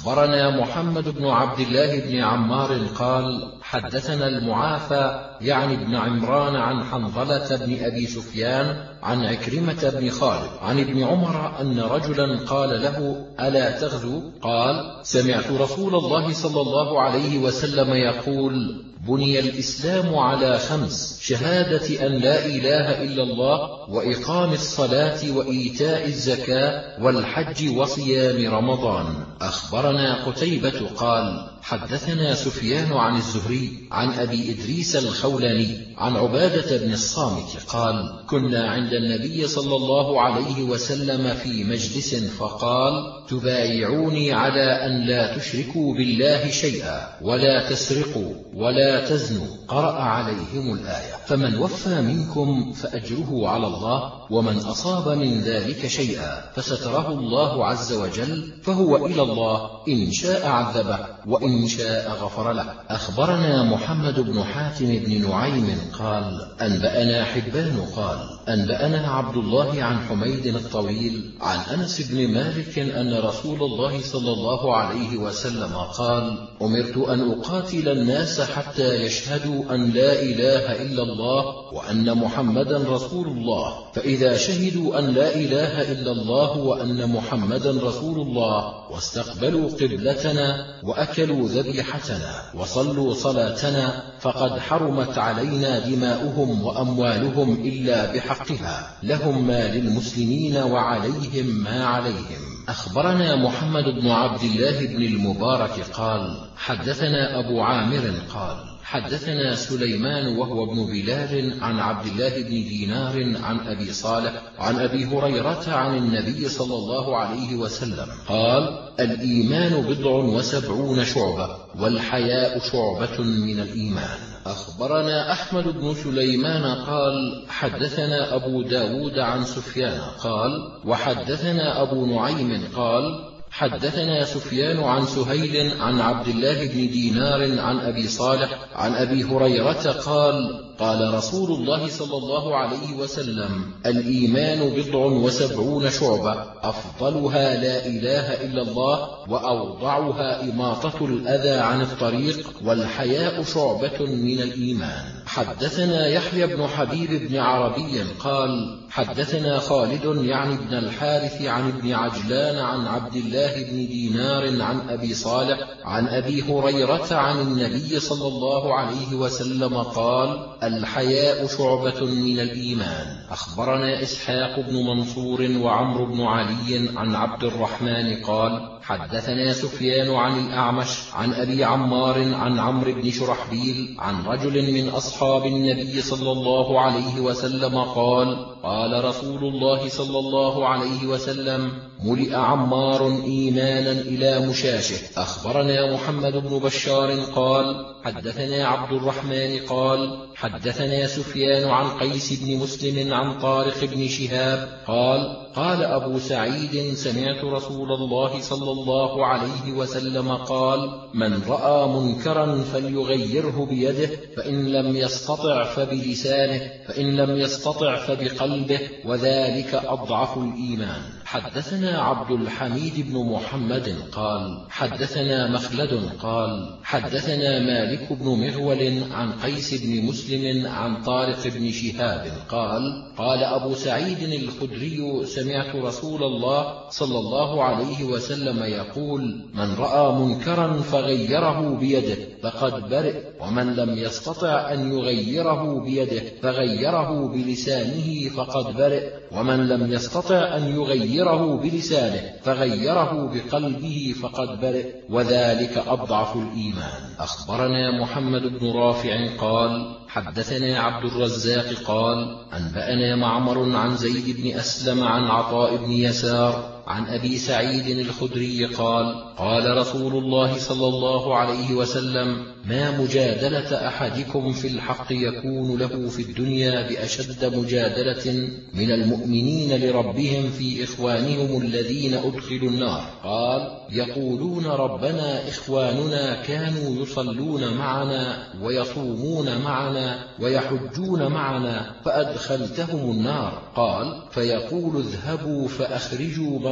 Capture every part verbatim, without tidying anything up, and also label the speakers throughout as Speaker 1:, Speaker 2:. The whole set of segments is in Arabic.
Speaker 1: أخبرنا محمد بن عبد الله بن عمار قال حدثنا المعافى يعني بن عمران عن حنظلة بن أبي سفيان عن عكرمة بن خالد عن ابن عمر أن رجلا قال له ألا تغزو؟ قال سمعت رسول الله صلى الله عليه وسلم يقول بني الإسلام على خمس: شهادة أن لا إله إلا الله، وإقام الصلاة، وإيتاء الزكاة، والحج، وصيام رمضان. أخبرنا قتيبة قال حدثنا سفيان عن الزهري عن أبي إدريس الخولاني عن عبادة بن الصامت قال كنا عند النبي صلى الله عليه وسلم في مجلس فقال تبايعوني على أن لا تشركوا بالله شيئا، ولا تسرقوا، ولا تزنوا. قرأ عليهم الآية: فمن وفى منكم فأجره على الله، ومن أصاب من ذلك شيئا فستره الله عز وجل، فهو إلى الله، إن شاء عذبه وإن شاء غفر له. أخبرنا محمد بن حاتم بن نعيم قال أنبأنا حبان قال أنبأنا عبد الله عن حميد الطويل عن أنس بن مالك أن رسول الله صلى الله عليه وسلم قال أمرت أن أقاتل الناس حتى يشهدوا أن لا إله إلا الله وأن محمدا رسول الله، فإذا شهدوا أن لا إله إلا الله وأن محمدا رسول الله واستقبلوا قبلتنا وأكلوا ذبيحتنا وصلوا صلاتنا فقد حرمت علينا دماؤهم وأموالهم إلا بحقها، لهم ما للمسلمين وعليهم ما عليهم. أخبرنا محمد بن عبد الله بن المبارك قال حدثنا أبو عامر قال حدثنا سليمان وهو ابن بلال عن عبد الله بن دينار عن أبي صالح عن أبي هريرة عن النبي صلى الله عليه وسلم قال الإيمان بضع وسبعون شعبة، والحياء شعبة من الإيمان. أخبرنا أحمد بن سليمان قال حدثنا أبو داود عن سفيان قال وحدثنا أبو نعيم قال حدثنا سفيان عن سهيل عن عبد الله بن دينار عن أبي صالح عن أبي هريرة قال قال رسول الله صلى الله عليه وسلم الإيمان بضع وسبعون شعبة، أفضلها لا إله إلا الله، وأوضعها إماطة الأذى عن الطريق، والحياء شعبة من الإيمان. حدثنا يحيى بن حبيب بن عربي قال حدثنا خالد يعني ابن الحارث عن ابن عجلان عن عبد الله بن دينار عن أبي صالح عن أبي هريرة عن النبي صلى الله عليه وسلم قال الحياء شعبة من الإيمان. أخبرنا إسحاق بن منصور وعمرو بن علي عن عبد الرحمن قال حدثنا سفيان عن الأعمش عن أبي عمار عن عمرو بن شرحبيل عن رجل من أصحاب النبي صلى الله عليه وسلم قال قال رسول الله صلى الله عليه وسلم ملئ عمار إيمانا إلى مشاشه. أخبرنا محمد بن بشار قال حدثنا عبد الرحمن قال حدثنا سفيان عن قيس بن مسلم عن طارق بن شهاب قال قال أبو سعيد سمعت رسول الله صلى الله عليه وسلم قال من رأى منكرا فليغيره بيده، فإن لم يستطع فبلسانه، فإن لم يستطع فبقلبه، وذلك أضعف الإيمان. حدثنا عبد الحميد بن محمد قال حدثنا مخلد قال حدثنا مالك بن مغول عن قيس بن مسلم عن طارق بن شهاب قال قال أبو سعيد الخدري سمعت رسول الله صلى الله عليه وسلم يقول من رأى منكرا فغيره بيده فقد برئ، ومن لم يستطع أن يغيره بيده فغيره بلسانه فقد برئ، ومن لم يستطع أن يغيره بلسانه فغيره بقلبه فقد برئ، وذلك أضعف الإيمان. أخبرنا محمد بن رافع قال حدثنا عبد الرزاق قال أنبأنا معمر عن زيد بن أسلم عن عطاء بن يسار عن أبي سعيد الخدري قال قال رسول الله صلى الله عليه وسلم ما مجادلة أحدكم في الحق يكون له في الدنيا بأشد مجادلة من المؤمنين لربهم في إخوانهم الذين أدخلوا النار. قال يقولون ربنا إخواننا كانوا يصلون معنا ويصومون معنا ويحجون معنا فأدخلتهم النار. قال فيقول اذهبوا فأخرجوا من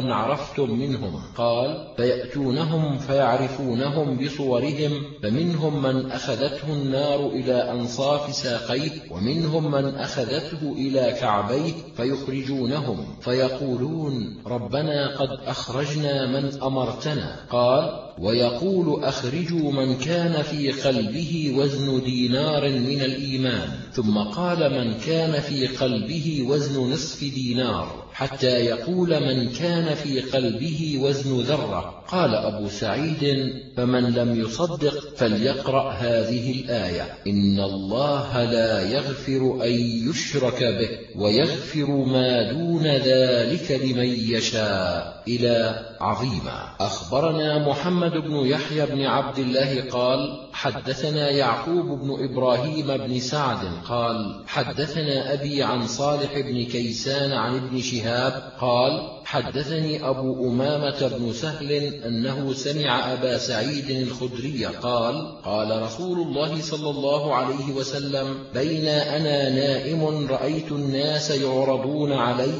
Speaker 1: من عرفتم منهم؟ قال: فيأتونهم فيعرفونهم بصورهم، فمنهم من أخذته النار إلى أنصاف ساقيه، ومنهم من أخذته إلى كعبيه، فيخرجونهم فيقولون: ربنا قد أخرجنا من أمرتنا. قال: ويقول: أخرجوا من كان في قلبه وزن دينار من الإيمان. ثم قال: من كان في قلبه وزن نصف دينار، حتى يقول: من كان في قلبه وزن ذرة. قال أبو سعيد: فمن لم يصدق فليقرأ هذه الآية: إن الله لا يغفر أن يشرك به ويغفر ما دون ذلك لمن يشاء، إلى عظيمة. أخبرنا محمد بن يحيى بن عبد الله قال: حدثنا يعقوب بن إبراهيم بن سعد قال: حدثنا أبي عن صالح بن كيسان عن ابن شهاب قال: حدثني أبو أمامة بن سهل أنه سمع أبا سعيد الخدري قال: قال رسول الله صلى الله عليه وسلم: بين أنا نائم رأيت الناس يعرضون علي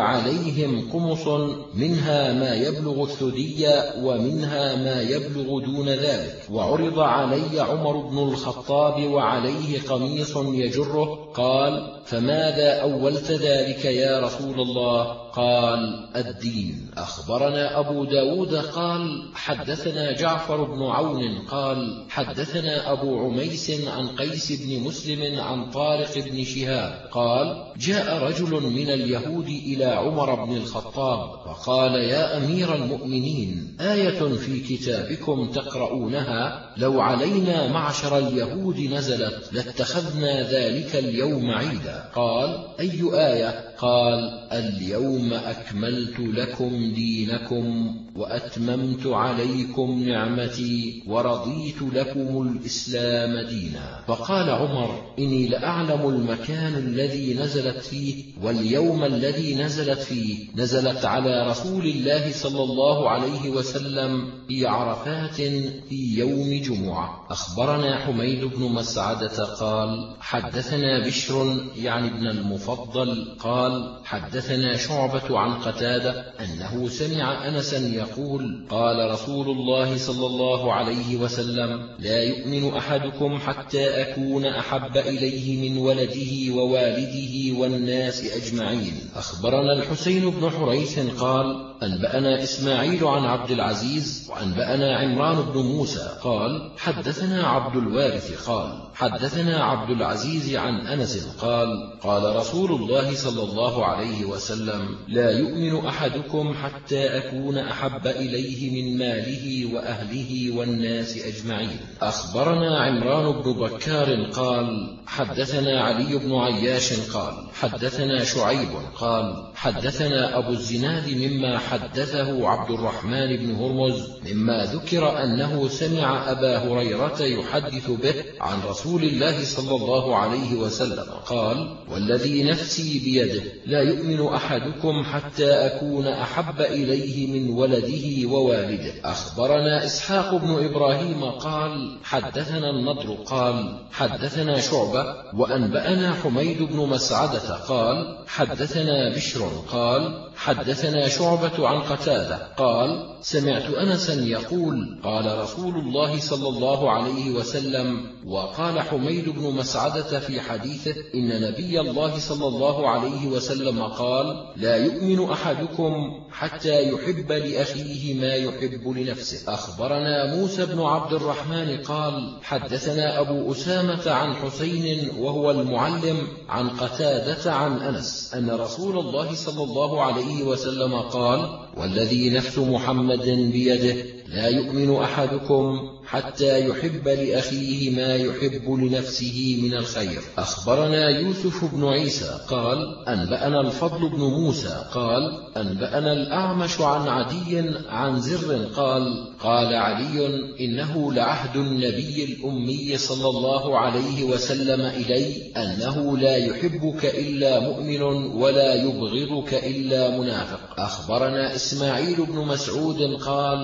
Speaker 1: وعليهم قمص منها ما يبلغ الثدي ومنها ما يبلغ دون ذلك، وعرض علي عمر بن الخطاب وعليه قميص يجره. قال: فماذا أولت ذلك يا رسول الله؟ قال: الدين. أخبرنا أبو داود قال: حدثنا جعفر بن عون قال: حدثنا أبو عميس عن قيس بن مسلم عن طارق بن شهاب قال: جاء رجل من اليهود إلى عمر بن الخطاب فقال: يا أمير المؤمنين، آية في كتابكم تقرؤونها لو علينا معشر اليهود نزلت لاتخذنا ذلك اليوم عيدا. قال: أي آية؟ قال: اليوم أكملت لكم دينكم وأتممت عليكم نعمتي ورضيت لكم الإسلام دينا. فقال عمر: إني لأعلم المكان الذي نزلت فيه، واليوم الذي نزلت فيه نزلت على رسول الله صلى الله عليه وسلم في عرفات في يوم جمعة. أخبرنا حميد بن مسعدة قال: حدثنا بشر يعني ابن المفضل قال: حدثنا شعبة عن قتادة أنه سمع أنسا يقول: قال رسول الله صلى الله عليه وسلم: لا يؤمن أحدكم حتى أكون أحب إليه من ولده ووالده والناس أجمعين. أخبرنا الحسين بن حريث قال: أنبأنا إسماعيل عن عبد العزيز وأنبأنا عمران بن موسى قال: حدثنا عبد الوارث قال: حدثنا عبد العزيز عن أنس قال: قال رسول الله صلى الله عليه وسلم: لا يؤمن أحدكم حتى أكون أحب إليه من ماله وأهله والناس أجمعين. أخبرنا عمران بن بكار قال: حدثنا علي بن عياش قال: حدثنا شعيب قال: حدثنا أبو الزناد مما حدثه عبد الرحمن بن هرمز مما ذكر أنه سمع أبا هريرة يحدث به عن رسول الله صلى الله عليه وسلم قال: والذي نفسي بيده لا يؤمن أحدكم حتى أكون أحب إليه من ولده ووالده. أخبرنا إسحاق بن إبراهيم قال: حدثنا النضر قال: حدثنا شعبة وأنبأنا حميد بن مسعدة قال: حدثنا بشر قال: حدثنا شعبة عن قتادة قال: سمعت أنسا يقول: قال رسول الله صلى الله عليه وسلم. وقال حميد بن مسعدة في حديثه: إن نبي الله صلى الله عليه وسلم قال: لا يؤمن أحدكم حتى يحب لأخيه ما يحب لنفسه. أخبرنا موسى بن عبد الرحمن قال: حدثنا أبو أسامة عن حسين وهو المعلم عن قتادة عن أنس أن رسول الله صلى الله عليه وسلم قال: والذي نفس محمد بيده لا يؤمن أحدكم حتى يحب لأخيه ما يحب لنفسه من الخير. أخبرنا يوسف بن عيسى قال: أنبأنا الفضل بن موسى قال: أنبأنا الأعمش عن عدي عن زر قال: قال علي: إنه لعهد النبي الأمي صلى الله عليه وسلم إلي أنه لا يحبك إلا مؤمن ولا يبغضك إلا منافق. أخبرنا إسماعيل بن مسعود قال: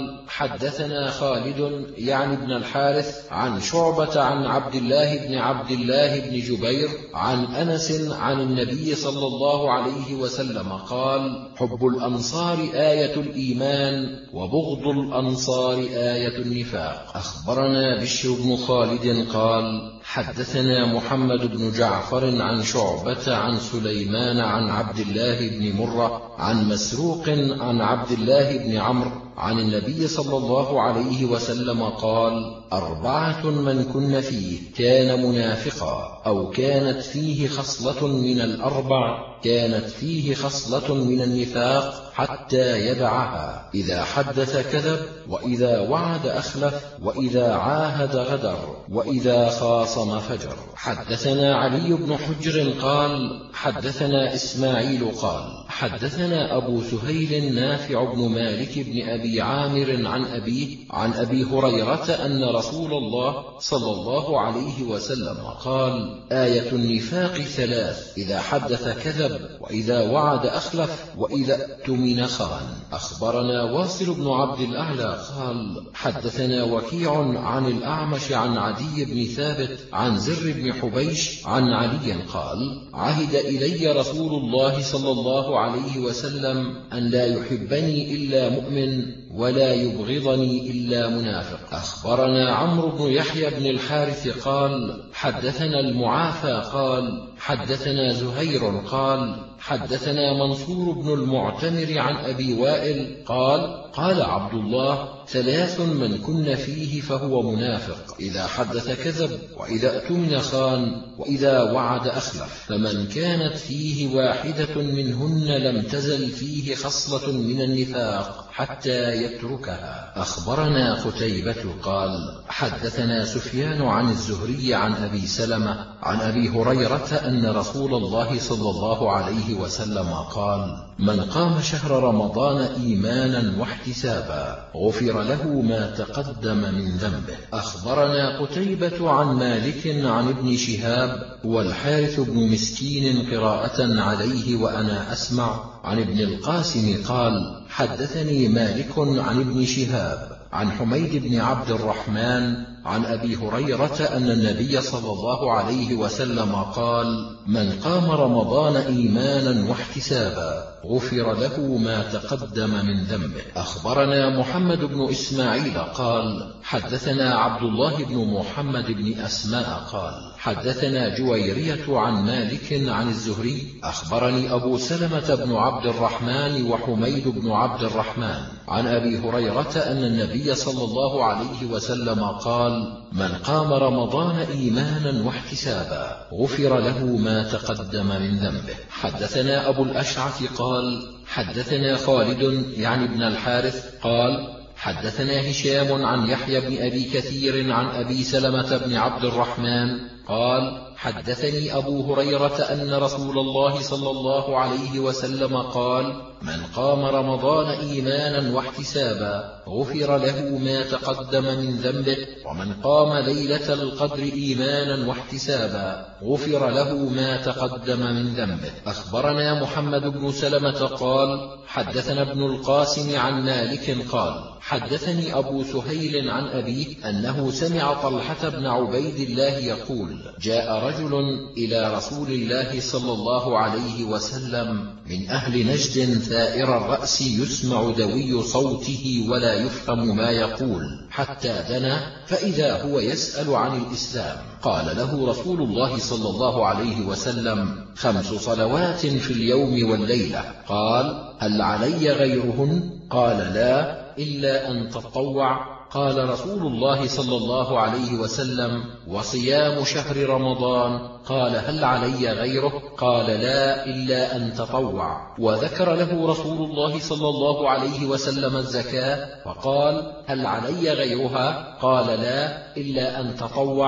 Speaker 1: حدثنا خالد يعني ابن الحارث عن شعبة عن عبد الله بن عبد الله بن جبير عن أنس عن النبي صلى الله عليه وسلم قال: حب الأنصار آية الإيمان وبغض الأنصار آية النفاق. أخبرنا بشر بن خالد قال: حدثنا محمد بن جعفر عن شعبة عن سليمان عن عبد الله بن مرة عن مسروق عن عبد الله بن عمرو عن النبي صلى الله عليه وسلم قال: أربعة من كن فيه كان منافقا، أو كانت فيه خصلة من الأربع كانت فيه خصلة من النفاق حتى يدعها: إذا حدث كذب، وإذا وعد أخلف، وإذا عاهد غدر، وإذا خاصم فجر. حدثنا علي بن حجر قال: حدثنا إسماعيل قال: حدثنا أبو سهيل نافع بن مالك بن أبي عامر عن أبيه عن أبي هريرة أن رسول الله صلى الله عليه وسلم قال: آية النفاق ثلاث: إذا حدث كذب، وإذا وعد أخلف، وإذا اؤتمن خان. أخبرنا واصل بن عبد الأعلى قال: حدثنا وكيع عن الأعمش عن عدي بن ثابت عن زر بن حبيش عن علي قال: عهد إلي رسول الله صلى الله عليه وسلم أن لا يحبني إلا مؤمن ولا يبغضني إلا منافق. أخبرنا عمرو بن يحيى بن الحارث قال: حدثنا المعافى قال: حدثنا زهير قال: حدثنا منصور بن المعتمر عن أبي وائل قال: قال عبد الله: ثلاث من كن فيه فهو منافق: إذا حدث كذب، وإذا اؤتمن خان، وإذا وعد أخلف. فمن كانت فيه واحدة منهن لم تزل فيه خصلة من النفاق حتى يتركها. أخبرنا قتيبة قال: حدثنا سفيان عن الزهري عن أبي سلمة عن أبي هريرة أن رسول الله صلى الله عليه وسلم قال: من قام شهر رمضان إيمانا واحتسابا غفر له ما تقدم من ذنبه. أخبرنا قتيبة عن مالك عن ابن شهاب والحارث بن مسكين قراءة عليه وأنا أسمع عن ابن القاسم قال: حدثني مالك عن ابن شهاب عن حميد بن عبد الرحمن عن أبي هريرة أن النبي صلى الله عليه وسلم قال: من قام رمضان إيمانا واحتسابا غفر له ما تقدم من ذنبه. أخبرنا محمد بن إسماعيل قال: حدثنا عبد الله بن محمد بن أسماء قال: حدثنا جويرية عن مالك عن الزهري أخبرني أبو سلمة بن عبد الرحمن وحميد بن عبد الرحمن عن أبي هريرة أن النبي صلى الله عليه وسلم قال: من قام رمضان إيمانا واحتسابا غفر له ما تقدم من ذنبه. حدثنا أبو الأشعث قال: حدثنا خالد يعني ابن الحارث قال: حدثنا هشام عن يحيى بن أبي كثير عن أبي سلمة بن عبد الرحمن قال: حدثني أبو هريرة أن رسول الله صلى الله عليه وسلم قال: من قام رمضان إيمانا واحتسابا غفر له ما تقدم من ذنبه، ومن قام ليلة القدر إيمانا واحتسابا غفر له ما تقدم من ذنبه. أخبرنا محمد بن سلمة قال: حدثنا ابن القاسم عن مالك قال: حدثني أبو سهيل عن أبيه أنه سمع طلحة بن عبيد الله يقول: جاء رجل إلى رسول الله صلى الله عليه وسلم من أهل نجد ثائر الرأس يسمع دوي صوته ولا يفهم ما يقول حتى دنا، فإذا هو يسأل عن الإسلام. قال له رسول الله صلى الله عليه وسلم: خمس صلوات في اليوم والليلة. قال: هل علي غيرهن؟ قال: لا، إلا أن تطوع. قال رسول الله صلى الله عليه وسلم: وصيام شهر رمضان؟ قال: هل علي غيره؟ قال: لا، إلا أن تطوع. وذكر له رسول الله صلى الله عليه وسلم الزكاة، فقال: هل علي غيرها؟ قال: لا، إلا أن تطوع.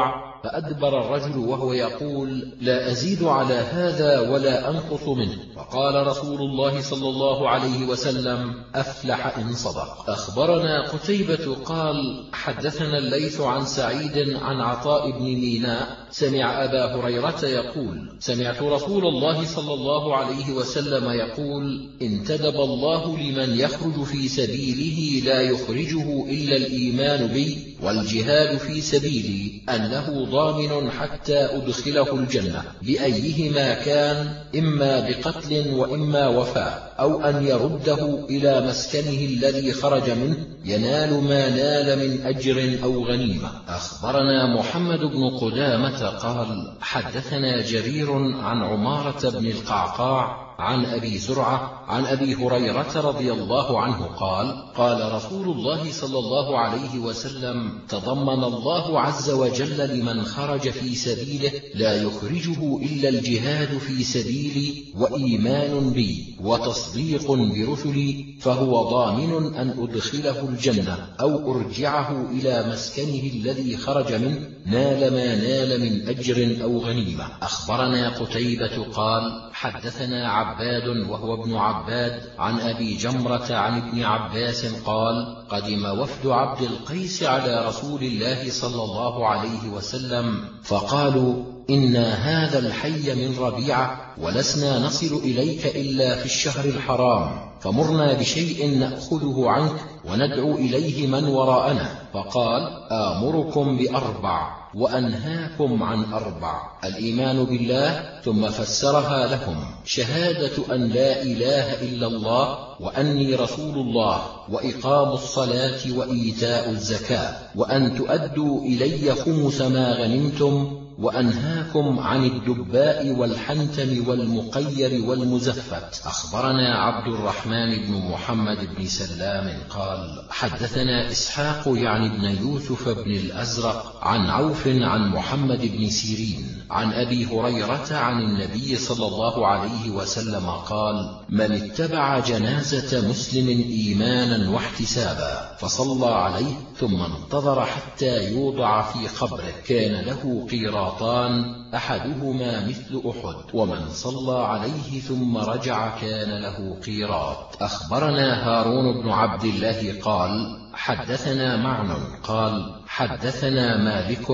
Speaker 1: فأدبر الرجل وهو يقول: لا أزيد على هذا ولا أنقص منه. فقال رسول الله صلى الله عليه وسلم: أفلح إن صدق. أخبرنا قتيبة قال: حدثنا الليث عن سعيد عن عطاء بن ميناء سمع أبا هريرة يقول: سمعت رسول الله صلى الله عليه وسلم يقول: انتدب الله لمن يخرج في سبيله لا يخرجه إلا الإيمان بي والجهاد في سبيلي أنه ضامن حتى أدخله الجنة بأيهما كان، إما بقتل وإما وفاء، أو أن يرده إلى مسكنه الذي خرج منه ينال ما نال من أجر أو غنيمة. أخبرنا محمد بن قدامة قال: حدثنا جرير عن عمارة بن القعقاع عن أبي زرعة عن أبي هريرة رضي الله عنه قال: قال رسول الله صلى الله عليه وسلم: تضمن الله عز وجل لمن خرج في سبيله لا يخرجه إلا الجهاد في سبيلي وإيمان بي وتصديق برسلي، فهو ضامن أن أدخله الجنة أو أرجعه إلى مسكنه الذي خرج منه نال ما نال من أجر أو غنيمة. أخبرنا قتيبة قال: حدثنا عباد وهو ابن عباد عن أبي جمرة عن ابن عباس قال: قدم وفد عبد القيس على رسول الله صلى الله عليه وسلم فقالوا: إنا هذا الحي من ربيعة ولسنا نصل إليك إلا في الشهر الحرام، فمرنا بشيء نأخذه عنك وندعو إليه من وراءنا. فقال: آمركم بأربع وأنهاكم عن أربع: الإيمان بالله، ثم فسرها لهم: شهادة أن لا إله إلا الله وأني رسول الله، وإقام الصلاة وإيتاء الزكاة، وأن تؤدوا إلي خمس ما غنمتم، وأنهاكم عن الدباء والحنتم والمقير والمزفت. أخبرنا عبد الرحمن بن محمد بن سلام قال: حدثنا إسحاق يعني بن يوسف بن الأزرق عن عوف عن محمد بن سيرين عن أبي هريرة عن النبي صلى الله عليه وسلم قال: من اتبع جنازة مسلم إيمانا واحتسابا فصلى عليه ثم انتظر حتى يوضع في قبره كان له قيراطان أحدهما مثل أحد، ومن صلى عليه ثم رجع كان له قيراط. أخبرنا هارون بن عبد الله قال: حدثنا معن قال: حدثنا مالك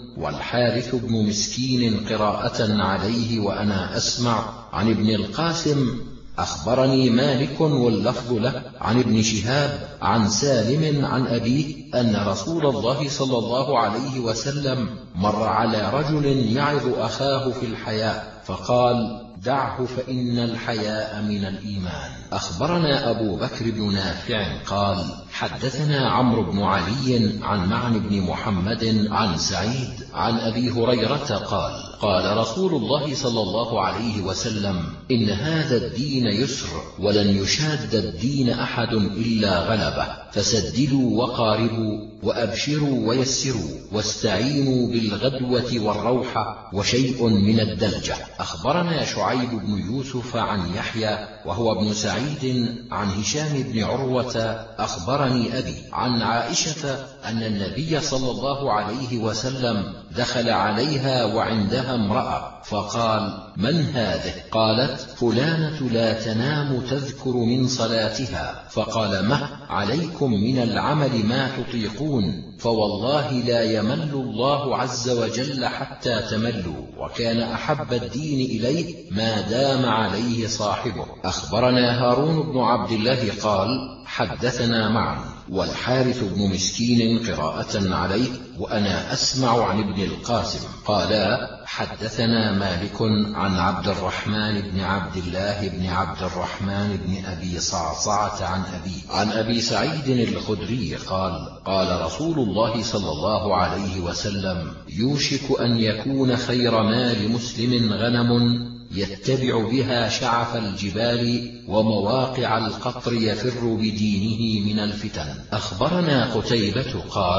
Speaker 1: والحارث بن مسكين قراءة عليه وأنا أسمع عن ابن القاسم. أخبرني مالك واللفظ له عن ابن شهاب عن سالم عن أبيه أن رسول الله صلى الله عليه وسلم مر على رجل يعظ أخاه في الحياء فقال: دعه فإن الحياء من الإيمان. أخبرنا أبو بكر بن نافع قال: حدثنا عمرو بن علي عن معن بن محمد عن سعيد عن أبي هريرة قال: قال رسول الله صلى الله عليه وسلم: إن هذا الدين يسر ولن يشاد الدين أحد إلا غلبه، فسددوا وقاربوا وأبشروا ويسروا واستعينوا بالغدوة والروحة وشيء من الدلجة. أخبرنا شعيب بن يوسف عن يحيى وهو ابن سعيد عن هشام بن عروة أخبرني أبي عن عائشة أن النبي صلى الله عليه وسلم دخل عليها وعندها امرأة فقال: من هذه؟ قالت: فلانة لا تنام تذكر من صلاتها. فقال: مه عليكم من العمل ما تطيقون، فوالله لا يمل الله عز وجل حتى تملوا، وكان أحب الدين إليه ما دام عليه صاحبه. أخبرنا هارون بن عبد الله قال: حدثنا معا والحارث بن مسكين قراءة عليه وأنا أسمع عن ابن القاسم قالا: حدثنا مالك عن عبد الرحمن بن عبد الله بن عبد الرحمن بن أبي صعصعة عن أبي عن أبي سعيد الخدري قال: قال رسول الله صلى الله عليه وسلم: يوشك أن يكون خير مال مسلم غنم يتبع بها شعف الجبال ومواقع القطر يفر بدينه من الفتن. أخبرنا قتيبة قال: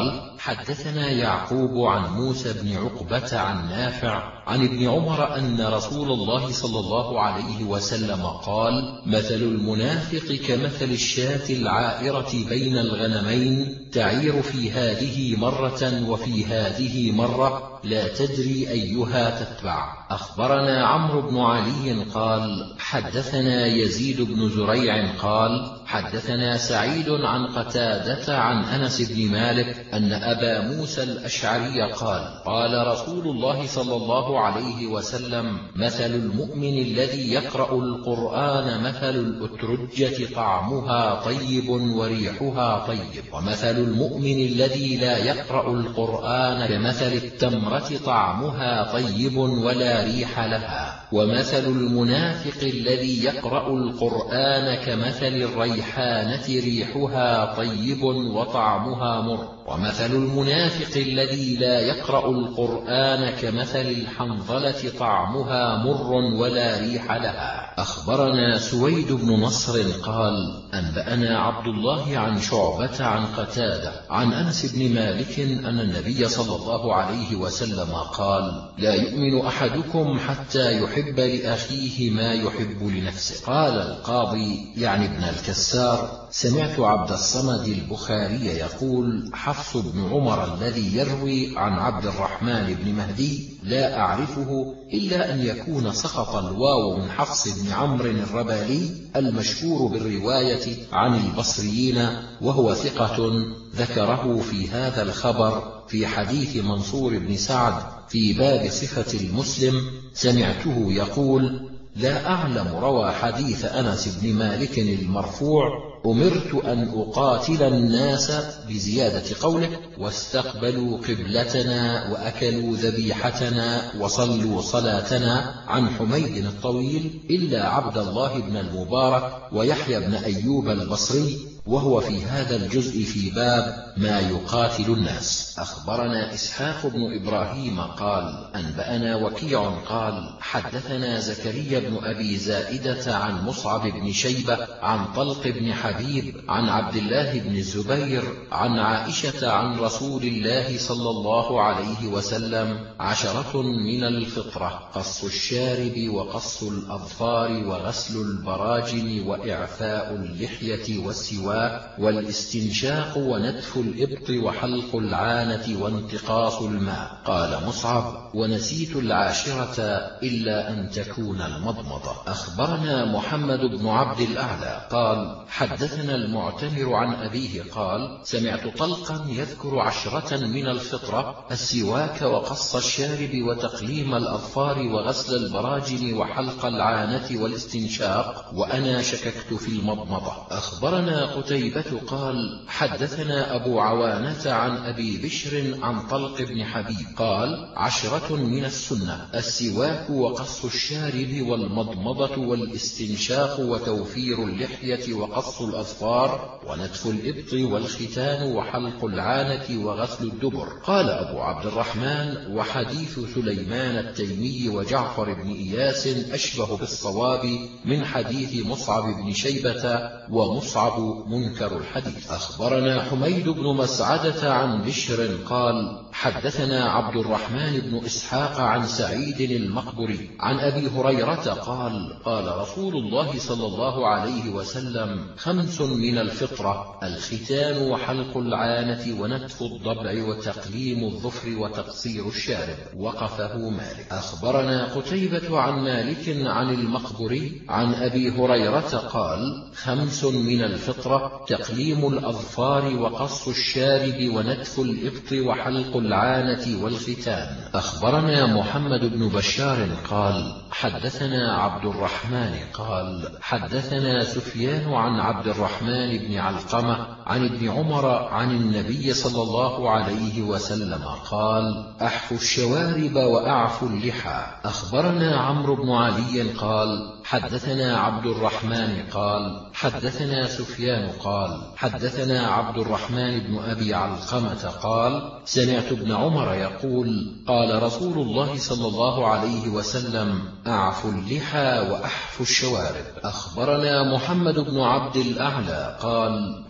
Speaker 1: حدثنا يعقوب عن موسى بن عقبة عن نافع عن ابن عمر أن رسول الله صلى الله عليه وسلم قال: مثل المنافق كمثل الشاة العائرة بين الغنمين تعير في هذه مرة وفي هذه مرة لا تدري أيها تتبع. أخبرنا عمرو بن علي قال: حدثنا يزيد بن زريع قال: حدثنا سعيد عن قتادة عن أنس بن مالك أن أبا موسى الأشعري قال: قال رسول الله صلى الله عليه وسلم: مثل المؤمن الذي يقرأ القرآن مثل الأترجة طعمها طيب وريحها طيب، ومثل المؤمن الذي لا يقرأ القرآن كمثل التمرة طعمها طيب ولا ريح لها، ومثل المنافق الذي يقرأ القرآن كمثل الريحانة ريحها طيب وطعمها مر، ومثل المنافق الذي لا يقرأ القرآن كمثل الحنظلة طعمها مر ولا ريح لها. أخبرنا سويد بن نصر قال: أنبأنا عبد الله عن شعبة عن قتادة عن أنس بن مالك أن النبي صلى الله عليه وسلم قال: لا يؤمن أحدكم حتى يحب لأخيه ما يحب لنفسه. قال القاضي يعني ابن الكسار: سمعت عبد الصمد البخاري يقول: حفص بن عمر الذي يروي عن عبد الرحمن بن مهدي لا أعرفه إلا أن يكون سقط الواو من حفص بن عمرو الربالي المشهور بالرواية عن البصريين، وهو ثقة، ذكره في هذا الخبر في حديث منصور بن سعد في باب صفة المسلم. سمعته يقول: لا أعلم روى حديث أنس بن مالك المرفوع: أمرت أن أقاتل الناس بزيادة قوله: واستقبلوا قبلتنا وأكلوا ذبيحتنا وصلوا صلاتنا، عن حميد الطويل، إلا عبد الله بن المبارك ويحيى بن أيوب البصري، وهو في هذا الجزء في باب ما يقاتل الناس. أخبرنا إسحاق بن إبراهيم قال: أنبأنا وكيع قال: حدثنا زكريا بن أبي زائدة عن مصعب بن شيبة عن طلق بن حبيب عن عبد الله بن الزبير عن عائشة عن رسول الله صلى الله عليه وسلم: عشرة من الفطرة: قص الشارب وقص الأظفار وغسل البراجم وإعفاء اللحية والسواك والاستنشاق ونتف الإبط وحلق العانة وانتقاص الماء. قال مصعب: ونسيت العاشرة إلا أن تكون المضمضة. أخبرنا محمد بن عبد الأعلى قال: حدثنا المعتمر عن أبيه قال: سمعت طلقا يذكر عشرة من الفطرة: السواك وقص الشارب وتقليم الأظفار وغسل البراجم وحلق العانة والاستنشاق، وأنا شككت في المضمضة. أخبرنا قتيبة قال: حدثنا أبو عوانة عن أبي بشر عن طلق بن حبيب قال: عشرة من السنة: السواك وقص الشارب والمضمضة والاستنشاق وتوفير اللحية وقص الأظفار ونتف الإبط والختان وحلق العانة وغسل الدبر. قال أبو عبد الرحمن: وحديث سليمان التيمي وجعفر بن إياس أشبه بالصواب من حديث مصعب بن شيبة، ومصعب منكر الحديث. أخبرنا حميد بن مسعدة عن بشر قال: حدثنا عبد الرحمن بن إسحاق عن سعيد المقبري عن أبي هريرة قال: قال رسول الله صلى الله عليه وسلم: خمس من الفطرة: الختان وحلق العانة ونتف الضبع وتقليم الظفر وتقصير الشارب. وقفه مالك. أخبرنا قتيبة عن مالك عن المقبري عن أبي هريرة قال: خمس من الفطرة: تقليم الأظفار وقص الشارب ونتف الإبط وحلق العانة والختان. أخبرنا محمد بن بشار قال: حدثنا عبد الرحمن قال: حدثنا سفيان عن عبد الرحمن بن علقمة عن ابن عمر عن النبي صلى الله عليه وسلم قال: أحفوا الشوارب وأعفوا اللحى. أخبرنا عمرو بن علي قال: حدثنا عبد الرحمن قال: حدثنا سفيان قال: حدثنا عبد الرحمن بن أبي علقمة قال: سمعت ابن عمر يقول: قال رسول الله صلى الله عليه وسلم: أعفوا اللحى وأحفوا الشوارب. أخبرنا محمد بن عبد الأعلى قال: حدثنا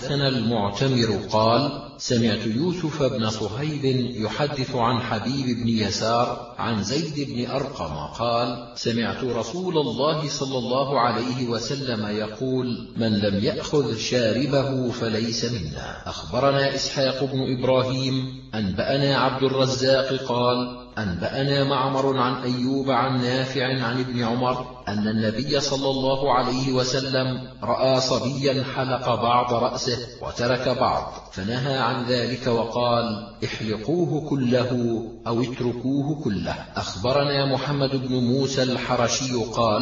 Speaker 1: حدثنا المعتمر قال سمعت يوسف بن صهيب يحدث عن حبيب بن يسار عن زيد بن أرقم قال سمعت رسول الله صلى الله عليه وسلم يقول من لم يأخذ شاربه فليس منا. أخبرنا إسحاق بن إبراهيم أنبأنا عبد الرزاق قال أنبأنا معمر عن أيوب عن نافع عن ابن عمر أن النبي صلى الله عليه وسلم رأى صبيا حلق بعض رأسه وترك بعض فنهى عن ذلك وقال احلقوه كله أو اتركوه كله. أخبرنا محمد بن موسى الحرشي قال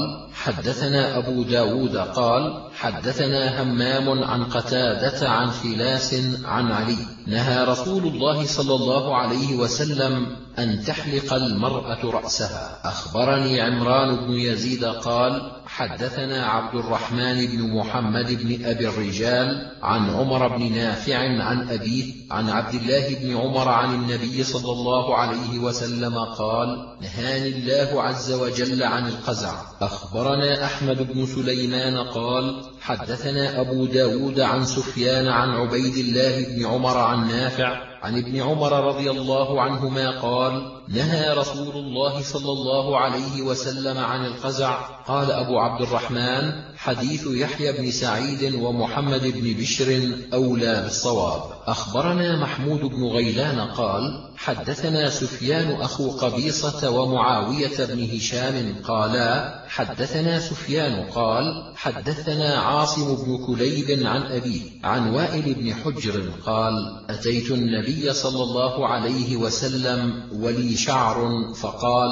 Speaker 1: حدثنا أبو داود قال حدثنا همام عن قتادة عن فلاس عن علي نهى رسول الله صلى الله عليه وسلم أن تحلق المرأة رأسها. أخبرني عمران بن يزيد قال حدثنا عبد الرحمن بن محمد بن أبي الرجال عن عمر بن نافع عن أبيه عن عبد الله بن عمر عن النبي صلى الله عليه وسلم قال نهاني الله عز وجل عن القزع. أخبرنا أحمد بن سليمان قال حدثنا أبو داود عن سفيان عن عبيد الله بن عمر عن نافع عن ابن عمر رضي الله عنهما قال نهى رسول الله صلى الله عليه وسلم عن القزع. قال أبو عبد الرحمن حديث يحيى بن سعيد ومحمد بن بشر أولى بالصواب. أخبرنا محمود بن غيلان قال حدثنا سفيان أخو قبيصة ومعاوية بن هشام قالا حدثنا سفيان قال حدثنا عاصم بن كليب عن أبيه عن وائل بن حجر قال أتيت النبي صلى الله عليه وسلم ولي شعر فقال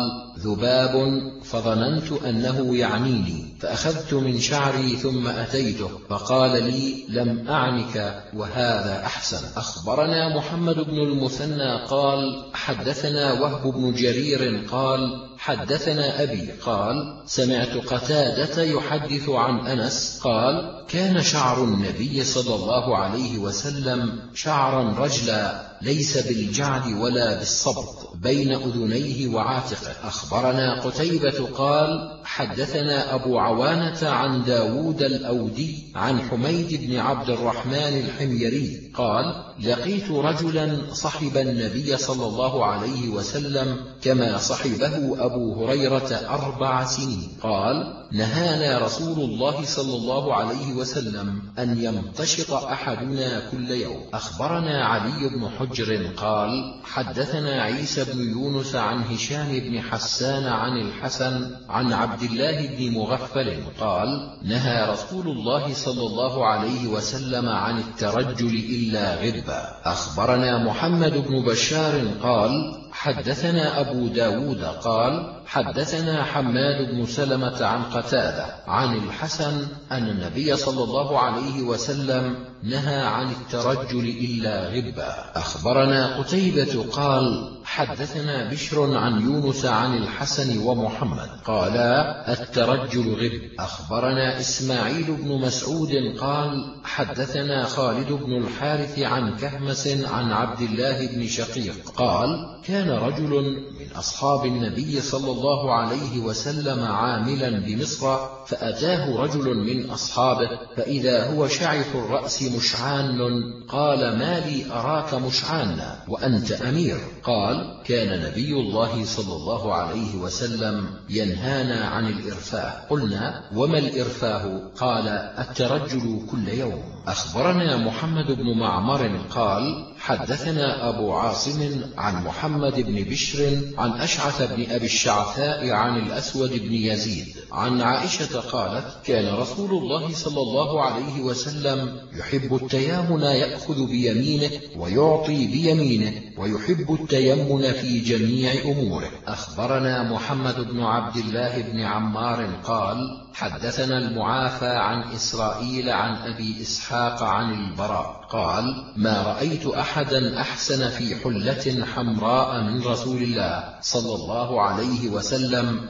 Speaker 1: ذباب فظننت أنه يعنيني فأخذت من شعري ثم أتيته فقال لي لم أعنك وهذا أحسن. أخبرنا محمد بن المثنى قال حدثنا وهب بن جرير قال حدثنا أبي قال سمعت قتادة يحدث عن أنس قال كان شعر النبي صلى الله عليه وسلم شعرا رجلا ليس بالجعد ولا بالصبط بين أذنيه وعاتقه. أخبرنا قتيبة قال حدثنا أبو عوانة عن داود الأودي عن حميد بن عبد الرحمن الحميري قال لقيت رجلا صحب النبي صلى الله عليه وسلم كما صحبه أبو هريرة أربع سنين قال نهانا رسول الله صلى الله عليه وسلم أن يمتشط أحدنا كل يوم. أخبرنا علي بن حجر قال حدثنا عيسى بن يونس عن هشام بن حسان عن الحسن عن عبد الله بن مغفل قال نهى رسول الله صلى الله عليه وسلم عن الترجل إلا غبا. أخبرنا محمد بن بشار قال حدثنا أبو داود قال حدثنا حماد بن سلمة عن قتادة عن الحسن أن النبي صلى الله عليه وسلم نهى عن الترجل إلا غبا. أخبرنا قتيبة قال حدثنا بشر عن يونس عن الحسن ومحمد قالا الترجل غب. أخبرنا إسماعيل بن مسعود قال حدثنا خالد بن الحارث عن كهمس عن عبد الله بن شقيق قال كان رجل من أصحاب النبي صلى الله عليه وسلم عاملا بمصر فأتاه رجل من أصحابه فإذا هو شعث الرأس مشعان قال ما لي أراك مشعانا وأنت أمير؟ قال كان نبي الله صلى الله عليه وسلم ينهانا عن الإرفاه. قلنا وما الإرفاه؟ قال الترجل كل يوم. أخبرنا محمد بن معمر قال حدثنا أبو عاصم عن محمد بن بشر عن أشعث بن أبي الشعثاء عن الأسود بن يزيد عن عائشة قالت كان رسول الله صلى الله عليه وسلم يحب التيامن يأخذ بيمينه ويعطي بيمينه ويحب التيمن في جميع أموره. أخبرنا محمد بن عبد الله بن عمار قال حدثنا المعافى عن إسرائيل عن أبي إسحاق عن البراء قال: ما رأيت أحدا أحسن في حلة حمراء من رسول الله صلى الله عليه وسلم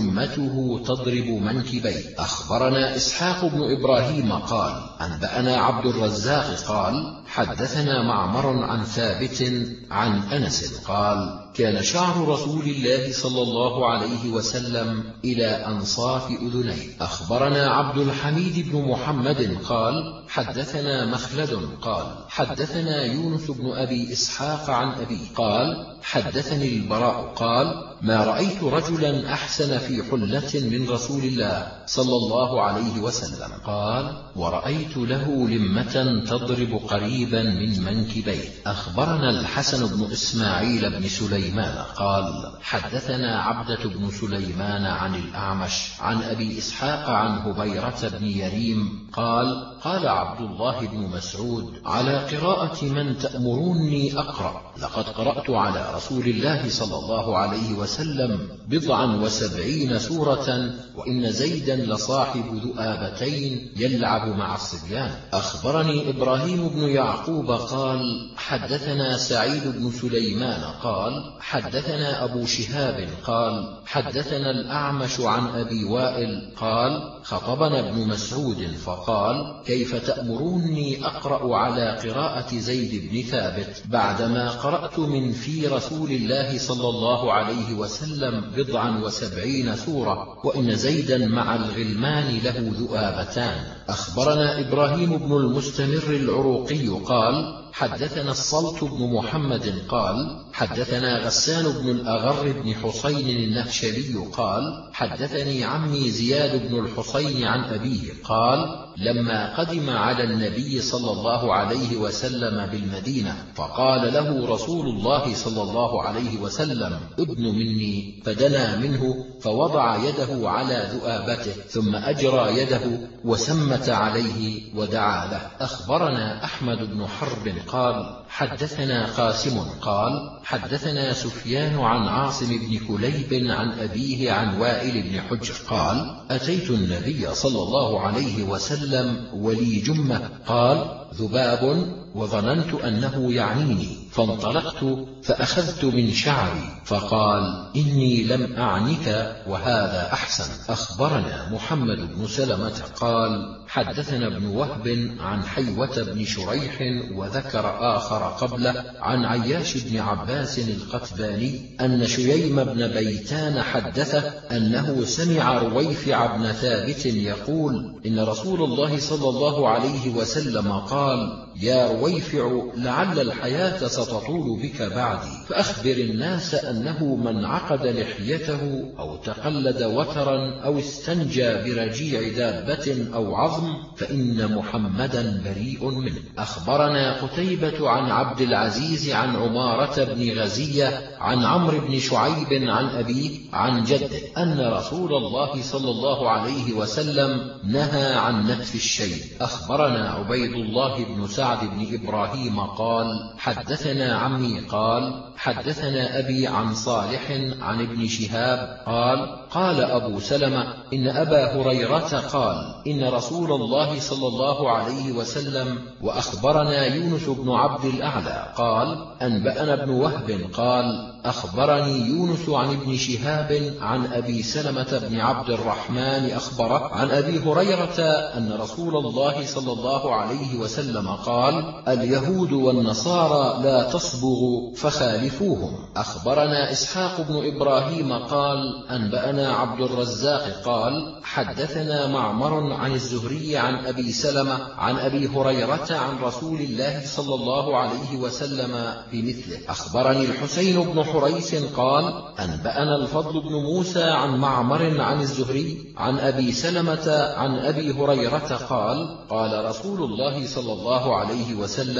Speaker 1: وجمته تضرب منكبيه. أخبرنا إسحاق بن إبراهيم قال: أنبأنا عبد الرزاق قال: حدثنا معمر عن ثابت عن أنس قال: كان شعر رسول الله صلى الله عليه وسلم إلى أنصاف أذنيه. أخبرنا عبد الحميد بن محمد قال: حدثنا مخلد قال: حدثنا يونس بن أبي إسحاق عن أبي قال: حدثني البراء قال: ما رأيت رجلا أحسن في حلة من رسول الله صلى الله عليه وسلم. قال: ورأيت له لمة تضرب قريبا من منكبيه. أخبرنا الحسن بن إسماعيل بن سليمان قال: حدثنا عبدة بن سليمان عن الأعمش عن أبي إسحاق عن هبيرة بن يريم قال: قال عبد الله بن مسعود: على قراءة من تأمروني أقرأ؟ لقد قرأت على رسول الله صلى الله عليه وسلم بضعا وسبعين سورة، وإن زيدا لصاحب ذؤابتين يلعب مع الصبيان. أخبرني إبراهيم بن يعقوب قال: حدثنا سعيد بن سليمان قال: حدثنا أبو شهاب قال: حدثنا الأعمش عن أبي وائل قال: خطبنا ابن مسعود فقال: كيف تأمروني أقرأ على قراءة زيد بن ثابت بعدما قرأت من في رسول الله صلى الله عليه وسلم بضعا وسبعين سورة، وإن زيدا مع الغلمان له ذؤابتان. أخبرنا إبراهيم بن المستمر العروقي قال: حدثنا الصلت بن محمد قال: حدثنا غسان بن الأغر بن حسين النهشلي قال: حدثني عمي زياد بن الحسين عن أبيه قال: لما قدم على النبي صلى الله عليه وسلم بالمدينة فقال له رسول الله صلى الله عليه وسلم: ابن مني، فدنا منه فوضع يده على ذؤابته ثم أجرى يده وسمت عليه ودعا له. أخبرنا أحمد بن حرب قال: حدثنا قاسم قال: حدثنا سفيان عن عاصم بن كليب عن أبيه عن وائل بن حجر قال: أتيت النبي صلى الله عليه وسلم ولي جمة قال: ذباب، وظننت أنه يعنيني، فانطلقت فأخذت من شعري فقال: إني لم أعنك وهذا أحسن. أخبرنا محمد بن سلمة قال: حدثنا ابن وهب عن حيوة بن شريح وذكر آخر قبله عن عياش بن عباس القتباني أن شييم بن بيتان حدثه أنه سمع رويفع بن ثابت يقول: إن رسول الله صلى الله عليه وسلم قال: يا رويفع، لعل الحياة ستطول بك بعدي، فأخبر الناس أنه من عقد لحيته أو تقلد وترا أو استنجى برجيع دابة أو عظم فإن محمدا بريء منه. أخبرنا قتيبة عن عبد العزيز عن عمارة بن غزية عن عمرو بن شعيب عن أبيه عن جده أن رسول الله صلى الله عليه وسلم نهى عن نتف الشيب. أخبرنا عبيد الله بن سعد بن إبراهيم قال: حدثنا عمي قال: حدثنا أبي عن صالح عن ابن شهاب قال: قال أبو سلمة: إن أبا هريرة قال: إن رسول الله صلى الله عليه وسلم. وأخبرنا يونس بن عبد الأعلى قال: أنبأنا ابن وهب قال: أخبرني يونس عن ابن شهاب عن أبي سلمة بن عبد الرحمن أخبره عن أبي هريرة أن رسول الله صلى الله عليه وسلم قال: اليهود والنصارى لا تصبغوا فخالفوهم. أخبرنا إسحاق بن إبراهيم قال: أنبأنا عبد الرزاق قال: حدثنا معمر عن الزهري عن أبي سلمة عن أبي هريرة عن رسول الله صلى الله عليه وسلم بمثله. أخبرني الحسين بن حريث قال: أنبأنا الفضل بن موسى عن معمر عن الزهري عن أبي سلمة عن أبي هريرة قال: قال رسول الله صلى الله عليه وسلم: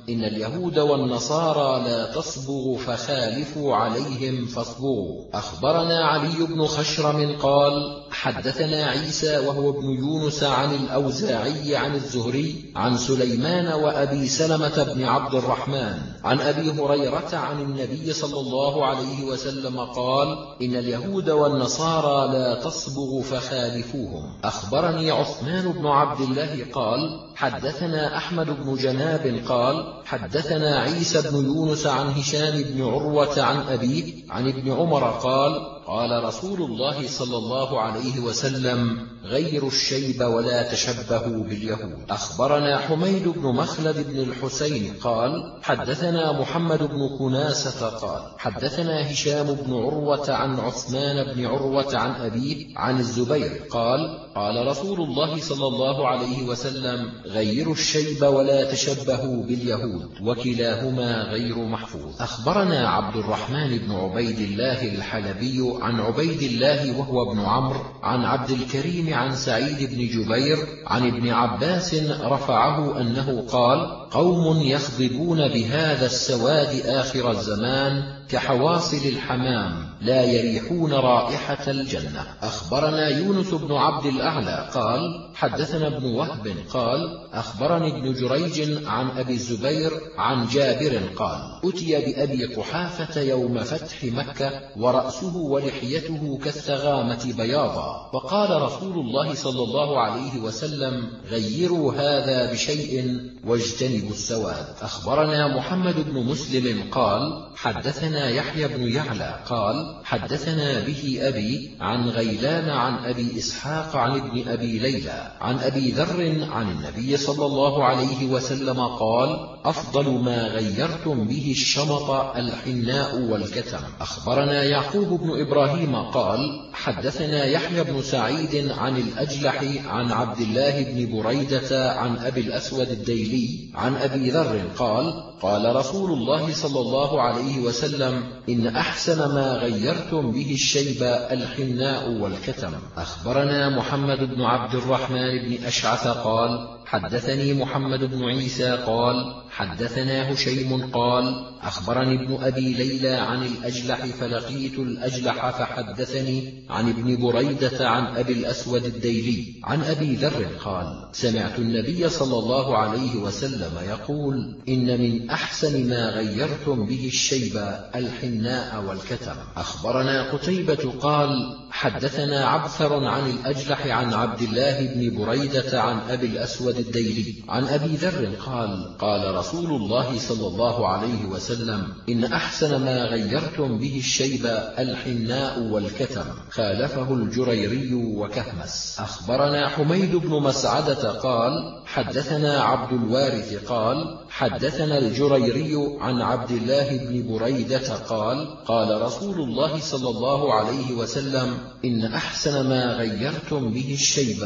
Speaker 1: إن اليهود والنصارى لا تصبغوا فخالفوا عليهم فاصبغوا. أخبرنا علي بن خشرم قال حدثنا عيسى وهو ابن يونس عن الأوزاعي عن الزهري عن سليمان وأبي سلمة بن عبد الرحمن عن أبي هريرة عن النبي صلى الله عليه وسلم قال إن اليهود والنصارى لا تصبغوا فخالفوهم. أخبرني عثمان بن عبد الله قال حدثنا أحمد بن جناب قال حدثنا عيسى بن يونس عن هشام بن عروة عن أبيه عن ابن عمر قال قال رسول الله صلى الله عليه وسلم غيروا الشيب ولا تشبهوا باليهود. أخبرنا حميد بن مخلد بن الحسين قال حدثنا محمد بن كناسة قال حدثنا هشام بن عروة عن عثمان بن عروة عن أبيه عن الزبير قال قال رسول الله صلى الله عليه وسلم غيروا الشيب ولا تشبهوا باليهود، وكلاهما غير محفوظ. أخبرنا عبد الرحمن بن عبيد الله الحلبي عن عبيد الله وهو ابن عمرو عن عبد الكريم عن سعيد بن جبير عن ابن عباس رفعه أنه قال قوم يخضبون بهذا السواد آخر الزمان كحواصل الحمام لا يريحون رائحة الجنة. أخبرنا يونس بن عبد الأعلى قال حدثنا ابن وهب قال أخبرني ابن جريج عن أبي الزبير عن جابر قال أتي بأبي قحافة يوم فتح مكة ورأسه ولحيته كالثغامة بياضا، فقال رسول الله صلى الله عليه وسلم غيروا هذا بشيء واجتنبوا السواد. أخبرنا محمد بن مسلم قال حدثنا يحيى بن يعلى قال حدثنا به أبي عن غيلان عن أبي إسحاق عن ابن أبي ليلى عن أبي ذر عن النبي صلى الله عليه وسلم قال أفضل ما غيرتم به الشمط الحناء والكتم. أخبرنا يعقوب بن إبراهيم قال حدثنا يحيى بن سعيد عن الأجلح عن عبد الله بن بريدة عن أبي الأسود الديلي عن أبي ذر قال قال رسول الله صلى الله عليه وسلم إن أحسن ما غيرتم به الشيب الحناء والكتم. أخبرنا محمد بن عبد الرحمن بن أشعث قال حدثني محمد بن عيسى قال حدثنا هشيم قال أخبرني ابن أبي ليلى عن الأجلح فلقيت الأجلح فحدثني عن ابن بريدة عن أبي الأسود الديلي عن أبي ذر قال سمعت النبي صلى الله عليه وسلم يقول إن من أحسن ما غيرتم به الشيب الحناء والكتم. أخبرنا قتيبة قال حدثنا عبثر عن الأجلح عن عبد الله بن بريدة عن أبي الأسود الديلي عن أبي ذر قال قال رسول الله صلى الله عليه وسلم إن أحسن ما غيرتم به الشيب الحناء والكتم، خالفه الجريري وكهمس. أخبرنا حميد بن مسعدة قال حدثنا عبد الوارث قال حدثنا الجريري عن عبد الله بن بريدة قال قال رسول الله صلى الله عليه وسلم إن أحسن ما غيرتم به الشيب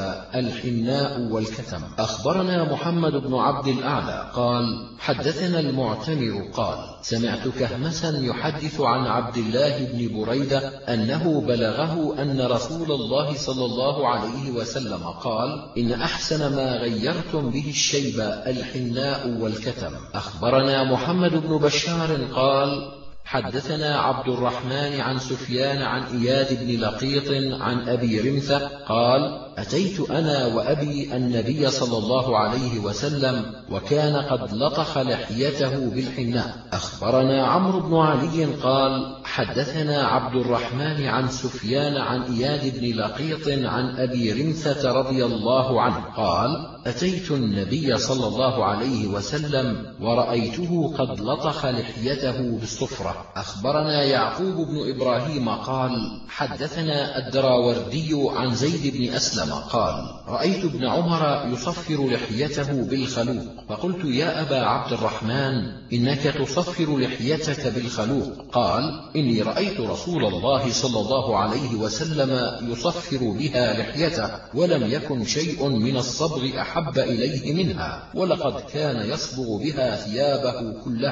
Speaker 1: الحناء والكتم. أخبرنا محمد بن عبد الأعلى قال حدثنا المعتمر قال سمعت كهمسا يحدث عن عبد الله بن بريدة أنه بلغه أن رسول الله صلى الله عليه وسلم قال إن أحسن ما غيرتم به الشيب الحناء والكتم. أخبرنا محمد بن بشار قال حدثنا عبد الرحمن عن سفيان عن إياد بن لقيط عن أبي رمثة قال أتيت أنا وأبي النبي صلى الله عليه وسلم وكان قد لطخ لحيته بالحناء. أخبرنا عمرو بن علي قال حدثنا عبد الرحمن عن سفيان عن إياد بن لقيط عن أبي رمثة رضي الله عنه قال أتيت النبي صلى الله عليه وسلم ورأيته قد لطخ لحيته بالصفرة. أخبرنا يعقوب بن إبراهيم قال حدثنا الدراوردي عن زيد بن أسلم قال رأيت ابن عمر يصفر لحيته بالخلوق، فقلت يا أبا عبد الرحمن إنك تصفر لحيتك بالخلوق؟ قال إني رأيت رسول الله صلى الله عليه وسلم يصفر بها لحيته ولم يكن شيء من الصبغ أحب إليه منها، ولقد كان يصبغ بها ثيابه كلها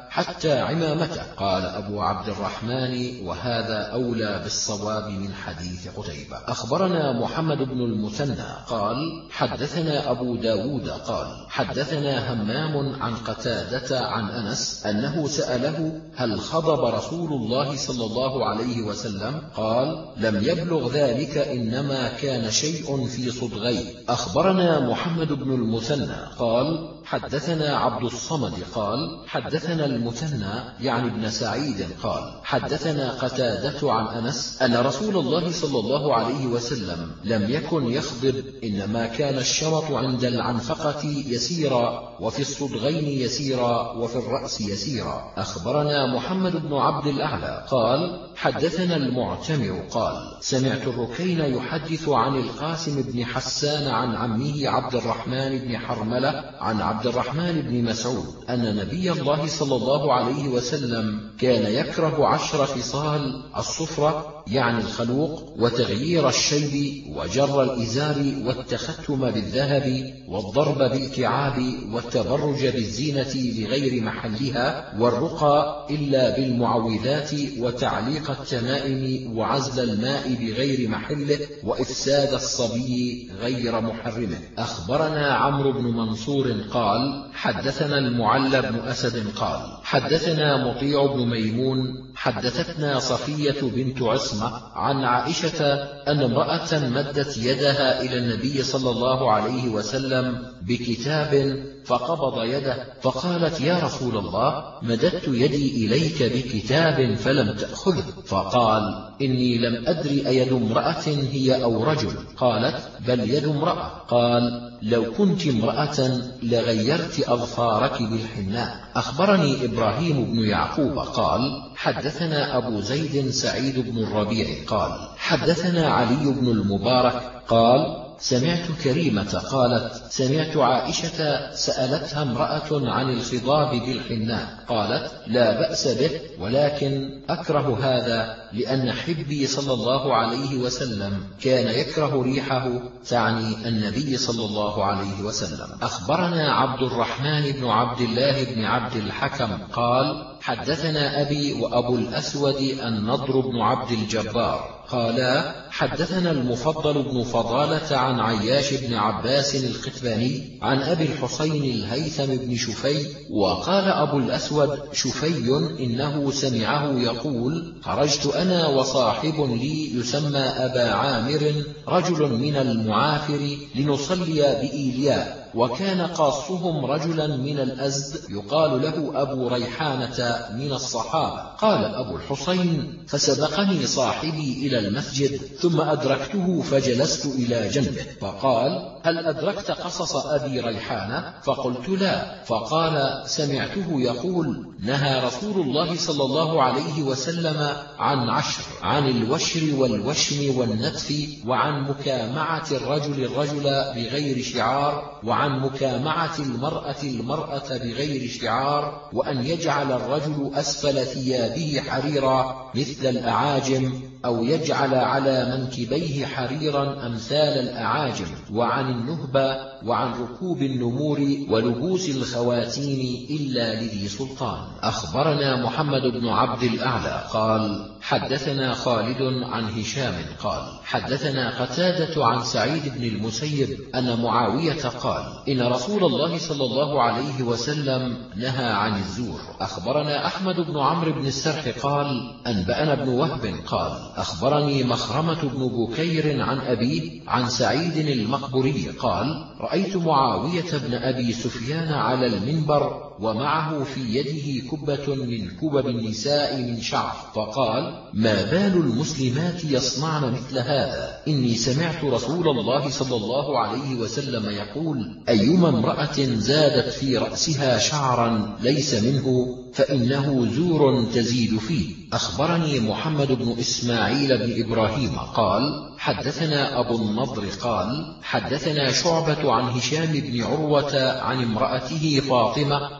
Speaker 1: حتى عمامته. قال أبو عبد الرحمن: وهذا أولى بالصواب من حديث قتيبة. أخبرنا محمد بن المثنى قال: حدثنا أبو داود قال: حدثنا همام عن قتادة عن أنس أنه سأله: هل خضب رسول الله صلى الله عليه وسلم؟ قال: لم يبلغ ذلك، إنما كان شيء في صدغي. أخبرنا محمد بن المثنى قال: حدثنا عبد الصمد قال: حدثنا المثنى يعني ابن سعيد قال: حدثنا قتادة عن أنس أن رسول الله صلى الله عليه وسلم لم يكن يخضب، إنما كان الشمط عند العنفقة يسيرا، وفي الصدغين يسيرا، وفي الرأس يسيرا. أخبرنا محمد بن عبد الأعلى قال: حدثنا المعتمر قال: سمعت الركين يحدث عن القاسم بن حسان عن عمه عبد الرحمن بن حرملة عن عبد الرحمن بن مسعود أن نبي الله صلى الله عليه وسلم كان يكره عشر خصال: الصفرة يعني الخلوق، وتغيير الشيب، وجر الإزار، والتختم بالذهب، والضرب بالكعاب، والتبرج بالزينة لغير محلها، والرقى إلا بالمعوذات، وتعليق التمائم، وعزل الماء بغير محله، وإفساد الصبي غير محرمه. أخبرنا عمرو بن منصور قال: حدثنا المعلى بن أسد قال: حدثنا مطيع بن ميمون حدثتنا صفية بنت عصمة عن عائشة أن امرأة مدت يدها إلى النبي صلى الله عليه وسلم بكتاب فقبض يده، فقالت: يا رسول الله، مددت يدي إليك بكتاب فلم تأخذه. فقال: إني لم أدري أيد امرأة هي أو رجل؟ قالت: بل يد امرأة. قال: لو كنت امرأة لغيرت أظفارك بالحناء. أخبرني إبراهيم بن يعقوب قال: حدثنا أبو زيد سعيد بن الربيع قال: حدثنا علي بن المبارك قال: سمعت كريمة قالت: سمعت عائشة سألتها امرأة عن الخضاب بالحناء، قالت: لا بأس به، ولكن أكره هذا لأن حبي صلى الله عليه وسلم كان يكره ريحه، تعني النبي صلى الله عليه وسلم. أخبرنا عبد الرحمن بن عبد الله بن عبد الحكم قال: حدثنا أبي وأبو الأسود النضر بن عبد الجبار قالا: حدثنا المفضل بن فضالة عن عياش بن عباس القتباني عن أبي الحسين الهيثم بن شفي. وقال أبو الأسود: شفي إنه سمعه يقول: خرجت أنا وصاحب لي يسمى أبا عامر رجل من المعافر لنصلي بإيلياء، وكان قاصهم رجلا من الأزد يقال له أبو ريحانة من الصحابة. قال أبو الحسين: فسبقني صاحبي إلى المسجد، ثم أدركته فجلست إلى جنبه، فقال: هل أدركت قصص أبي ريحانة؟ فقلت: لا. فقال: سمعته يقول: نهى رسول الله صلى الله عليه وسلم عن عشر: عن الوشر والوشم والنتف، وعن مكامعة الرجل الرجل بغير شعار، وعن مكامعة المرأة المرأة بغير شعار، وأن يجعل الرجل أسفل ثيابه حريرا مثل الأعاجم، أو يجعل على منكبيه حريرا أمثال الأعاجم، وعن النهبة، وعن ركوب النمور، ولبوس الخواتيم إلا لذي سلطان. أخبرنا محمد بن عبد الأعلى قال: حدثنا خالد عن هشام قال: حدثنا قتادة عن سعيد بن المسيب أن معاوية قال: إن رسول الله صلى الله عليه وسلم نهى عن الزور. أخبرنا أحمد بن عمرو بن السرح قال: أنبأنا ابن وهب قال: أخبرني مخرمة بن بكير عن أبيه عن سعيد المقبري قال: رأيت معاوية بن أبي سفيان على المنبر، ومعه في يده كبة من كبب النساء من شعر، فقال: ما بال المسلمات يصنعن مثل هذا؟ إني سمعت رسول الله صلى الله عليه وسلم يقول: أيما امرأة زادت في رأسها شعرا ليس منه فإنه زور تزيد فيه. أخبرني محمد بن إسماعيل بن إبراهيم قال: حدثنا أبو النضر قال: حدثنا شعبة عن هشام بن عروة عن امرأته فاطمة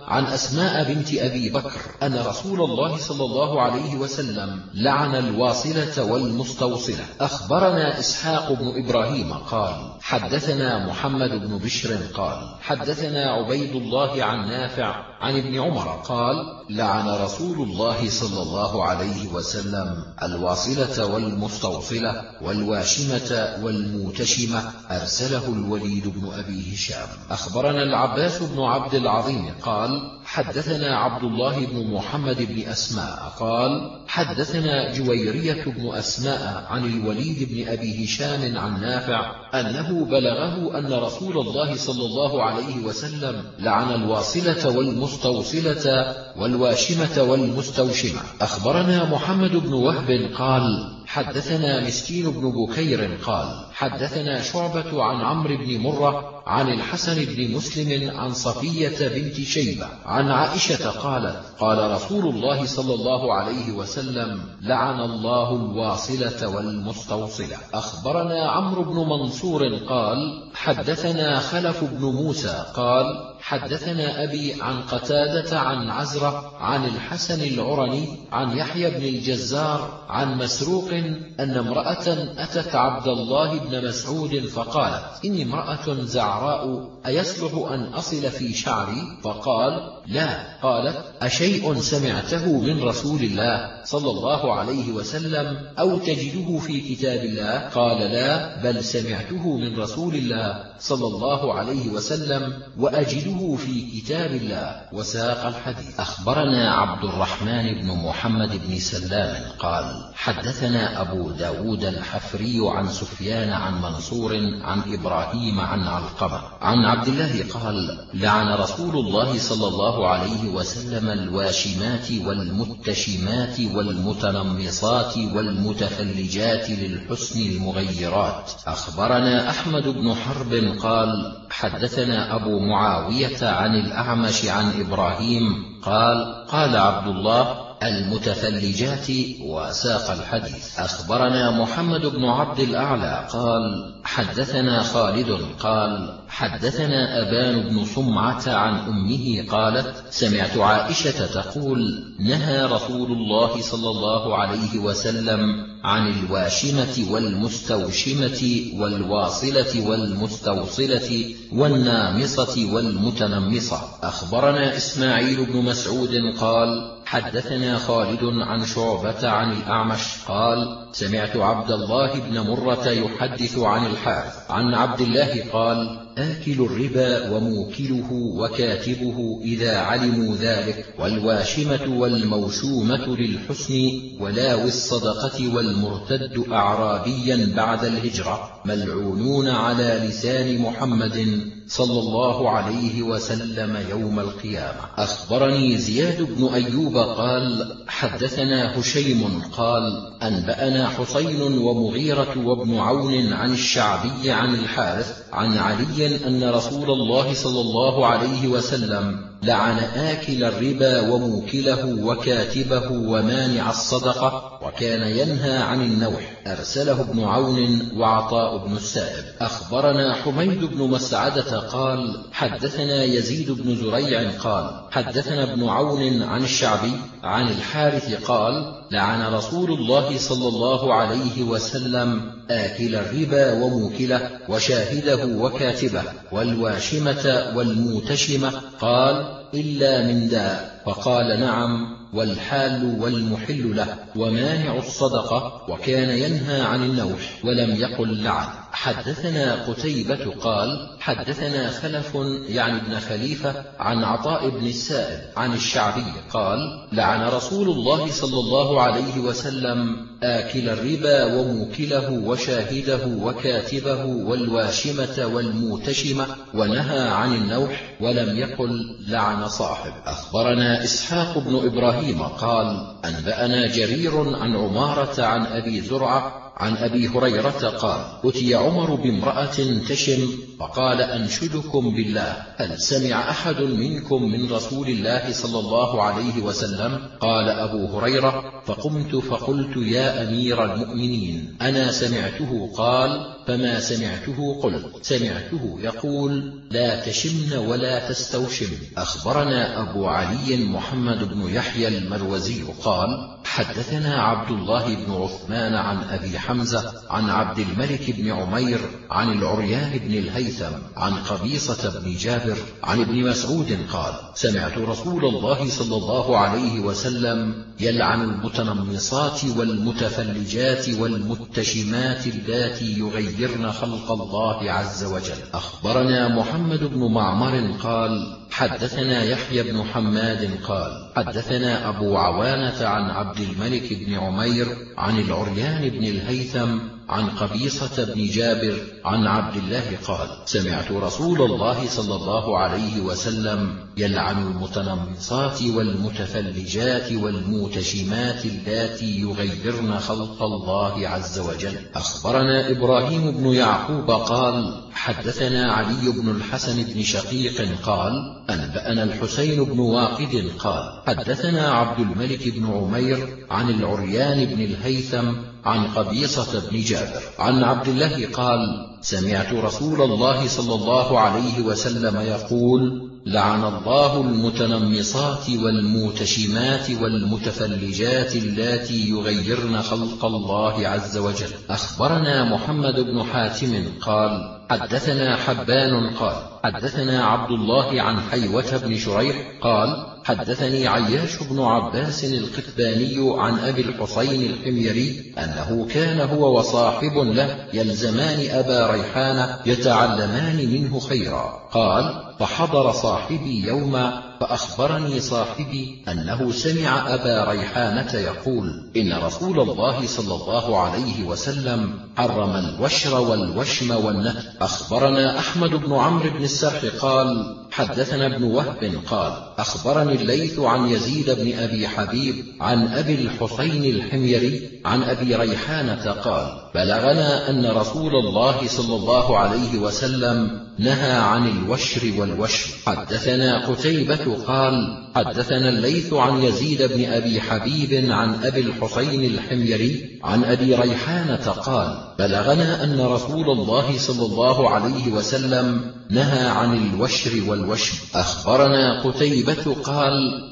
Speaker 1: عن أسماء بنت أبي بكر أن رسول الله صلى الله عليه وسلم لعن الواصلة والمستوصلة. أخبرنا إسحاق بن إبراهيم قال حدثنا محمد بن بشر قال حدثنا عبيد الله عن نافع عن ابن عمر قال لعن رسول الله صلى الله عليه وسلم الواصلة والمستوصلة والواشمة والموتشمة. أرسله الوليد بن أبي هشام. أخبرنا العباس بن عبد العظيم قال حدثنا عبد الله بن محمد بن أسماء قال حدثنا جويرية بن أسماء عن الوليد بن أبي هشام عن نافع أنه بلغه أن رسول الله صلى الله عليه وسلم لعن الواصلة والمستوصلة والواشمة والمستوشمة. أخبرنا محمد بن وهب قال حدثنا مسكين بن بكير قال حدثنا شعبة عن عمرو بن مرة عن الحسن بن مسلم عن صفية بنت شيبة عن عائشة قالت قال رسول الله صلى الله عليه وسلم لعن الله الواصلة والمستوصلة. أخبرنا عمرو بن منصور قال حدثنا خلف بن موسى قال حدثنا أبي عن قتادة عن عزرة عن الحسن العرني عن يحيى بن الجزار عن مسروق أن امرأة أتت عبد الله بن مسعود فقالت إني امرأة زعراء أيصلح أن أصل في شعري؟ فقال لا. قالت أشيء سمعته من رسول الله صلى الله عليه وسلم أو تجده في كتاب الله؟ قال لا، بل سمعته من رسول الله صلى الله عليه وسلم وأجده في كتاب الله. وساق الحديث. أخبرنا عبد الرحمن بن محمد بن سلام قال حدثنا أبو داود الحفري عن سفيان عن منصور عن إبراهيم عن علقمة عن عبد الله قال لعن رسول الله صلى الله عليه وسلم الواشمات والمتشمات والمتنمصات والمتفلجات للحسن المغيرات. أخبرنا أحمد بن حرب قال حدثنا أبو معاوية عن الأعمش عن إبراهيم قال قال عبد الله المتفلجات. وساق الحديث. أخبرنا محمد بن عبد الأعلى قال حدثنا خالد قال حدثنا أبان بن صمعة عن أمه قالت سمعت عائشة تقول نهى رسول الله صلى الله عليه وسلم عن الواشمة والمستوشمة والواصلة والمستوصلة والنامصة والمتنمصة. أخبرنا إسماعيل بن مسعود قال حدثنا خالد عن شعبة عن الأعمش قال سمعت عبد الله بن مرة يحدث عن الحارث عن عبد الله قال آكل الربا وموكله وكاتبه إذا علموا ذلك والواشمة والموشومة للحسن ولاوي الصدقة والمرتد أعرابيا بعد الهجرة ملعونون على لسان محمد صلى الله عليه وسلم يوم القيامة. أخبرني زياد بن أيوب قال حدثنا هشيم قال أنبأنا حسين ومغيرة وابن عون عن الشعبي عن الحارث عن علي أن رسول الله صلى الله عليه وسلم لعن آكل الربا وموكله وكاتبه ومانع الصدقة وكان ينهى عن النوح. أرسله ابن عون وعطاء بن السائب. أخبرنا حميد بن مسعدة قال حدثنا يزيد بن زريع قال حدثنا ابن عون عن الشعبي عن الحارث قال لعن رسول الله صلى الله عليه وسلم آكل الربا وموكله وشاهده وكاتبه والواشمة والموتشمة قال إلا من داء فقال نعم والحال والمحل له ومانع الصدقة وكان ينهى عن النوح ولم يقل لعن. حدثنا قتيبة قال حدثنا خلف يعني ابن خليفة عن عطاء بن السائب عن الشعبي قال لعن رسول الله صلى الله عليه وسلم آكل الربا وموكله وشاهده وكاتبه والواشمة والموتشمة ونهى عن النوح ولم يقل لعن صاحب. أخبرنا إسحاق بن إبراهيم قال أنبأنا جرير عن عمارة عن أبي زرعة عن أبي هريرة قال: أتي عمر بامرأة تشم فقال: أنشدكم بالله، هل سمع أحد منكم من رسول الله صلى الله عليه وسلم؟ قال أبو هريرة: فقمت فقلت: يا أمير المؤمنين، أنا سمعته. قال: فما سمعته؟ قلت: سمعته يقول: لا تشمن ولا تستوشم. أخبرنا أبو علي محمد بن يحيى المروزي قال: حدثنا عبد الله بن عثمان عن أبي حمزة عن عبد الملك بن عمير عن العريان بن الهيثم عن قبيصة بن جابر عن ابن مسعود قال: سمعت رسول الله صلى الله عليه وسلم يلعن المتنمصات والمتفلجات والمتشمات اللاتي يغيرن خلق الله عز وجل. أخبرنا محمد بن معمر قال: حدثنا يحيى بن حماد قال: حدثنا أبو عوانة عن عبد الملك بن عمير عن العريان بن الهيثم عن قبيصة بن جابر عن عبد الله قال: سمعت رسول الله صلى الله عليه وسلم يلعن المتنمصات والمتفلجات والمتشمات اللاتي يغيرن خلق الله عز وجل. أخبرنا إبراهيم بن يعقوب قال: حدثنا علي بن الحسن بن شقيق قال: أنبأنا الحسين بن واقد قال: حدثنا عبد الملك بن عمير عن العريان بن الهيثم عن قبيصة بن جابر عن عبد الله قال: سمعت رسول الله صلى الله عليه وسلم يقول: لعن الله المتنمصات والمتشمات والمتفلجات اللاتي يغيرن خلق الله عز وجل. أخبرنا محمد بن حاتم قال: حدثنا حبان قال: حدثنا عبد الله عن حيوة بن شريح قال: حدثني عياش بن عباس القتباني عن أبي الحسين الحميري أنه كان هو وصاحب له يلزمان أبا ريحانة يتعلمان منه خيرا. قال: فحضر صاحبي يوما فأخبرني صاحبي أنه سمع أبا ريحانة يقول: إن رسول الله صلى الله عليه وسلم حرم الوشر والوشم والنتن. أخبرنا أحمد بن عمرو بن السرح قال: حدثنا ابن وهب قال: أخبرني الليث عن يزيد بن أبي حبيب عن أبي الحسين الحميري عن أبي ريحانة قال: بلغنا أن رسول الله صلى الله عليه وسلم نهى عن الوشر والوشم. حدثنا قتيبة قال: حدثنا الليث عن يزيد بن أبي حبيب عن أبي الحسين الحميري عن أبي ريحانة قال: بلغنا أن رسول الله صلى الله عليه وسلم نهى عن الوشر والوشم. أخبرنا قتيبة قال: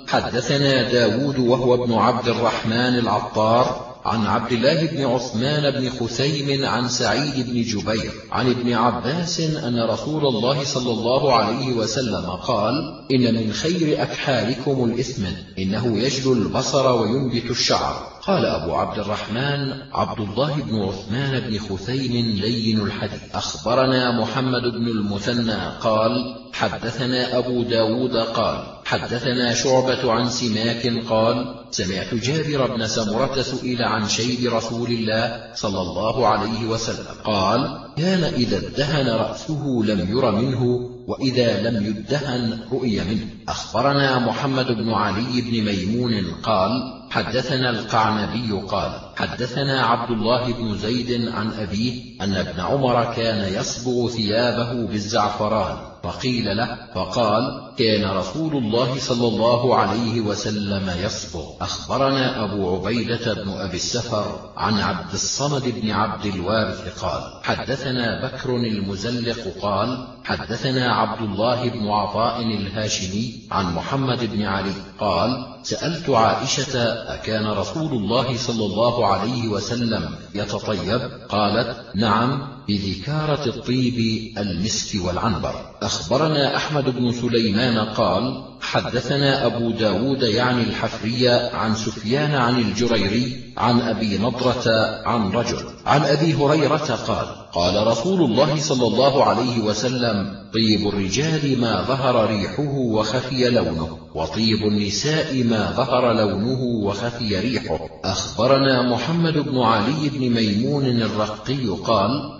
Speaker 1: حدثنا داود وهو ابن عبد الرحمن العطار عن عبد الله بن عثمان بن خثيم عن سعيد بن جبير عن ابن عباس أن رسول الله صلى الله عليه وسلم قال: إن من خير أكحالكم الإثم، إنه يجلو البصر وينبت الشعر. قال أبو عبد الرحمن عبد الله بن عثمان بن خثيم لين الحديث. أخبرنا محمد بن المثنى قال: حدثنا أبو داود قال: حدثنا شعبة عن سماك قال: سمعت جابر بن سمرة سئل عن شيب رسول الله صلى الله عليه وسلم قال: كان إذا ادهن رأسه لم ير منه، وإذا لم يدهن رؤي منه. أخبرنا محمد بن علي بن ميمون قال: حدثنا القعنبي قال: حدثنا عبد الله بن زيد عن أبيه أن ابن عمر كان يصبغ ثيابه بالزعفران، فقيل له فقال: كان رسول الله صلى الله عليه وسلم يصبغ. أخبرنا أبو عبيدة بن أبي السفر عن عبد الصمد بن عبد الوارث قال: حدثنا بكر المزلق قال: حدثنا عبد الله بن عطاء الهاشمي عن محمد بن علي قال: سألت عائشة: أكان رسول الله صلى الله عليه وسلم يتطيب؟ قالت: نعم، بذكارة الطيب المسك والعنبر. أخبرنا أحمد بن سليمان قال: حدثنا أبو داود يعني الحفري عن سفيان عن الجريري عن أبي نضرة عن رجل عن أبي هريرة قال: قال رسول الله صلى الله عليه وسلم: طيب الرجال ما ظهر ريحه وخفي لونه، وطيب النساء ما ظهر لونه وخفي ريحه. أخبرنا محمد بن علي بن ميمون الرقي قال: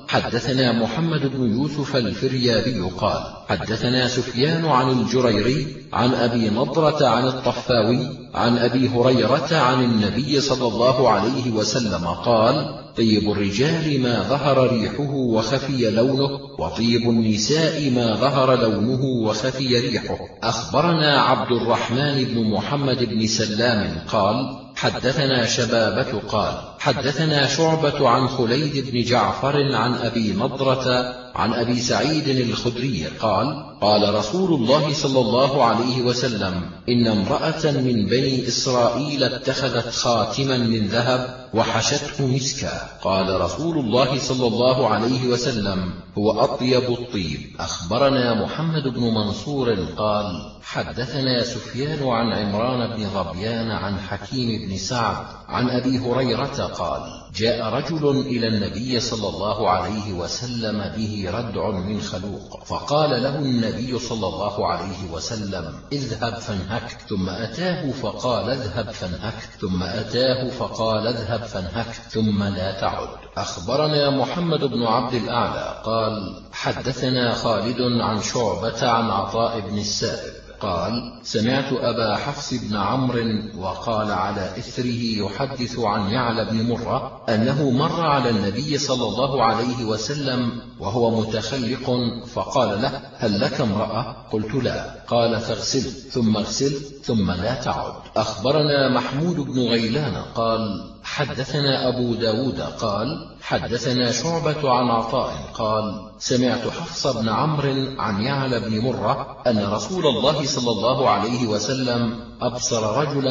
Speaker 1: حدثنا محمد بن يوسف الفريابي قال حدثنا سفيان عن الجريري عن أبي نضرة عن الطفاوي عن أبي هريرة عن النبي صلى الله عليه وسلم قال طيب الرجال ما ظهر ريحه وخفي لونه، وطيب النساء ما ظهر لونه وخفي ريحه. أخبرنا عبد الرحمن بن محمد بن سلام قال حدثنا شبابة قال حدثنا شعبة عن خليد بن جعفر عن أبي نضرة عن أبي سعيد الخدري قال قال رسول الله صلى الله عليه وسلم إن امرأة من بني إسرائيل اتخذت خاتما من ذهب وحشته مسكا. قال رسول الله صلى الله عليه وسلم هو أطيب الطيب. أخبرنا محمد بن منصور قال حدثنا سفيان عن عمران بن ظبيان عن حكيم بن سعد عن أبي هريرة قال جاء رجل إلى النبي صلى الله عليه وسلم به ردع من خلوق، فقال له النبي صلى الله عليه وسلم اذهب فانهك، ثم أتاه فقال اذهب فانهك، ثم أتاه فقال اذهب فانهك، ثم لا تعد. أخبرنا محمد بن عبد الأعلى قال حدثنا خالد عن شعبة عن عطاء بن السائب قال سمعت أبا حفص بن عمرو وقال على إثره يحدث عن يعلى بن مرة أنه مر على النبي صلى الله عليه وسلم وهو متخلق فقال له هل لك امرأة؟ قلت لا. قال فاغسل ثم اغسل ثم لا تعد. أخبرنا محمود بن غيلان قال حدثنا أبو داود قال حدثنا شعبة عن عطاء قال سمعت حفص بن عمرو عن يعلى بن مرة أن رسول الله صلى الله عليه وسلم أبصر رجلا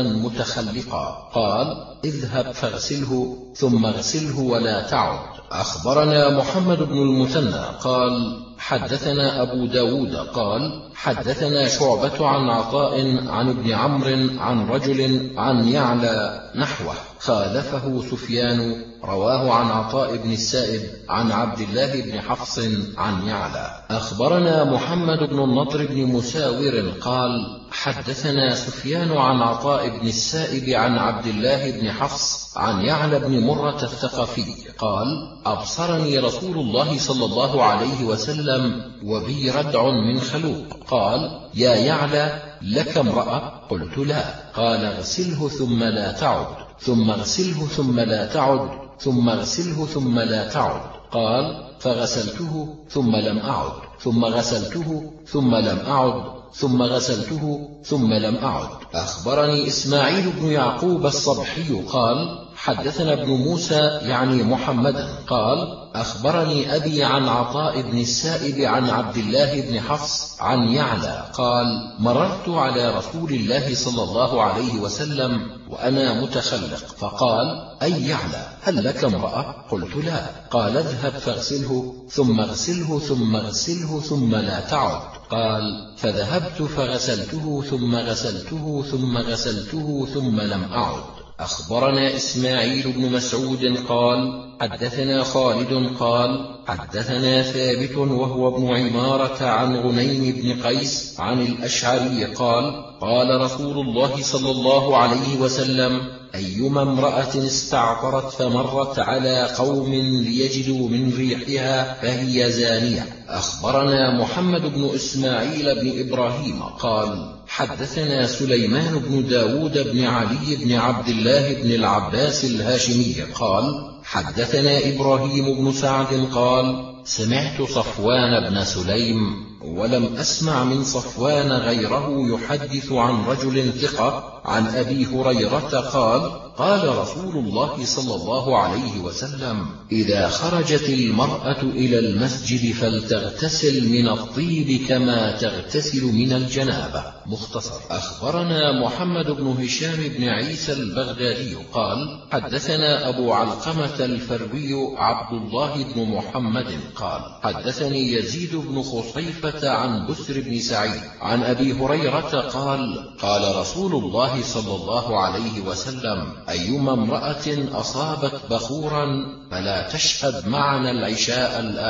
Speaker 1: متخلقا قال اذهب فاغسله ثم اغسله ولا تعد. أخبرنا محمد بن المثنى قال حدثنا أبو داود قال حدثنا شعبة عن عطاء عن ابن عمرو عن رجل عن يعلى نحوه، خالفه سفيان رواه عن عطاء بن السائب عن عبد الله بن حفص عن يعلى. أخبرنا محمد بن النضر بن مساور قال حدثنا سفيان عن عطاء بن السائب عن عبد الله بن حفص عن يعلى بن مرة الثقفي قال أبصرني رسول الله صلى الله عليه وسلم وبي ردع من خلوق قال يا يعلى لك امرأة؟ قلت لا. قال اغسله ثم لا تعد، ثم اغسله ثم لا تعد، ثم اغسله ثم لا تعد. قال فغسلته ثم لم أعد، ثم غسلته ثم لم أعد، ثم غسلته ثم لم أعد. أخبرني إسماعيل بن يعقوب الصبحي قال حدثنا ابن موسى يعني محمدا قال أخبرني أبي عن عطاء بن السائب عن عبد الله بن حفص عن يعلى قال مررت على رسول الله صلى الله عليه وسلم وأنا متخلق فقال أي يعلى هل لك امرأة؟ قلت لا. قال اذهب فاغسله ثم اغسله ثم اغسله ثم لا تعد. قال فذهبت فغسلته ثم غسلته ثم غسلته ثم لم أعد. أخبرنا إسماعيل بن مسعود قال حدثنا خالد قال حدثنا ثابت وهو ابن عمارة عن غنيم بن قيس عن الأشعري قال قال رسول الله صلى الله عليه وسلم أيما امرأة استعطرت فمرت على قوم ليجدوا من ريحها فهي زانية. أخبرنا محمد بن إسماعيل بن إبراهيم قال حدثنا سليمان بن داود بن علي بن عبد الله بن العباس الهاشمي قال حدثنا إبراهيم بن سعد قال سمعت صفوان بن سليم ولم أسمع من صفوان غيره يحدث عن رجل ثقة عن أبي هريرة قال قال رسول الله صلى الله عليه وسلم إذا خرجت المرأة إلى المسجد فلتغتسل من الطيب كما تغتسل من الجنابة. مختصر. أخبرنا محمد بن هشام بن عيسى البغدادي قال حدثنا أبو علقمة الفروي عبد الله بن محمد قال حدثني يزيد بن خصيفة عن بسر بن سعيد عن أبي هريرة قال قال رسول الله صلى الله عليه وسلم أيما امرأة أصابت بخورا فلا تشهد معنا العشاء الآخرة.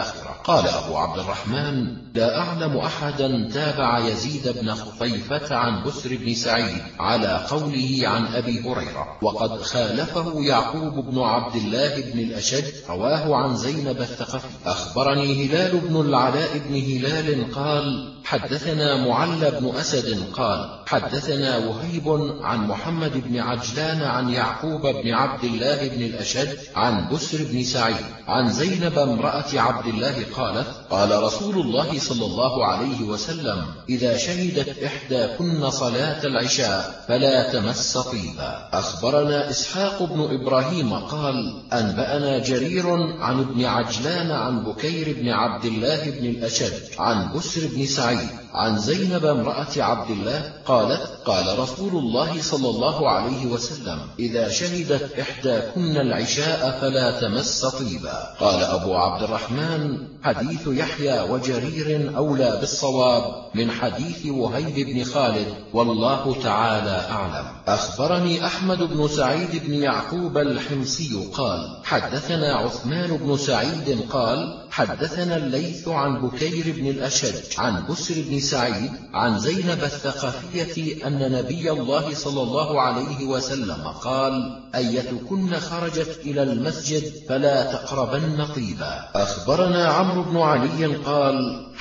Speaker 1: قال أبو عبد الرحمن: لا أعلم أحدا تابع يزيد بن خطيفة عن بسر بن سعيد على قوله عن أبي هريرة، وقد خالفه يعقوب بن عبد الله بن الأشج، رواه عن زينب الثقفي. أخبرني هلال بن العلاء بن هلال قال: حدثنا معل بن أسد قال: حدثنا وهيب عن محمد بن عجلان عن يعقوب بن عبد الله بن الأشج عن بسر بن سعيد عن زينب امرأة عبد الله قالت: قال رسول الله صلى الله عليه وسلم: إذا شهدت إحداكن صلاة العشاء فلا تمس طيبا. أخبرنا إسحاق بن إبراهيم قال: أنبأنا جرير عن ابن عجلان عن بكير بن عبد الله بن الأشج عن بسر بن سعيد عن زينب امرأة عبد الله قالت: قال رسول الله صلى الله عليه وسلم: إذا شهدت إحداكن العشاء فلا تمس طيبا. قال أبو عبد الرحمن: حديث يحيى وجرير أولى بالصواب من حديث وهيب بن خالد، والله تعالى أعلم. أخبرني أحمد بن سعيد بن يعقوب الحمصي قال: حدثنا عثمان بن سعيد قال: حدثنا الليث عن بكير بن الأشج عن بسر بن سعيد عن زينب الثقفية أن نبي الله صلى الله عليه وسلم قال: أيتكن خرجت إلى المسجد فلا تقربن طيبا. أخبرنا عمرو بن علي قال: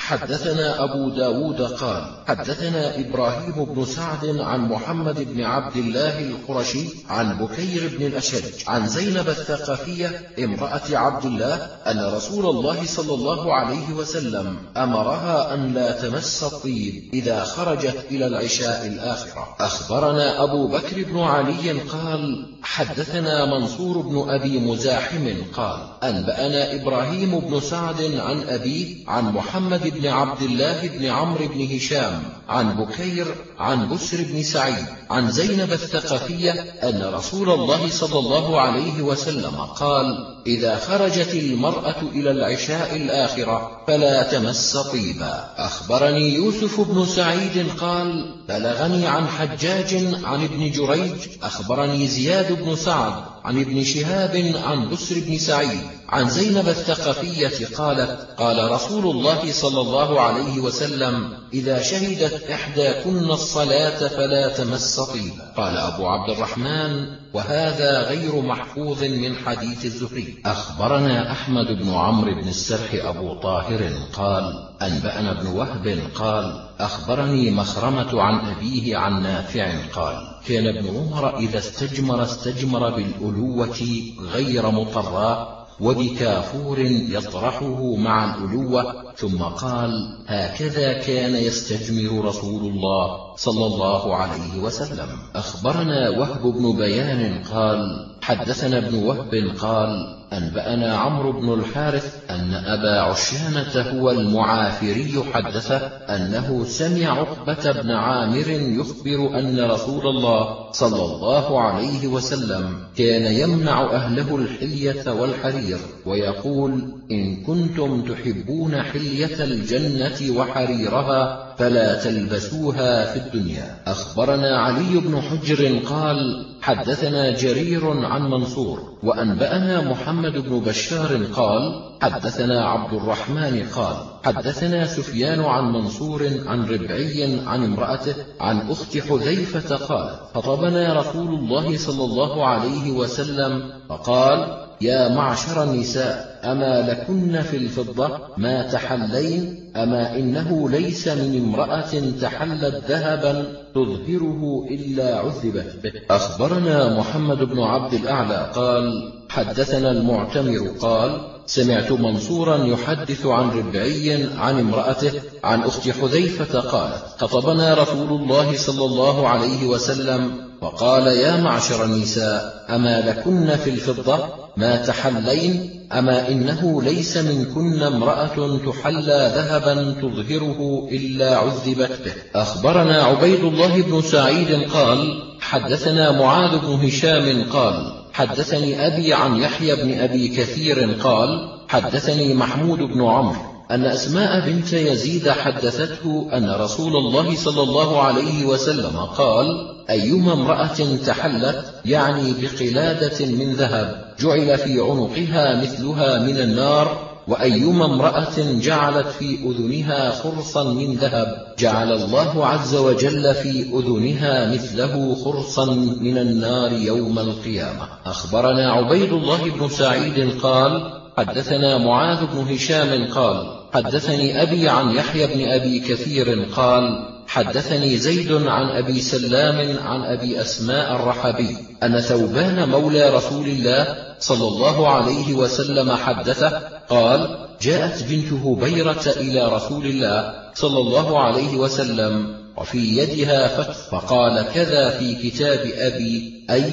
Speaker 1: حدثنا أبو داود قال: حدثنا إبراهيم بن سعد عن محمد بن عبد الله القرشي عن بكير بن الأشج عن زينب الثقفية امرأة عبد الله أن رسول الله صلى الله عليه وسلم أمرها أن لا تمس الطيب إذا خرجت إلى العشاء الآخرة. أخبرنا أبو بكر بن علي قال: حدثنا منصور بن أبي مزاحم قال: أنبأنا إبراهيم بن سعد عن أبيه عن محمد بن عبد الله بن عمرو بن هشام عن بكير عن بسر بن سعيد عن زينب الثقفية أن رسول الله صلى الله عليه وسلم قال: إذا خرجت المرأة إلى العشاء الآخرة فلا تمس طيبا. أخبرني يوسف بن سعيد قال: بلغني عن حجاج عن ابن جريج أخبرني زياد بن سعد عن ابن شهاب عن بسر بن سعيد عن زينب الثقفية قالت: قال رسول الله صلى الله عليه وسلم: إذا شهدت إحداكن الصلاة فلا تمس طيبا. قال أبو عبد الرحمن: وهذا غير محفوظ من حديث الزهري. أخبرنا أحمد بن عمرو بن السرح أبو طاهر قال: أنبأنا ابن وهب قال: أخبرني مخرمة عن أبيه عن نافع قال: كان ابن عمر إذا استجمر استجمر بالألوة غير مطراه وبكافور يطرحه مع الألوة، ثم قال: هكذا كان يستجمر رسول الله صلى الله عليه وسلم. أخبرنا وهب بن بيان قال: حدثنا ابن وهب قال: أنبأنا عمرو بن الحارث أن أبا عشانة هو المعافري حدثه أنه سمع عقبة بن عامر يخبر أن رسول الله صلى الله عليه وسلم كان يمنع أهله الحلية والحرير ويقول: إن كنتم تحبون حلية الجنة وحريرها فلا تلبسوها في الدنيا. أخبرنا علي بن حجر قال: حدثنا جرير عن منصور وأنبأنا محمد بن بشار قال: حدثنا عبد الرحمن قال: حدثنا سفيان عن منصور عن ربعي عن امرأته عن أخت حذيفة قال: خطبنا رسول الله صلى الله عليه وسلم فقال: يا معشر النساء، أما لكن في الفضة ما تحلين؟ أما إنه ليس من امرأة تحلت ذهبا تظهره إلا عذبت به. أخبرنا محمد بن عبد الأعلى قال: حدثنا المعتمر قال: سمعت منصورا يحدث عن ربعي عن امرأته عن أخت حذيفة قالت: خطبنا رسول الله صلى الله عليه وسلم وقال: يا معشر النساء، أما لكن في الفضة ما تحلين؟ أما إنه ليس منكن امرأة تحلى ذهبا تظهره إلا عذبت به. أخبرنا عبيد الله بن سعيد قال: حدثنا معاذ بن هشام قال: حدثني أبي عن يحيى بن أبي كثير قال: حدثني محمود بن عمرو أن أسماء بنت يزيد حدثته أن رسول الله صلى الله عليه وسلم قال: أيما امرأة تحلت، يعني بقلادة من ذهب، جعل في عنقها مثلها من النار، وأيما امرأة جعلت في أذنها خرصا من ذهب جعل الله عز وجل في أذنها مثله خرصا من النار يوم القيامة. أخبرنا عبيد الله بن سعيد قال حدثنا معاذ بن هشام قال حدثني أبي عن يحيى بن أبي كثير قال حدثني زيد عن أبي سلام عن أبي أسماء الرحبي أن ثوبان مولى رسول الله صلى الله عليه وسلم حدثه قال جاءت بنت هبيرة إلى رسول الله صلى الله عليه وسلم وفي يدها فتح فقال كذا في كتاب أبي أي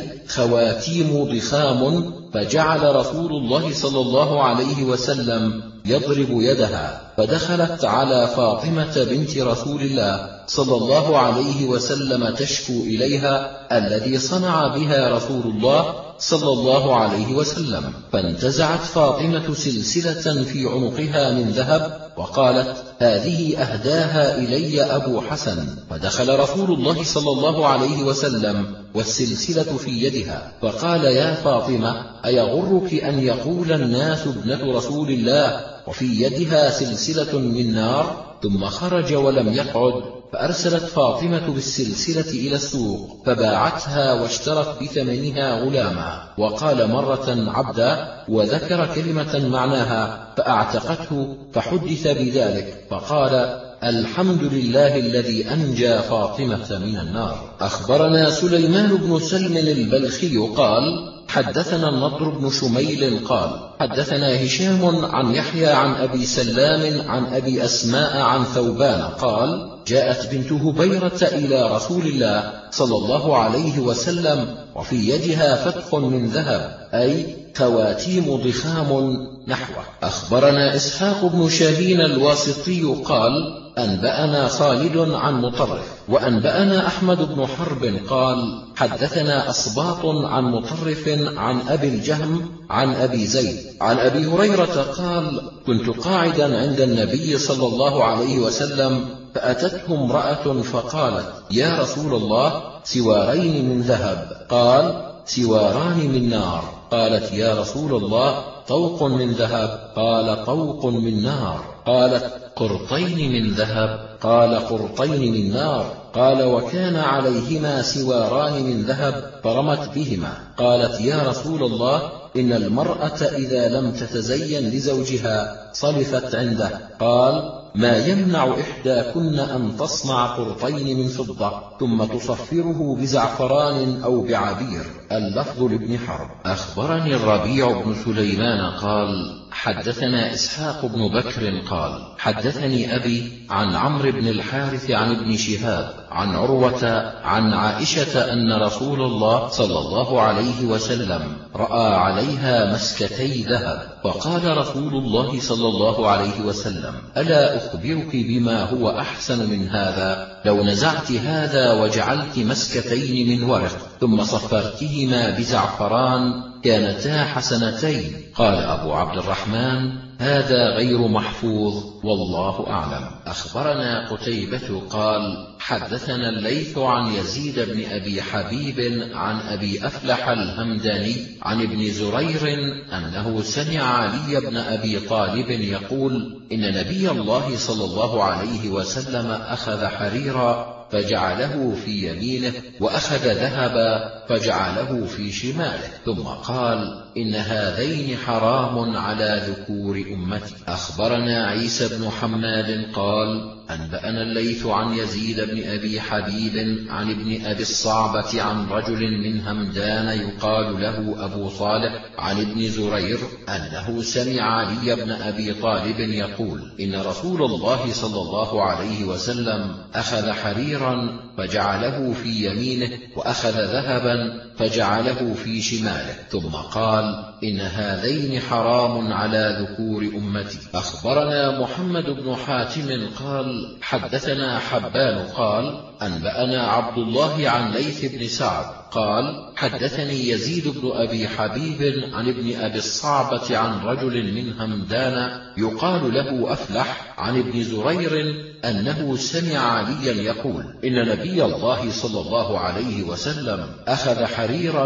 Speaker 1: خواتيم ضخام، فجعل رسول الله صلى الله عليه وسلم يضرب يدها، فدخلت على فاطمة بنت رسول الله صلى الله عليه وسلم تشكو إليها الذي صنع بها رسول الله صلى الله عليه وسلم، فانتزعت فاطمة سلسلة في عنقها من ذهب وقالت هذه أهداها إلي أبو حسن، فدخل رسول الله صلى الله عليه وسلم والسلسلة في يدها، فقال يا فاطمة أيغرك أن يقول الناس ابنة رسول الله وفي يدها سلسلة من نار؟ ثم خرج ولم يقعد، فأرسلت فاطمة بالسلسلة إلى السوق فباعتها واشترت بثمنها غلاما، وقال مرة عبدا، وذكر كلمة معناها فأعتقته، فحدث بذلك فقال الحمد لله الذي أنجى فاطمة من النار. أخبرنا سليمان بن سلم البلخي قال حدثنا النضر بن شميل قال حدثنا هشام عن يحيى عن أبي سلام عن أبي أسماء عن ثوبان قال جاءت بنت هبيرة إلى رسول الله صلى الله عليه وسلم وفي يدها فتح من ذهب أي خواتيم ضخام نحوه. أخبرنا إسحاق بن شاهين الواسطي قال أنبأنا خالد عن مطرف وأنبأنا أحمد بن حرب قال حدثنا أصباط عن مطرف عن أبي الجهم عن أبي زيد عن أبي هريرة قال كنت قاعدا عند النبي صلى الله عليه وسلم فأتته امرأة فقالت يا رسول الله سوارين من ذهب، قال سواران من نار، قالت يا رسول الله طوق من ذهب، قال طوق من نار، قالت قرطين من ذهب، قال قرطين من نار، قال وكان عليهما سواران من ذهب فرمت بهما، قالت يا رسول الله إن المرأة إذا لم تتزين لزوجها صلفت عنده، قال ما يمنع إحداكن أن تصنع قرطين من فضة ثم تصفره بزعفران أو بعبير. اللفظ لابن حرب. أخبرني الربيع بن سليمان قال حدثنا إسحاق بن بكر قال حدثني أبي عن عمرو بن الحارث عن ابن شهاب عن عروة عن عائشة أن رسول الله صلى الله عليه وسلم رأى عليها مسكتي ذهب، فقال رسول الله صلى الله عليه وسلم ألا أخبرك بما هو أحسن من هذا؟ لو نزعت هذا وجعلت مسكتين من ورق ثم صفرتهما بزعفران كانتا حسنتين. قال أبو عبد الرحمن هذا غير محفوظ والله أعلم. أخبرنا قتيبة قال حدثنا الليث عن يزيد بن أبي حبيب عن أبي أفلح الهمداني عن ابن زرير أنه سمع علي بن أبي طالب يقول إن نبي الله صلى الله عليه وسلم أخذ حريرا فجعله في يمينه وأخذ ذهبا فجعله في شماله، ثم قال إن هذين حرام على ذكور أمتي. أخبرنا عيسى بن حماد قال أنبأنا الليث عن يزيد بن أبي حبيب عن ابن أبي الصعبة عن رجل من همدان يقال له أبو صالح عن ابن زرير أنه سمع علي بن أبي طالب يقول إن رسول الله صلى الله عليه وسلم أخذ حريرا فجعله في يمينه وأخذ ذهبا فجعله في شماله، ثم قال إن هذين حرام على ذكور أمتي. أخبرنا محمد بن حاتم قال حدثنا حبان قال أنبأنا عبد الله عن ليث بن سعد قال حدثني يزيد بن أبي حبيب عن ابن أبي الصعبة عن رجل من همدان يقال له أفلح عن ابن زرير أنه سمع عليا يقول إن نبي الله صلى الله عليه وسلم أخذ حريرا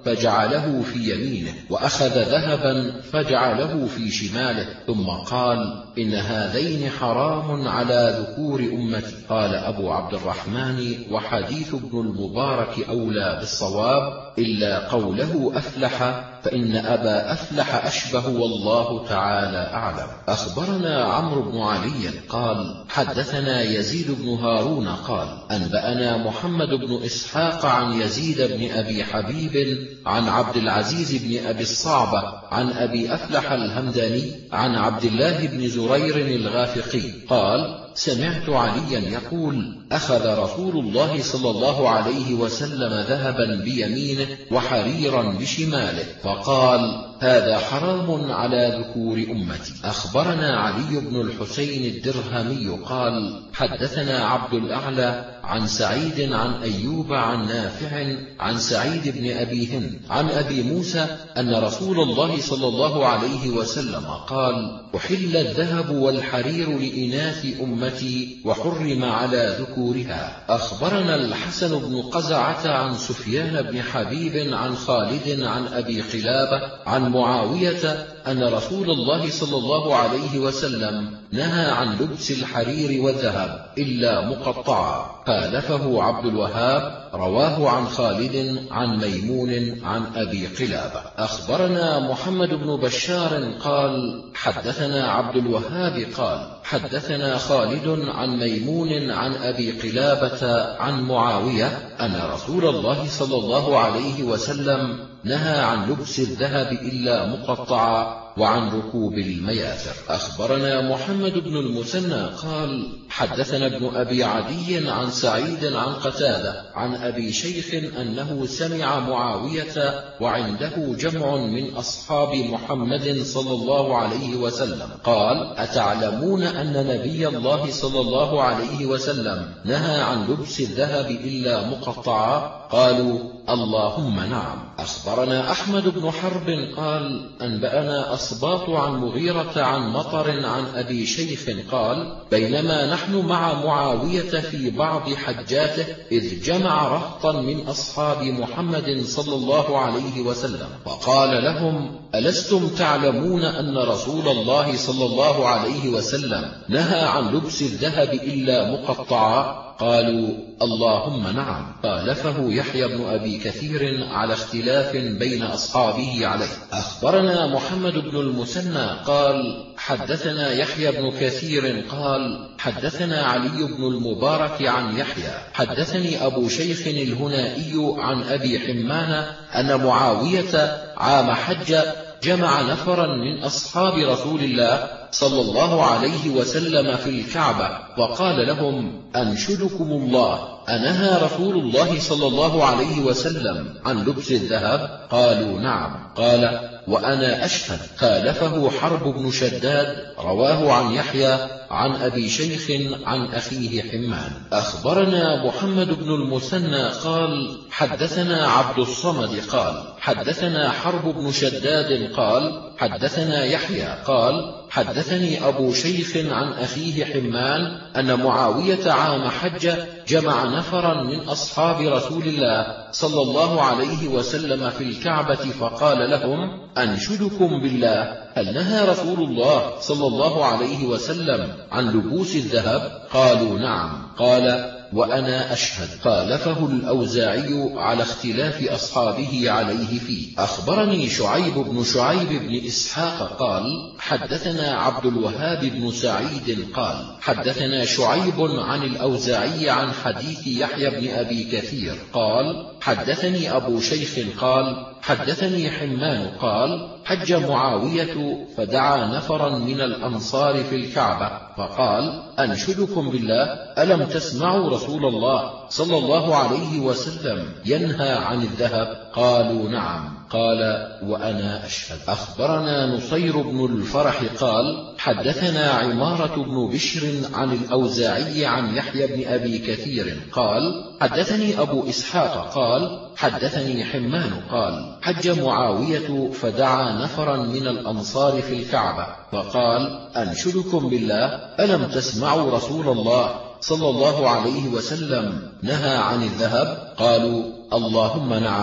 Speaker 1: فجعله في يمينه، وأخذ ذهبا فجعله في شماله، ثم قال: إن هذين حرام على ذكور أمتي. قال أبو عبد الرحمن: وحديث ابن المبارك أولى بالصواب، إلا قوله أفلح، فإن أبا أفلح أشبه والله تعالى أعلم. أخبرنا عمرو بن علي قال: حدثنا يزيد بن هارون قال: أنبأنا محمد بن إسحاق عن يزيد بن أبي حبيب عن عبد العزيز بن أبي الصعبة عن أبي أفلح الهمداني عن عبد الله بن زرير الغافقي قال: سمعت عليا يقول: أخذ رسول الله صلى الله عليه وسلم ذهبا بيمينه وحريرا بشماله، فقال: هذا حرام على ذكور أمتي. أخبرنا علي بن الحسين الدرهمي قال: حدثنا عبد الأعلى عن سعيد عن أيوب عن نافع عن سعيد بن أبي هند عن أبي موسى أن رسول الله صلى الله عليه وسلم قال: أحل الذهب والحرير لإناث أمتي وحرم على ذكورها. أخبرنا الحسن بن قزعة عن سفيان بن حبيب عن خالد عن أبي قلابة عن معاوية أن رسول الله صلى الله عليه وسلم نهى عن لبس الحرير والذهب إلا مقطعا. خالفه عبد الوهاب، رواه عن خالد عن ميمون عن أبي قلابة. أخبرنا محمد بن بشار قال: حدثنا عبد الوهاب قال: حدثنا خالد عن ميمون عن أبي قلابة عن معاوية أن رسول الله صلى الله عليه وسلم نهى عن لبس الذهب إلا مقطعا وعن ركوب المياثر. أخبرنا محمد بن المثنى قال: حدثنا ابن أبي عدي عن سعيد عن قتادة عن أبي شيخ أنه سمع معاوية وعنده جمع من أصحاب محمد صلى الله عليه وسلم قال: أتعلمون أن نبي الله صلى الله عليه وسلم نهى عن لبس الذهب إلا مقطعا؟ قالوا: اللهم نعم. أخبرنا أحمد بن حرب قال: أنبأنا أصباط عن مغيرة عن مطر عن أبي شيخ قال: بينما نحن مع معاوية في بعض حجاته إذ جمع رهطا من أصحاب محمد صلى الله عليه وسلم، فقال لهم: ألستم تعلمون أن رسول الله صلى الله عليه وسلم نهى عن لبس الذهب إلا مقطعا؟ قالوا: اللهم نعم. خالفه يحيى بن أبي كثير على اختلاف بين أصحابه عليه. أخبرنا محمد بن المثنى قال: حدثنا يحيى بن كثير قال: حدثنا علي بن المبارك عن يحيى حدثني أبو شيخ الهنائي عن أبي حمان أن معاوية عام حج جمع نفرا من أصحاب رسول الله صلى الله عليه وسلم في الكعبة، وقال لهم: أنشدكم الله، أنهى رسول الله صلى الله عليه وسلم عن لبس الذهب؟ قالوا: نعم. قال: وأنا أشهد. خالفه حرب بن شداد، رواه عن يحيى عن أبي شيخ عن أخيه حمان. أخبرنا محمد بن المثنى قال: حدثنا عبد الصمد قال: حدثنا حرب بن شداد قال: حدثنا يحيى قال: حدثني أبو شيخ عن أخيه حمان أن معاوية عام حج جمع نفرا من أصحاب رسول الله صلى الله عليه وسلم في الكعبة، فقال لهم: أنشدكم بالله، هل نهى رسول الله صلى الله عليه وسلم عن لبوس الذهب؟ قالوا: نعم. قال: وأنا أشهد. خالفه الأوزاعي على اختلاف أصحابه عليه فيه. أخبرني شعيب بن شعيب بن إسحاق قال: حدثنا عبد الوهاب بن سعيد قال: حدثنا شعيب عن الأوزاعي عن حديث يحيى بن أبي كثير قال: حدثني أبو شيخ قال: حدثني حمان قال: حج معاوية فدعا نفرا من الأنصار في الكعبة فقال: أنشدكم بالله، ألم تسمعوا رسول الله صلى الله عليه وسلم ينهى عن الذهب؟ قالوا: نعم. قال: وأنا أشهد. أخبرنا نصير بن الفرح قال: حدثنا عمارة بن بشر عن الأوزاعي عن يحيى بن أبي كثير قال: حدثني أبو إسحاق قال: حدثني حمان قال: حج معاوية فدعا نفرا من الأنصار في الكعبة فقال: أنشدكم بالله، ألم تسمعوا رسول الله صلى الله عليه وسلم نهى عن الذهب؟ قالوا: اللهم نعم.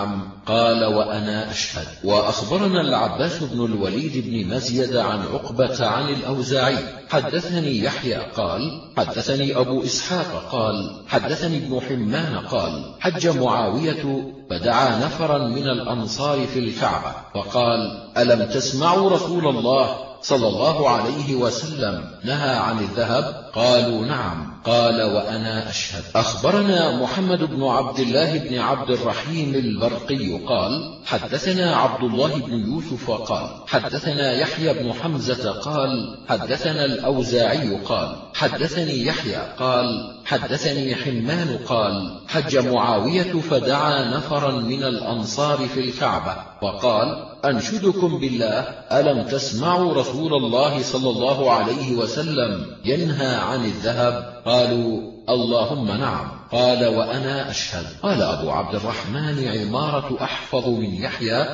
Speaker 1: قال وأنا أشهد. وأخبرنا العباس بن الوليد بن مزيد عن عقبة عن الأوزاعي حدثني يحيى قال حدثني أبو إسحاق قال حدثني ابن حمان قال حج معاوية فدعا نفرا من الأنصار في الكعبة فقال ألم تسمعوا رسول الله صلى الله عليه وسلم نهى عن الذهب؟ قالوا نعم. قال وأنا أشهد. أخبرنا محمد بن عبد الله بن عبد الرحيم البرقي قال حدثنا عبد الله بن يوسف قال حدثنا يحيى بن حمزة قال حدثنا الأوزاعي قال حدثني يحيى قال حدثني حمان قال حج معاوية فدعا نفرا من الأنصار في الكعبة فقال أنشدكم بالله ألم تسمعوا رسول الله صلى الله عليه وسلم ينهى عن الذهب؟ قالوا اللهم نعم. قال وأنا أشهد. قال أبو عبد الرحمن عمارة أحفظ من يحيى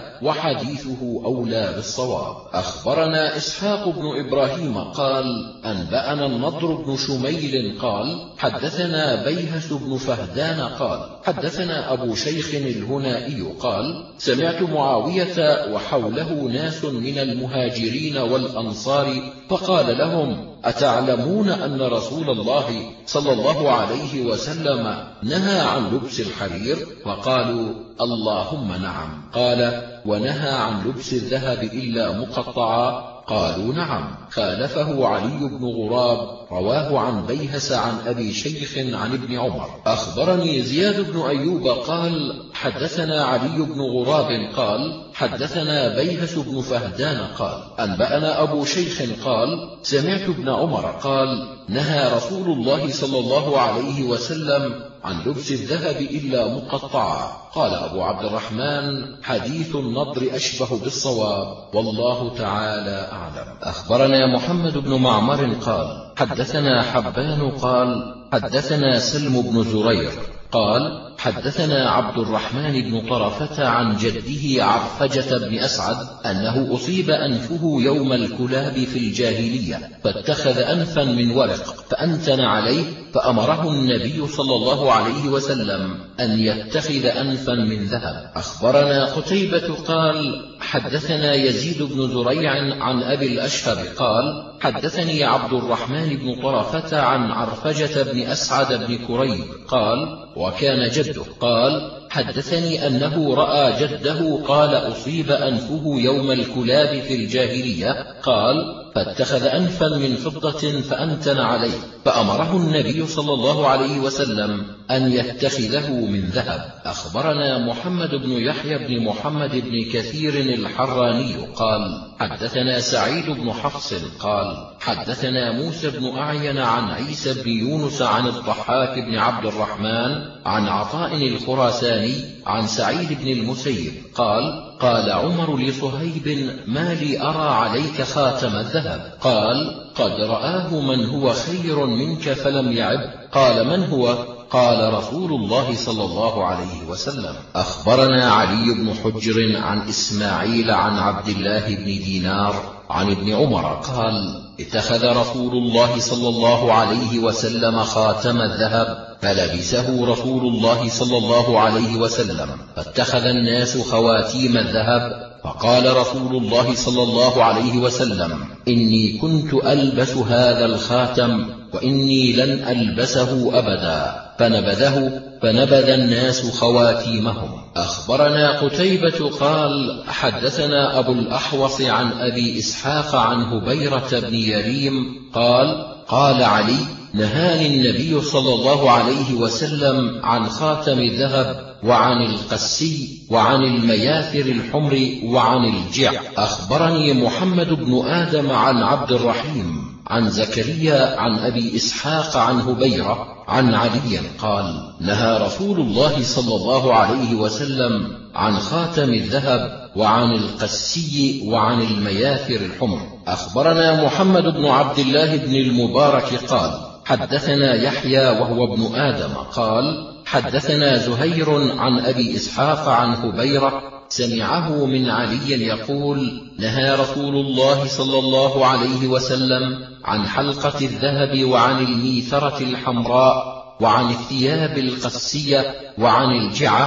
Speaker 1: وحديثه أولى بالصواب. أخبرنا إسحاق بن إبراهيم قال أنبأنا النضر بن شميل قال حدثنا بيهس بن فهدان قال حدثنا أبو شيخ الهنائي قال سمعت معاوية وحوله ناس من المهاجرين والأنصار فقال لهم أتعلمون أن رسول الله صلى الله عليه وسلم نهى عن لبس الحرير؟ فقالوا اللهم نعم. قال ونهى عن لبس الذهب إلا مقطعا؟ قالوا نعم. خالفه علي بن غراب رواه عن بيهس عن أبي شيخ عن ابن عمر. أخبرني زياد بن أيوب قال حدثنا علي بن غراب قال حدثنا بيهس بن فهدان قال أنبأنا أبو شيخ قال سمعت ابن عمر قال نهى رسول الله صلى الله عليه وسلم عن لبس الذهب إلا مقطعا. قال أبو عبد الرحمن حديث النضر أشبه بالصواب والله تعالى أعلم. أخبرنا محمد بن معمر قال حدثنا حبان قال حدثنا سلم بن زرير قال حدثنا عبد الرحمن بن طرفة عن جده عرفجة بن أسعد أنه أصيب أنفه يوم الكلاب في الجاهلية فاتخذ أنفا من ورق فأنتن عليه فأمره النبي صلى الله عليه وسلم أن يتخذ أنفا من ذهب. أخبرنا قتيبة قال حدثنا يزيد بن زريع عن أبي الأشهب قال حدثني عبد الرحمن بن طرفة عن عرفجة بن أسعد بن كريب قال وكان جده قال حدثني أنه رأى جده قال أصيب أنفه يوم الكلاب في الجاهلية قال فاتخذ أنفا من فضة فأنتن عليه فأمره النبي صلى الله عليه وسلم أن يتخذه من ذهب. أخبرنا محمد بن يحيى بن محمد بن كثير الحراني قال حدثنا سعيد بن حفص قال حدثنا موسى بن أعين عن عيسى بن يونس عن الضحاك بن عبد الرحمن عن عطاء الخراساني عن سعيد بن المسيب قال قال عمر لصهيب ما لي أرى عليك خاتم الذهب؟ قال قد رآه من هو خير منك فلم يعب. قال من هو؟ قال رسول الله صلى الله عليه وسلم. أخبرنا علي بن حجر عن إسماعيل عن عبد الله بن دينار عن ابن عمر قال اتخذ رسول الله صلى الله عليه وسلم خاتم الذهب فلبسه رسول الله صلى الله عليه وسلم فاتخذ الناس خواتيم الذهب فقال رسول الله صلى الله عليه وسلم إني كنت ألبس هذا الخاتم وإني لن ألبسه أبدا فنبذه فنبذ الناس خواتيمهم. أخبرنا قتيبة قال حدثنا أبو الأحوص عن أبي إسحاق عن هبيرة بن يريم قال قال علي نهاني النبي صلى الله عليه وسلم عن خاتم الذهب وعن القسي وعن المياثر الحمر وعن الجع. أخبرني محمد بن آدم عن عبد الرحيم عن زكريا عن أبي إسحاق عن هبيرة عن علي قال نهى رسول الله صلى الله عليه وسلم عن خاتم الذهب وعن القسي وعن المياثر الحمر. أخبرنا محمد بن عبد الله بن المبارك قال حدثنا يحيى وهو ابن آدم قال حدثنا زهير عن أبي إسحاق عن هبيرة سمعه من علي يقول نهى رسول الله صلى الله عليه وسلم عن حلقة الذهب وعن الميثرة الحمراء وعن الثياب القسية وعن الجعة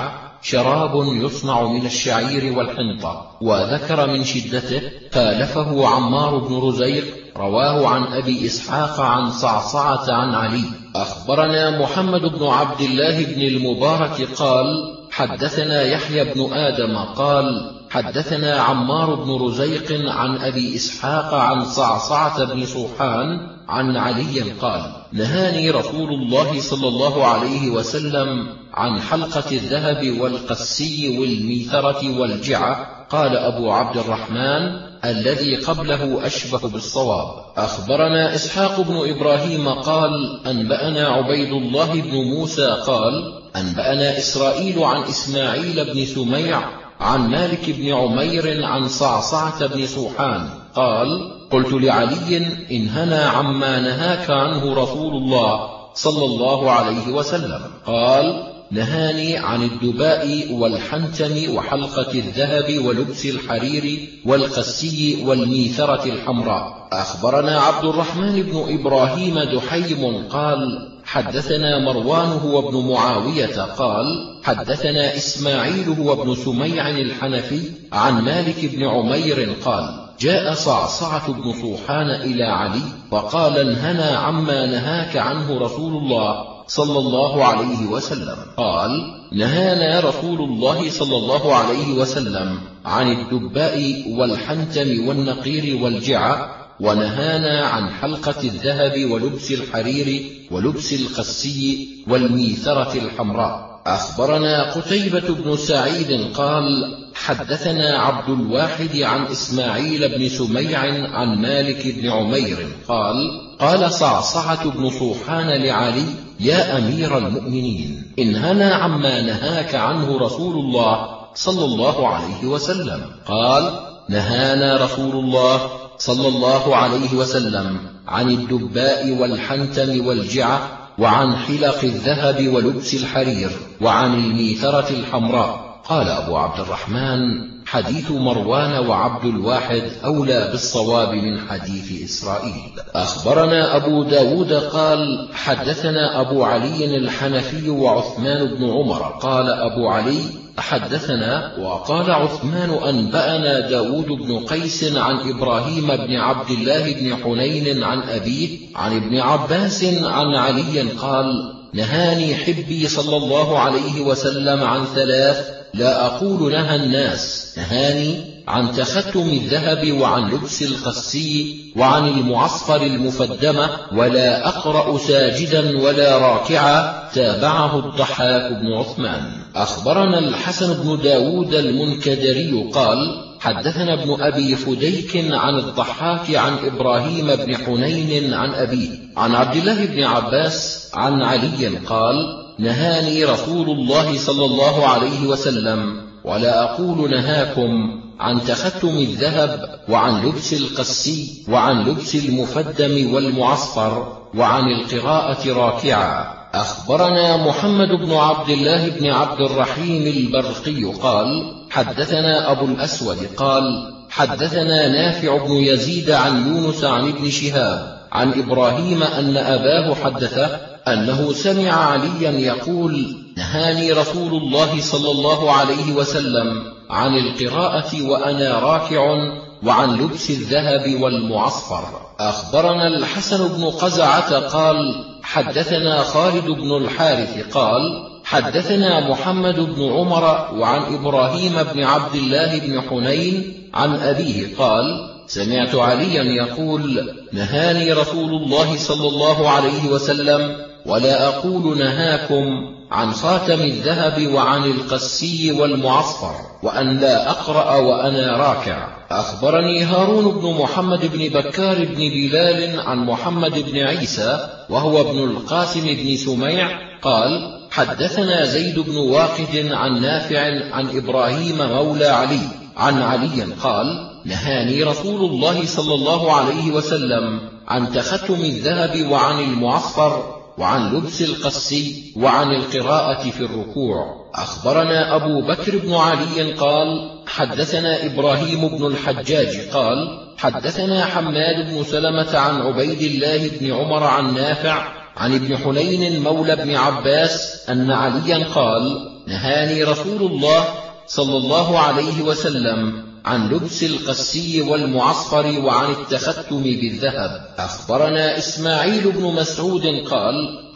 Speaker 1: شراب يصنع من الشعير والحنطة. وذكر من شدته خالفه عمار بن رزيق رواه عن أبي إسحاق عن صعصعة عن علي. أخبرنا محمد بن عبد الله بن المبارك قال حدثنا يحيى بن آدم قال حدثنا عمار بن رزيق عن أبي إسحاق عن صعصعة بن صوحان عن علي قال نهاني رسول الله صلى الله عليه وسلم عن حلقة الذهب والقسي والميثرة والجعة. قال أبو عبد الرحمن الذي قبله أشبه بالصواب. أخبرنا إسحاق بن إبراهيم قال أنبأنا عبيد الله بن موسى قال أنبأنا إسرائيل عن إسماعيل بن سميع عن مالك بن عمير عن صعصعة بن صوحان قال قلت لعلي إن هنى عما نهاك عنه رسول الله صلى الله عليه وسلم. قال نهاني عن الدباء والحنتم وحلقة الذهب ولبس الحرير والقسي والميثرة الحمراء. أخبرنا عبد الرحمن بن إبراهيم دحيم قال حدثنا مروان هو ابن معاوية قال حدثنا إسماعيل هو ابن سميع الحنفي عن مالك بن عمير قال جاء صعصعة بن صوحان إلى علي وقال انهنا عما نهاك عنه رسول الله صلى الله عليه وسلم. قال نهانا رسول الله صلى الله عليه وسلم عن الدباء والحنتم والنقير والجعة ونهانا عن حلقة الذهب ولبس الحرير ولبس القسي والميثرة الحمراء. أخبرنا قتيبة بن سعيد قال حدثنا عبد الواحد عن إسماعيل بن سميع عن مالك بن عمير قال قال صعصعة بن صوحان لعلي يا أمير المؤمنين إن هنا عما نهاك عنه رسول الله صلى الله عليه وسلم. قال نهانا رسول الله صلى الله عليه وسلم عن الدباء والحنتم والجعة وعن حلق الذهب ولبس الحرير وعن الميثرة الحمراء. قال أبو عبد الرحمن حديث مروان وعبد الواحد أولى بالصواب من حديث إسرائيل. أخبرنا أبو داود قال حدثنا أبو علي الحنفي وعثمان بن عمر. قال أبو علي حدثنا وقال عثمان أنبأنا داود بن قيس عن إبراهيم بن عبد الله بن حنين عن أبيه عن ابن عباس عن علي قال نهاني حبي صلى الله عليه وسلم عن ثلاث لا أقول نهى الناس. نهاني عن تختم الذهب وعن لبس القسي وعن المعصفر المفدمة ولا أقرأ ساجدا ولا راكعا. تابعه الضحاك بن عثمان. أخبرنا الحسن بن داود المنكدري قال حدثنا ابن أبي فديك عن الضحاك عن إبراهيم بن حنين عن أبيه عن عبد الله بن عباس عن علي قال نهاني رسول الله صلى الله عليه وسلم ولا أقول نهاكم عن تختم الذهب وعن لبس القسي وعن لبس المفدم والمعصفر وعن القراءة راكعا. أخبرنا محمد بن عبد الله بن عبد الرحيم البرقي قال حدثنا أبو الأسود قال حدثنا نافع بن يزيد عن يونس عن ابن شهاب عن إبراهيم أن أباه حدثه أنه سمع عليا يقول نهاني رسول الله صلى الله عليه وسلم عن القراءة وأنا راكع وعن لبس الذهب والمعصفر. أخبرنا الحسن بن قزعة قال حدثنا خالد بن الحارث قال حدثنا محمد بن عمر وعن إبراهيم بن عبد الله بن حنين عن أبيه قال سمعت عليا يقول نهاني رسول الله صلى الله عليه وسلم ولا أقول نهاكم عن خاتم الذهب وعن القسي والمعصفر وأن لا أقرأ وأنا راكع. أخبرني هارون بن محمد بن بكار بن بلال عن محمد بن عيسى وهو ابن القاسم بن سميع قال حدثنا زيد بن واقد عن نافع عن إبراهيم مولى علي عن علي قال نهاني رسول الله صلى الله عليه وسلم عن تختم الذهب وعن المعصفر وعن لبس القسي وعن القراءة في الركوع. أخبرنا أبو بكر بن علي قال حدثنا إبراهيم بن الحجاج قال حدثنا حماد بن سلمة عن عبيد الله بن عمر عن نافع عن ابن حنين مولى بن عباس أن عليا قال نهاني رسول الله صلى الله عليه وسلم عن لبس القسي والمعصفر وعن التختم بالذهب. أخبرنا إسماعيل بن مسعود قال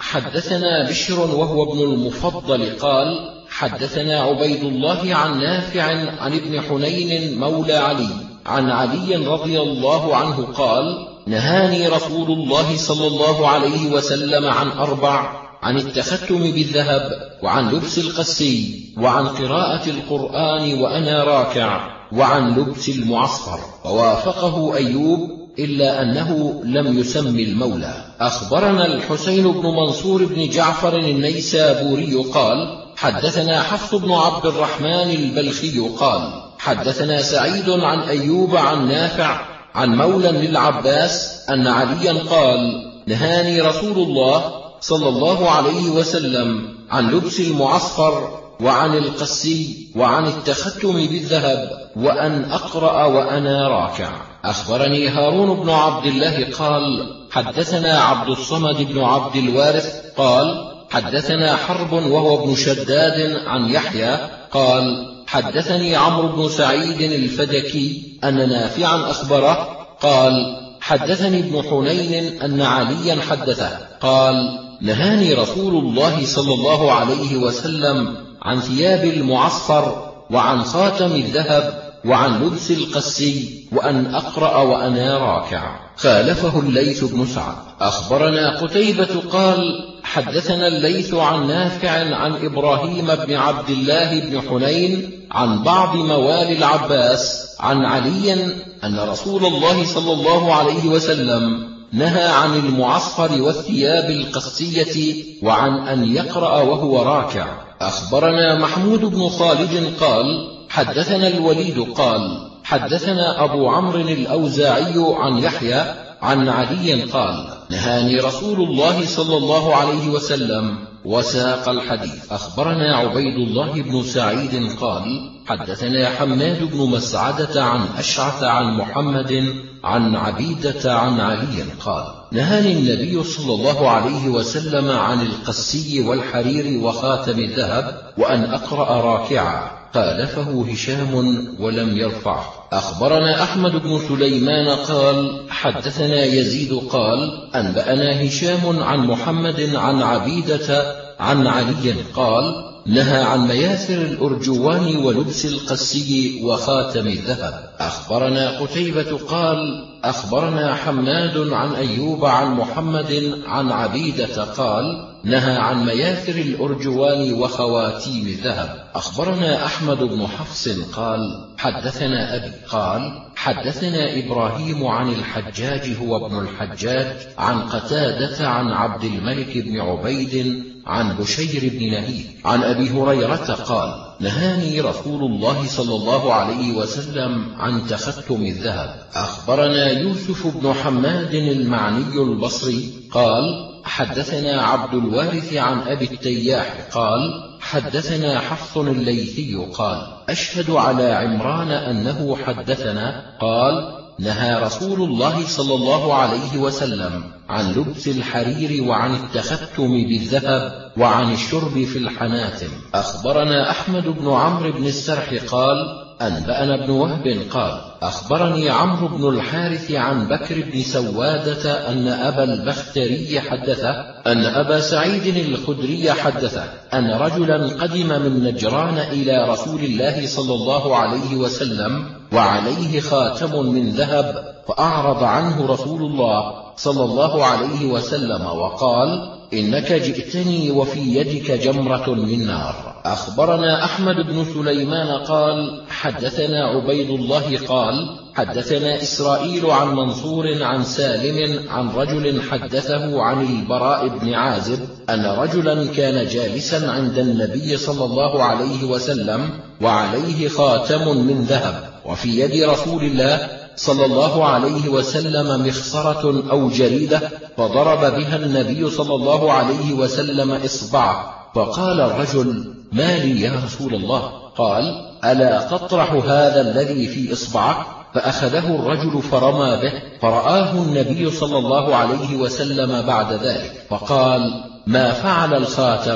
Speaker 1: حدثنا بشر وهو ابن المفضل قال حدثنا عبيد الله عن نافع عن ابن حنين مولى علي عن علي رضي الله عنه قال نهاني رسول الله صلى الله عليه وسلم عن أربع: عن التختم بالذهب، وعن لبس القسي، وعن قراءة القرآن وأنا راكع، وعن لبس المعصفر. ووافقه أيوب إلا أنه لم يسم المولى. أخبرنا الحسين بن منصور بن جعفر النيسابوري قال حدثنا حفص بن عبد الرحمن البلخي قال حدثنا سعيد عن أيوب عن نافع عن مولى للعباس أن عليا قال نهاني رسول الله صلى الله عليه وسلم عن لبس المعصفر وعن القسي وعن التختم بالذهب وأن أقرأ وأنا راكع. أخبرني هارون بن عبد الله قال حدثنا عبد الصمد بن عبد الوارث قال حدثنا حرب وهو ابن شداد عن يحيى قال حدثني عمرو بن سعيد الفدكي أن نافعا أخبره قال حدثني ابن حنين أن عليا حدثه قال نهاني رسول الله صلى الله عليه وسلم عن ثياب المعصفر وعن خاتم الذهب وعن لبس القسي وأن أقرأ وأنا راكع. خالفه الليث بن سعد. أخبرنا قتيبة قال حدثنا الليث عن نافع عن إبراهيم بن عبد الله بن حنين عن بعض موالي العباس عن علي أن رسول الله صلى الله عليه وسلم نهى عن المعصفر والثياب القسية وعن أن يقرأ وهو راكع. أخبرنا محمود بن خالد قال حدثنا الوليد قال حدثنا أبو عمرو الأوزاعي عن يحيى عن علي قال نهاني رسول الله صلى الله عليه وسلم وساق الحديث. أخبرنا عبيد الله بن سعيد قال حدثنا حماد بن مسعدة عن أشعث عن محمد عن عبيدة عن علي قال نهاني النبي صلى الله عليه وسلم عن القسي والحرير وخاتم الذهب وأن أقرأ راكعا. خالفه هشام ولم يرفعه. أخبرنا أحمد بن سليمان قال حدثنا يزيد قال أنبأنا هشام عن محمد عن عبيدة عن علي قال نهى عن مياثر الأرجوان ولبس القسي وخاتم الذهب. أخبرنا قتيبة قال أخبرنا حماد عن أيوب عن محمد عن عبيدة قال نهى عن مياثر الأرجوان وخواتيم الذهب. أخبرنا أحمد بن حفص قال حدثنا أبي قال حدثنا إبراهيم عن الحجاج هو ابن الحجاج عن قتادة عن عبد الملك بن عبيد عن بشير بن نهيد عن أبي هريرة قال نهاني رسول الله صلى الله عليه وسلم عن تختم الذهب. أخبرنا يوسف بن حماد المعني البصري قال حدثنا عبد الوارث عن أبي التياح قال حدثنا حفص الليثي قال أشهد على عمران أنه حدثنا قال نهى رسول الله صلى الله عليه وسلم عن لبس الحرير وعن التختم بالذهب وعن الشرب في الحناتم. أخبرنا أحمد بن عمرو بن السرح قال أنبأنا ابن وهب قال أخبرني عمرو بن الحارث عن بكر بن سوادة أن أبا البختري حدثه أن أبا سعيد الخدري حدثه أن رجلا قدم من نجران إلى رسول الله صلى الله عليه وسلم وعليه خاتم من ذهب فأعرض عنه رسول الله صلى الله عليه وسلم وقال إنك جئتني وفي يدك جمرة من نار. أخبرنا أحمد بن سليمان قال حدثنا عبيد الله قال حدثنا إسرائيل عن منصور عن سالم عن رجل حدثه عن البراء بن عازب أن رجلا كان جالسا عند النبي صلى الله عليه وسلم وعليه خاتم من ذهب وفي يد رسول الله صلى الله عليه وسلم مخصرة أو جريدة فضرب بها النبي صلى الله عليه وسلم إصبعه فقال الرجل ما لي يا رسول الله؟ قال ألا تطرح هذا الذي في إصبعك؟ فأخذه الرجل فرمى به فرآه النبي صلى الله عليه وسلم بعد ذلك فقال ما فعل الخاتم؟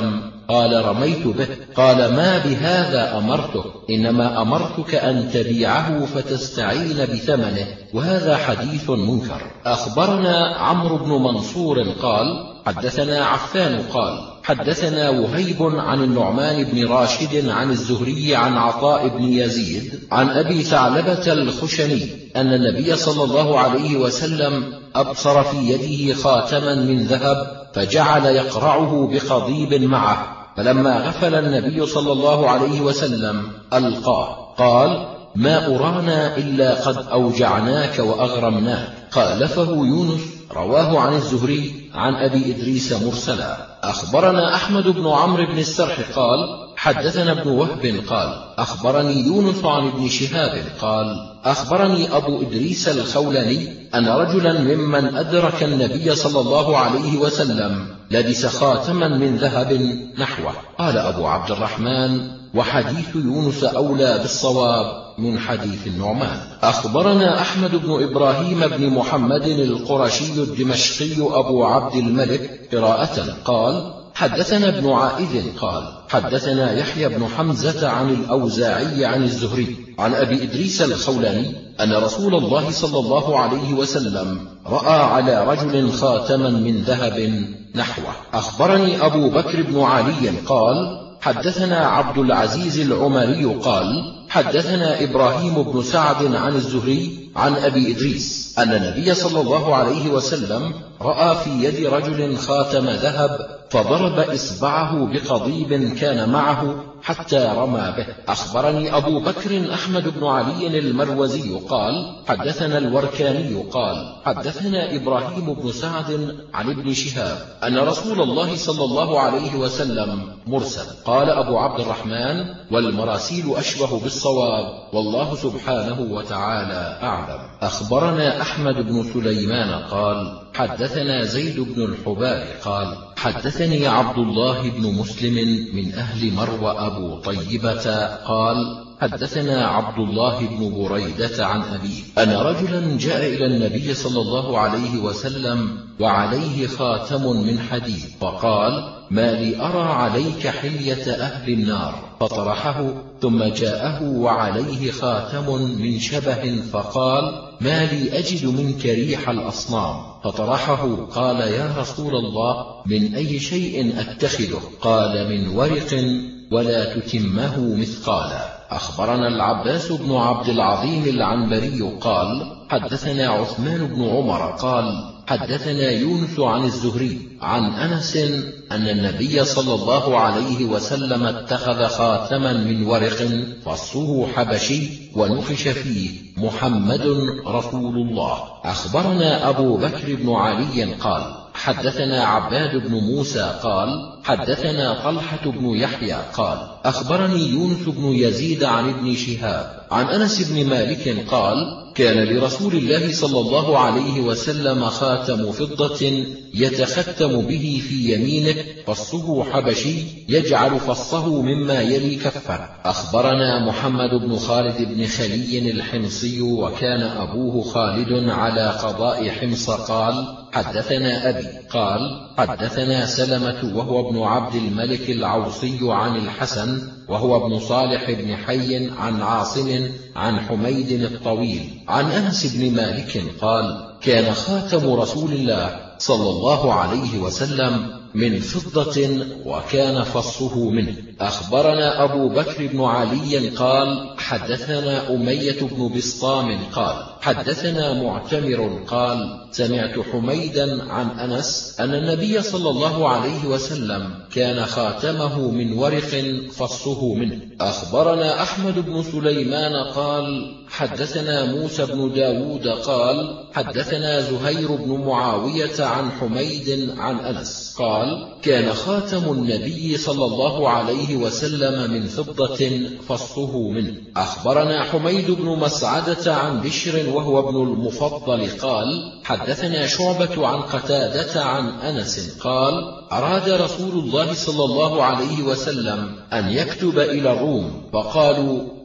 Speaker 1: قال رميت به. قال ما بهذا أمرته، إنما أمرتك أن تبيعه فتستعين بثمنه، وهذا حديث منكر. أخبرنا عمرو بن منصور قال حدثنا عفان قال حدثنا وهيب عن النعمان بن راشد عن الزهري عن عطاء بن يزيد عن أبي ثعلبة الخشني أن النبي صلى الله عليه وسلم أبصر في يده خاتما من ذهب فجعل يقرعه بقضيب معه، فلما غفل النبي صلى الله عليه وسلم ألقاه. قال ما أرانا إلا قد أوجعناك وأغرمناك. خالفه يونس رواه عن الزهري عن أبي إدريس مرسلا. أخبرنا أحمد بن عمرو بن السرح قال حدثنا ابن وهب قال أخبرني يونس عن ابن شهاب قال أخبرني أبو إدريس الخولاني أن رجلا ممن أدرك النبي صلى الله عليه وسلم لبس خاتما من ذهب نحوه. قال أبو عبد الرحمن وحديث يونس أولى بالصواب من حديث النعمان. أخبرنا أحمد بن إبراهيم بن محمد القرشي الدمشقي أبو عبد الملك قراءة قال حدثنا ابن عائذ قال حدثنا يحيى بن حمزة عن الأوزاعي عن الزهري عن أبي إدريس الخولاني أن رسول الله صلى الله عليه وسلم رأى على رجل خاتما من ذهب نحوه. أخبرني أبو بكر بن علي قال حدثنا عبد العزيز العمري قال حدثنا إبراهيم بن سعد عن الزهري عن أبي إدريس أن النبي صلى الله عليه وسلم رأى في يد رجل خاتم ذهب فضرب إصبعه بقضيب كان معه حتى رمى به. أخبرني أبو بكر أحمد بن علي المروزي قال حدثنا الوركاني قال حدثنا إبراهيم بن سعد عن ابن شهاب أن رسول الله صلى الله عليه وسلم مرسل. قال أبو عبد الرحمن والمراسيل أشبه بالصواب، والله سبحانه وتعالى أعلم. أخبرنا أحمد بن سليمان قال حدثنا زيد بن الحباب قال حدثني عبد الله بن مسلم من أهل مروى أبو طيبة قال حدثنا عبد الله بن بريدة عن أبيه أن رجلا جاء إلى النبي صلى الله عليه وسلم وعليه خاتم من حديد فقال ما لي أرى عليك حلية أهل النار، فطرحه ثم جاءه وعليه خاتم من شبه فقال ما لي أجد منك ريح الأصنام، فطرحه. قال يا رسول الله من أي شيء أتخذه؟ قال من ورق ولا تتمه مثقالا. أخبرنا العباس بن عبد العظيم العنبري قال حدثنا عثمان بن عمر قال حدثنا يونس عن الزهري عن أنس أن النبي صلى الله عليه وسلم اتخذ خاتما من ورق فصه حبشي ونقش فيه محمد رسول الله. أخبرنا أبو بكر بن علي قال حدثنا عباد بن موسى قال حدثنا طلحة بن يحيى قال أخبرني يونس بن يزيد عن ابن شهاب عن أنس بن مالك قال كان لرسول الله صلى الله عليه وسلم خاتم فضة يتختم به في يمينه فصه حبشي يجعل فصه مما يلي كفه. أخبرنا محمد بن خالد بن خلي الحمصي وكان أبوه خالد على قضاء حمص قال حدثنا أبي قال حدثنا سلمة وهو ابن عبد الملك العوصي عن الحسن وهو ابن صالح بن حي عن عاصم عن حميد الطويل عن أنس بن مالك قال كان خاتم رسول الله صلى الله عليه وسلم من فضة وكان فصه منه. أخبرنا أبو بكر بن علي قال حدثنا أمية بن بسطام قال حدثنا معتمر قال سمعت حميدا عن أنس أن النبي صلى الله عليه وسلم كان خاتمه من ورق فصه منه. أخبرنا أحمد بن سليمان قال حدثنا موسى بن داود قال حدثنا زهير بن معاوية عن حميد عن أنس قال كان خاتم النبي صلى الله عليه وسلم من فضة فصه منه. أخبرنا حميد بن مسعدة عن بشر وهو ابن المفضل قال حدثنا شعبة عن قتادة عن أنس قال أراد رسول الله صلى الله عليه وسلم أن يكتب إلى الروم فقالوا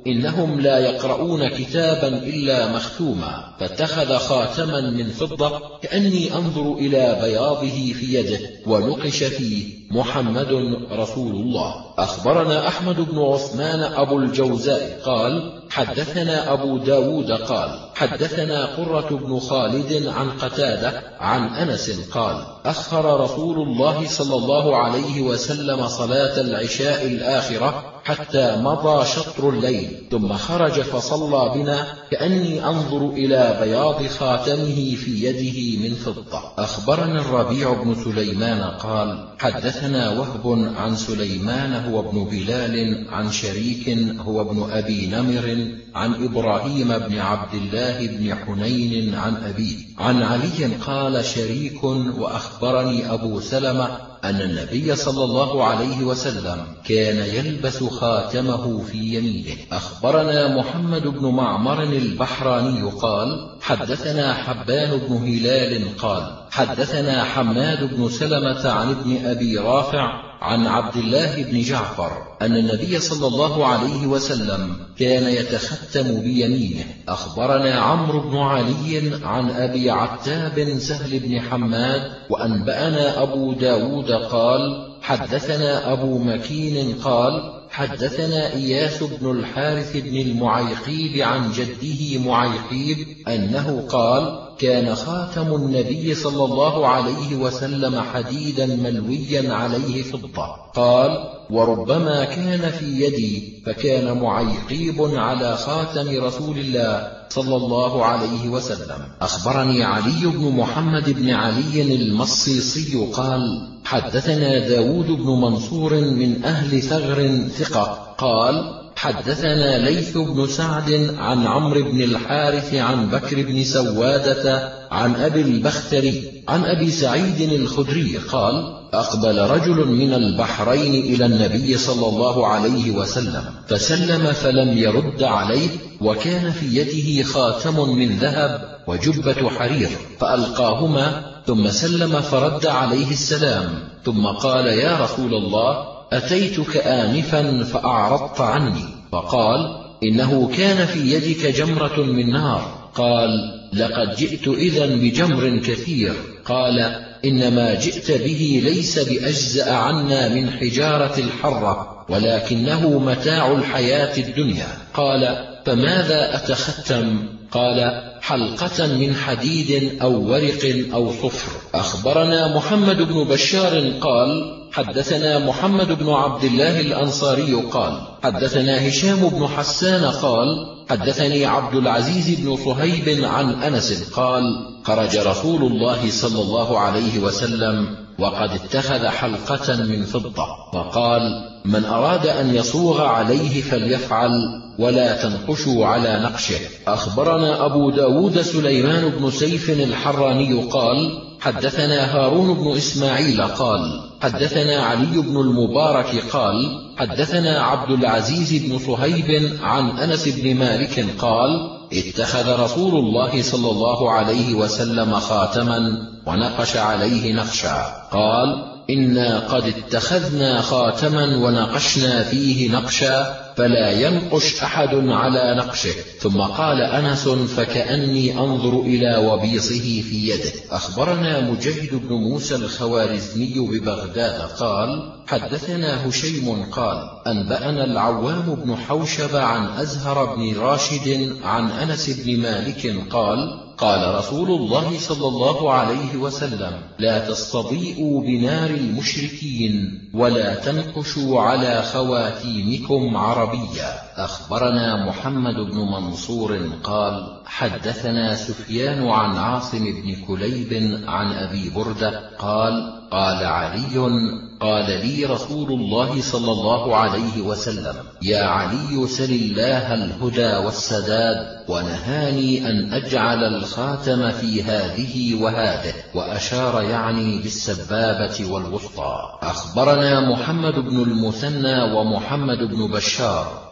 Speaker 1: إنهم لا يقرؤون كتابا إلا مختوما، فاتخذ خاتما من فضة كأني أنظر إلى بياضه في يده، ونقش فيه محمد رسول الله. أخبرنا أحمد بن عثمان أبو الجوزاء قال حدثنا أبو داود قال حدثنا قرة بن خالد عن قتادة عن أنس قال أخر رسول الله صلى الله عليه وسلم صلاة العشاء الآخرة حتى مضى شطر الليل، ثم خرج فصلى بنا كأني أنظر إلى بياض خاتمه في يده من فضة. أخبرنا الربيع بن سليمان قال حدثنا وهب عن سليمان هو ابن بلال عن شريك هو ابن أبي نمر عن إبراهيم بن عبد الله بن حنين عن أبيه عن علي قال شريك وأخبرني أبو سلمة أن النبي صلى الله عليه وسلم كان يلبس خاتمه في يمينه. أخبرنا محمد بن معمر البحراني قال حدثنا حبان بن هلال قال حدثنا حماد بن سلمة عن ابن أبي رافع عن عبد الله بن جعفر أن النبي صلى الله عليه وسلم كان يتختم بيمينه. أخبرنا عمرو بن علي عن أبي عتاب سهل بن حماد وأنبأنا أبو داود قال حدثنا أبو مكين قال حدثنا إياس بن الحارث بن المعيقيب عن جده معيقيب أنه قال كان خاتم النبي صلى الله عليه وسلم حديدا ملويا عليه فضة. قال وربما كان في يدي فكان معيقيب على خاتم رسول الله صلى الله عليه وسلم. أخبرني علي بن محمد بن علي المصيصي قال حدثنا داود بن منصور من أهل ثغر ثقة قال حدثنا ليث بن سعد عن عمرو بن الحارث عن بكر بن سوادة عن أبي البختري عن أبي سعيد الخدري قال أقبل رجل من البحرين إلى النبي صلى الله عليه وسلم فسلم فلم يرد عليه، وكان في يده خاتم من ذهب وجبة حرير، فألقاهما ثم سلم فرد عليه السلام، ثم قال يا رسول الله أتيتك آنفا فأعرضت عني، فقال إنه كان في يدك جمرة من نار. قال لقد جئت إذن بجمر كثير. قال إنما جئت به ليس بأجزأ عنا من حجارة الحرة، ولكنه متاع الحياة الدنيا. قال فماذا أتختم؟ قال حلقة من حديد أو ورق أو صفر. أخبرنا محمد بن بشار قال حدثنا محمد بن عبد الله الأنصاري قال حدثنا هشام بن حسان قال حدثني عبد العزيز بن صهيب عن أنس قال خرج رسول الله صلى الله عليه وسلم وقد اتخذ حلقة من فضة، فقال من أراد أن يصوغ عليه فليفعل ولا تنقشوا على نقشه. أخبرنا أبو داود سليمان بن سيف الحراني قال حدثنا هارون بن إسماعيل قال حدثنا علي بن المبارك قال حدثنا عبد العزيز بن صهيب عن أنس بن مالك قال اتخذ رسول الله صلى الله عليه وسلم خاتما ونقش عليه نقشا. قال إنا قد اتخذنا خاتما ونقشنا فيه نقشا فلا ينقش أحد على نقشه. ثم قال أنس فكأني أنظر إلى وبيصه في يده. أخبرنا مجاهد بن موسى الخوارزمي ببغداد قال حدثنا هشيم قال أنبأنا العوام بن حوشب عن أزهر بن راشد عن أنس بن مالك قال قال رسول الله صلى الله عليه وسلم لا تستضيئوا بنار المشركين ولا تنقشوا على خواتيمكم عربيا. أخبرنا محمد بن منصور قال حدثنا سفيان عن عاصم بن كليب عن أبي بردة قال قال علي قال لي رسول الله صلى الله عليه وسلم يا علي سل الله الهدى والسداد، ونهاني أن أجعل الخاتم في هذه وهذه، وأشار يعني بالسبابة والوسطى. أخبرنا محمد بن المثنى ومحمد بن بشار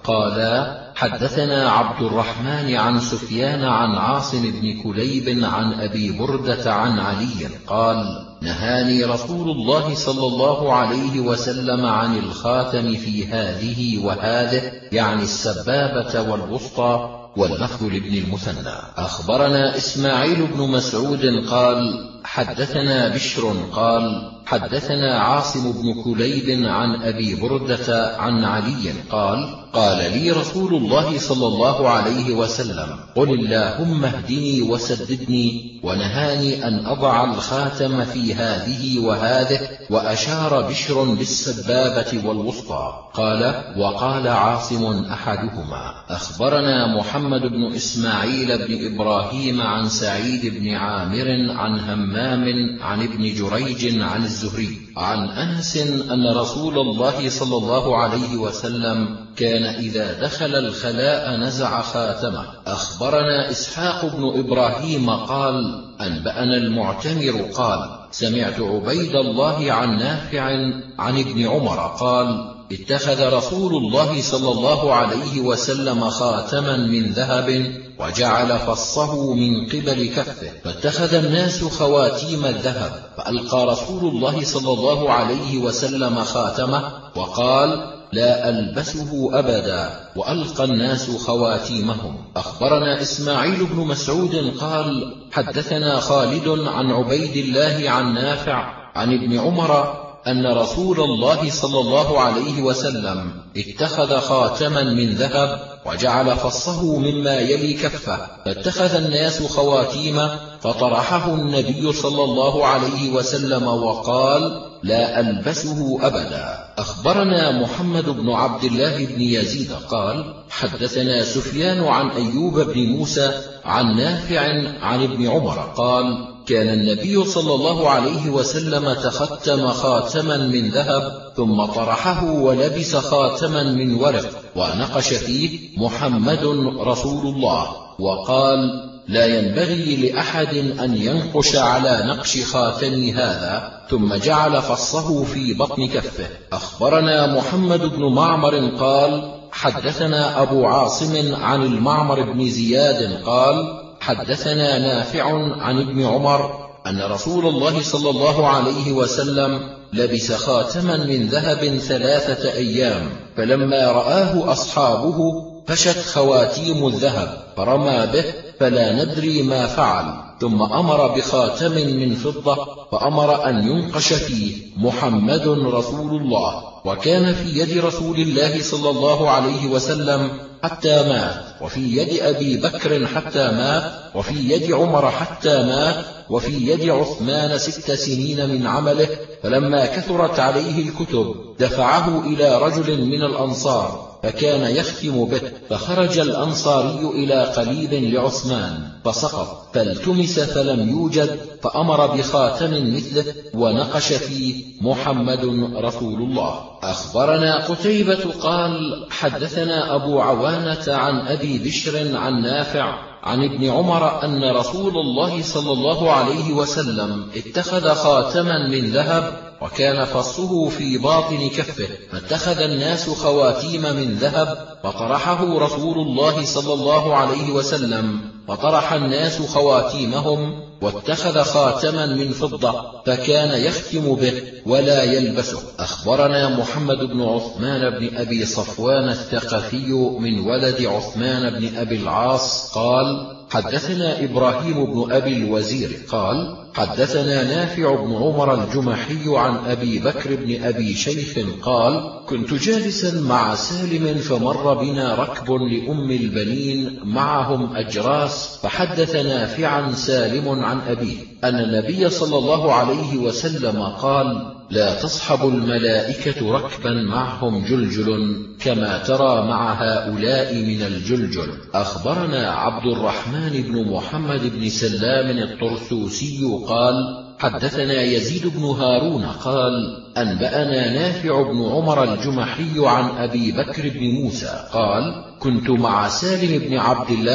Speaker 1: قالا: حدثنا عبد الرحمن عن سفيان عن عاصم بن كليب عن أبي بردة عن علي قال: نهاني رسول الله صلى الله عليه وسلم عن الخاتم في هذه وهذه، يعني السبابة والوسطى. واللفظ لابن المثنى. أخبرنا إسماعيل بن مسعود قال: حدثنا بشر قال: حدثنا عاصم بن كليب عن أبي بردة عن علي قال: قال لي رسول الله صلى الله عليه وسلم: قل اللهم اهدني وسددني. ونهاني أن أضع الخاتم في هذه وهذه. وأشار بشر بالسبابة والوسطى. قال: وقال عاصم أحدهما. أخبرنا محمد بن إسماعيل بن إبراهيم عن سعيد بن عامر عن همام عن ابن جريج عن الزهري عن أنس أن رسول الله صلى الله عليه وسلم كان إذا دخل الخلاء نزع خاتمه. أخبرنا إسحاق بن إبراهيم قال: أنبأنا المعتمر قال: سمعت عبيد الله عن نافع عن ابن عمر قال: اتخذ رسول الله صلى الله عليه وسلم خاتما من ذهب وجعل فصه من قبل كفه، فاتخذ الناس خواتيم الذهب، فألقى رسول الله صلى الله عليه وسلم خاتمه وقال: لا ألبسه أبدا، وألقى الناس خواتيمهم. أخبرنا إسماعيل بن مسعود قال: حدثنا خالد عن عبيد الله عن نافع عن ابن عمر أن رسول الله صلى الله عليه وسلم اتخذ خاتما من ذهب وجعل فصه مما يلي كفه، فاتخذ الناس خواتيم، فطرحه النبي صلى الله عليه وسلم وقال: لا ألبسه أبدا. أخبرنا محمد بن عبد الله بن يزيد قال: حدثنا سفيان عن أيوب بن موسى عن نافع عن ابن عمر قال: كان النبي صلى الله عليه وسلم تختم خاتما من ذهب ثم طرحه ولبس خاتما من ورق ونقش فيه: محمد رسول الله، وقال: لا ينبغي لأحد أن ينقش على نقش خاتم هذا، ثم جعل فصه في بطن كفه. أخبرنا محمد بن معمر قال: حدثنا أبو عاصم عن المعمر بن زياد قال: حدثنا نافع عن ابن عمر أن رسول الله صلى الله عليه وسلم لبس خاتما من ذهب ثلاثة أيام، فلما رآه أصحابه فشت خواتيم الذهب فرمى به، فلا ندري ما فعل، ثم أمر بخاتم من فضة فأمر أن ينقش فيه: محمد رسول الله. وكان في يد رسول الله صلى الله عليه وسلم حتى مات، وفي يد أبي بكر حتى مات، وفي يد عمر حتى مات، وفي يد عثمان ست سنين من عمله. فلما كثرت عليه الكتب دفعه إلى رجل من الأنصار فكان يختم به، فخرج الأنصاري إلى قليب لعثمان فسقط، فالتمس فلم يوجد، فأمر بخاتم مثله ونقش فيه: محمد رسول الله. أخبرنا قتيبة قال: حدثنا أبو عوانة عن أبي بشر عن نافع عن ابن عمر أن رسول الله صلى الله عليه وسلم اتخذ خاتما من ذهب وكان فصه في باطن كفه، فاتخذ الناس خواتيم من ذهب فطرحه رسول الله صلى الله عليه وسلم، فطرح الناس خواتيمهم واتخذ خاتما من فضة فكان يختم به ولا يلبسه. أخبرنا محمد بن عثمان بن أبي صفوان الثقفي من ولد عثمان بن أبي العاص قال: حدثنا إبراهيم بن أبي الوزير قال: حدثنا نافع بن عمر الجمحي عن أبي بكر بن أبي شيخ قال: كنت جالسا مع سالم فمر بنا ركب لأم البنين معهم أجراس، فحدث نافعا سالم عن أبيه أن النبي صلى الله عليه وسلم قال: لا تصحب الملائكة ركبا معهم جلجل كما ترى مع هؤلاء من الجلجل. أخبرنا عبد الرحمن بن محمد بن سلام الطرسوسي قال: حدثنا يزيد بن هارون قال: أنبأنا نافع بن عمر الجمحي عن أبي بكر بن موسى قال: كنت مع سالم بن عبد الله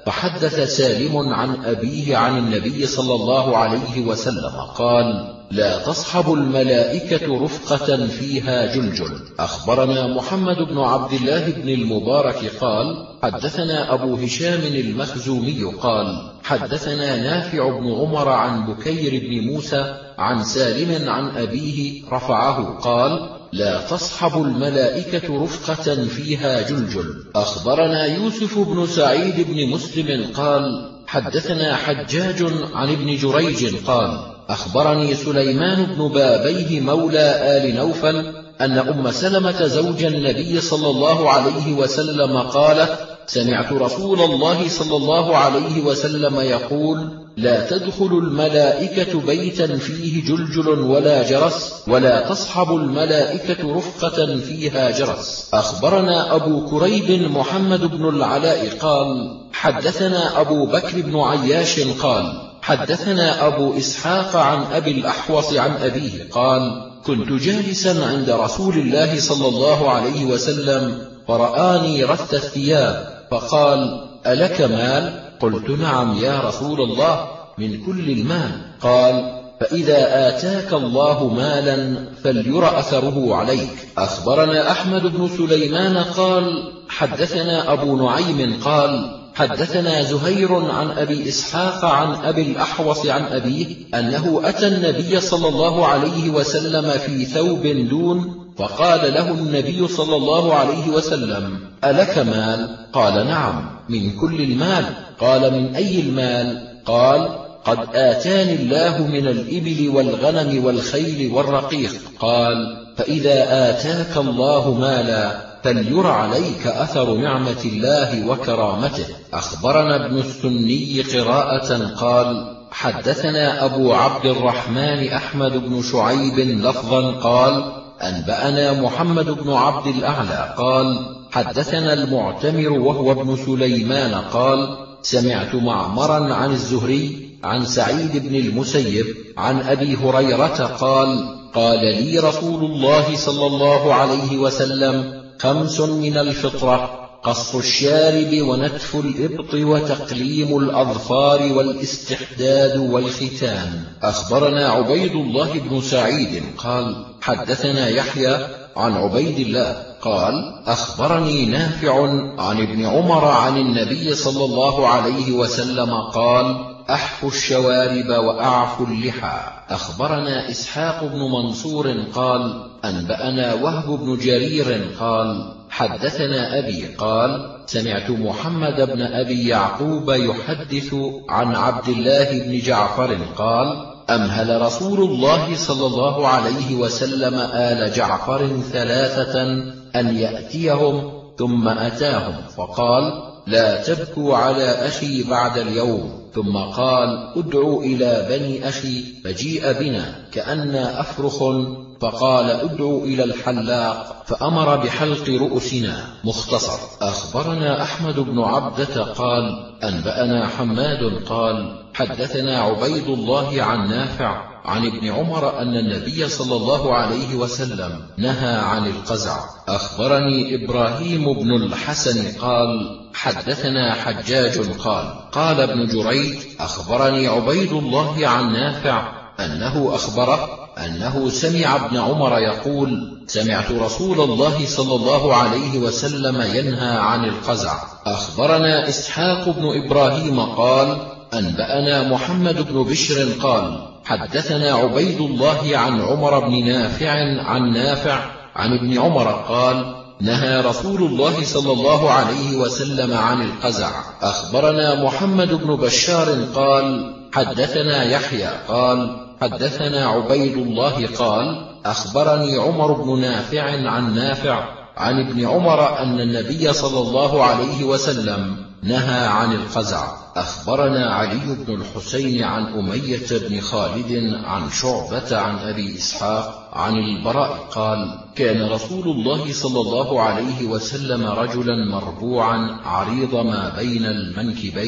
Speaker 1: فحدث سالم عن أبيه عن النبي صلى الله عليه وسلم قال: لا تصحب الملائكة رفقة فيها جلجل. أخبرنا محمد بن عبد الله بن المبارك قال: حدثنا أبو هشام المخزومي قال: حدثنا نافع بن عمر عن بكير بن موسى عن سالم عن أبيه رفعه قال: لا تصحب الملائكة رفقة فيها جلجل. أخبرنا يوسف بن سعيد بن مسلم قال: حدثنا حجاج عن ابن جريج قال: أخبرني سليمان بن بابيه مولى آل نوفل أن أم سلمة زوج النبي صلى الله عليه وسلم قال: سمعت رسول الله صلى الله عليه وسلم يقول: لا تدخل الملائكة بيتا فيه جلجل ولا جرس، ولا تصحب الملائكة رفقة فيها جرس. أخبرنا أبو كريب محمد بن العلاء قال: حدثنا أبو بكر بن عياش قال: حدثنا أبو إسحاق عن أبي الأحوص عن أبيه قال: كنت جالسا عند رسول الله صلى الله عليه وسلم فرآني رث الثياب فقال: ألك مال؟ قلت: نعم يا رسول الله، من كل المال. قال: فإذا آتاك الله مالا فلير أثره عليك. أخبرنا أحمد بن سليمان قال: حدثنا أبو نعيم قال: حدثنا زهير عن أبي إسحاق عن أبي الأحوص عن أبيه أنه أتى النبي صلى الله عليه وسلم في ثوب دون، فقال له النبي صلى الله عليه وسلم: ألك مال؟ قال: نعم، من كل المال. قال: من أي المال؟ قال: قد آتاني الله من الإبل والغنم والخيل والرقيق. قال: فإذا آتاك الله مالا فلير عليك أثر نعمة الله وكرامته. أخبرنا ابن السني قراءة قال: حدثنا أبو عبد الرحمن أحمد بن شعيب لفظا قال: أنبأنا محمد بن عبد الأعلى قال: حدثنا المعتمر وهو ابن سليمان قال: سمعت معمرا عن الزهري عن سعيد بن المسيب عن أبي هريرة قال: قال لي رسول الله صلى الله عليه وسلم: خمس من الفطرة: قص الشارب ونتف الإبط وتقليم الأظفار والاستحداد والختان. أخبرنا عبيد الله بن سعيد قال: حدثنا يحيى عن عبيد الله قال: أخبرني نافع عن ابن عمر عن النبي صلى الله عليه وسلم قال: أحفوا الشوارب وأعفوا اللحى. أخبرنا إسحاق بن منصور قال: أنبأنا وهب بن جرير قال: حدثنا أبي قال: سمعت محمد بن أبي يعقوب يحدث عن عبد الله بن جعفر قال: أمهل رسول الله صلى الله عليه وسلم آل جعفر ثلاثة أن يأتيهم، ثم أتاهم فقال: لا تبكوا على أخي بعد اليوم. ثم قال: ادعوا إلى بني أخي، فجيء بنا كأننا أفرخ، فقال: ادعوا إلى الحلاق، فأمر بحلق رؤوسنا. مختصر. أخبرنا أحمد بن عبدة قال: أنبأنا حماد قال: حدثنا عبيد الله عن نافع عن ابن عمر أن النبي صلى الله عليه وسلم نهى عن القزع. أخبرني إبراهيم بن الحسن قال: حدثنا حجاج قال: قال ابن جريج: أخبرني عبيد الله عن نافع أنه أخبره أنه سمع ابن عمر يقول: سمعت رسول الله صلى الله عليه وسلم ينهى عن القزع. أخبرنا إسحاق بن إبراهيم قال: أنبأنا محمد بن بشر قال: حدثنا عبيد الله عن عمر بن نافع عن نافع عن ابن عمر قال: نهى رسول الله صلى الله عليه وسلم عن القزع. أخبرنا محمد بن بشار قال: حدثنا يحيى قال: حدثنا عبيد الله قال: أخبرني عمر بن نافع عن نافع عن ابن عمر أن النبي صلى الله عليه وسلم نهى عن القزع. أخبرنا علي بن الحسين عن أمية بن خالد عن شعبة عن أبي إسحاق عن البراء قال: كان رسول الله صلى الله عليه وسلم رجلا مربوعا عريض ما بين المنكبين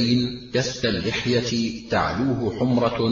Speaker 1: كث اللحية تعلوه حمرة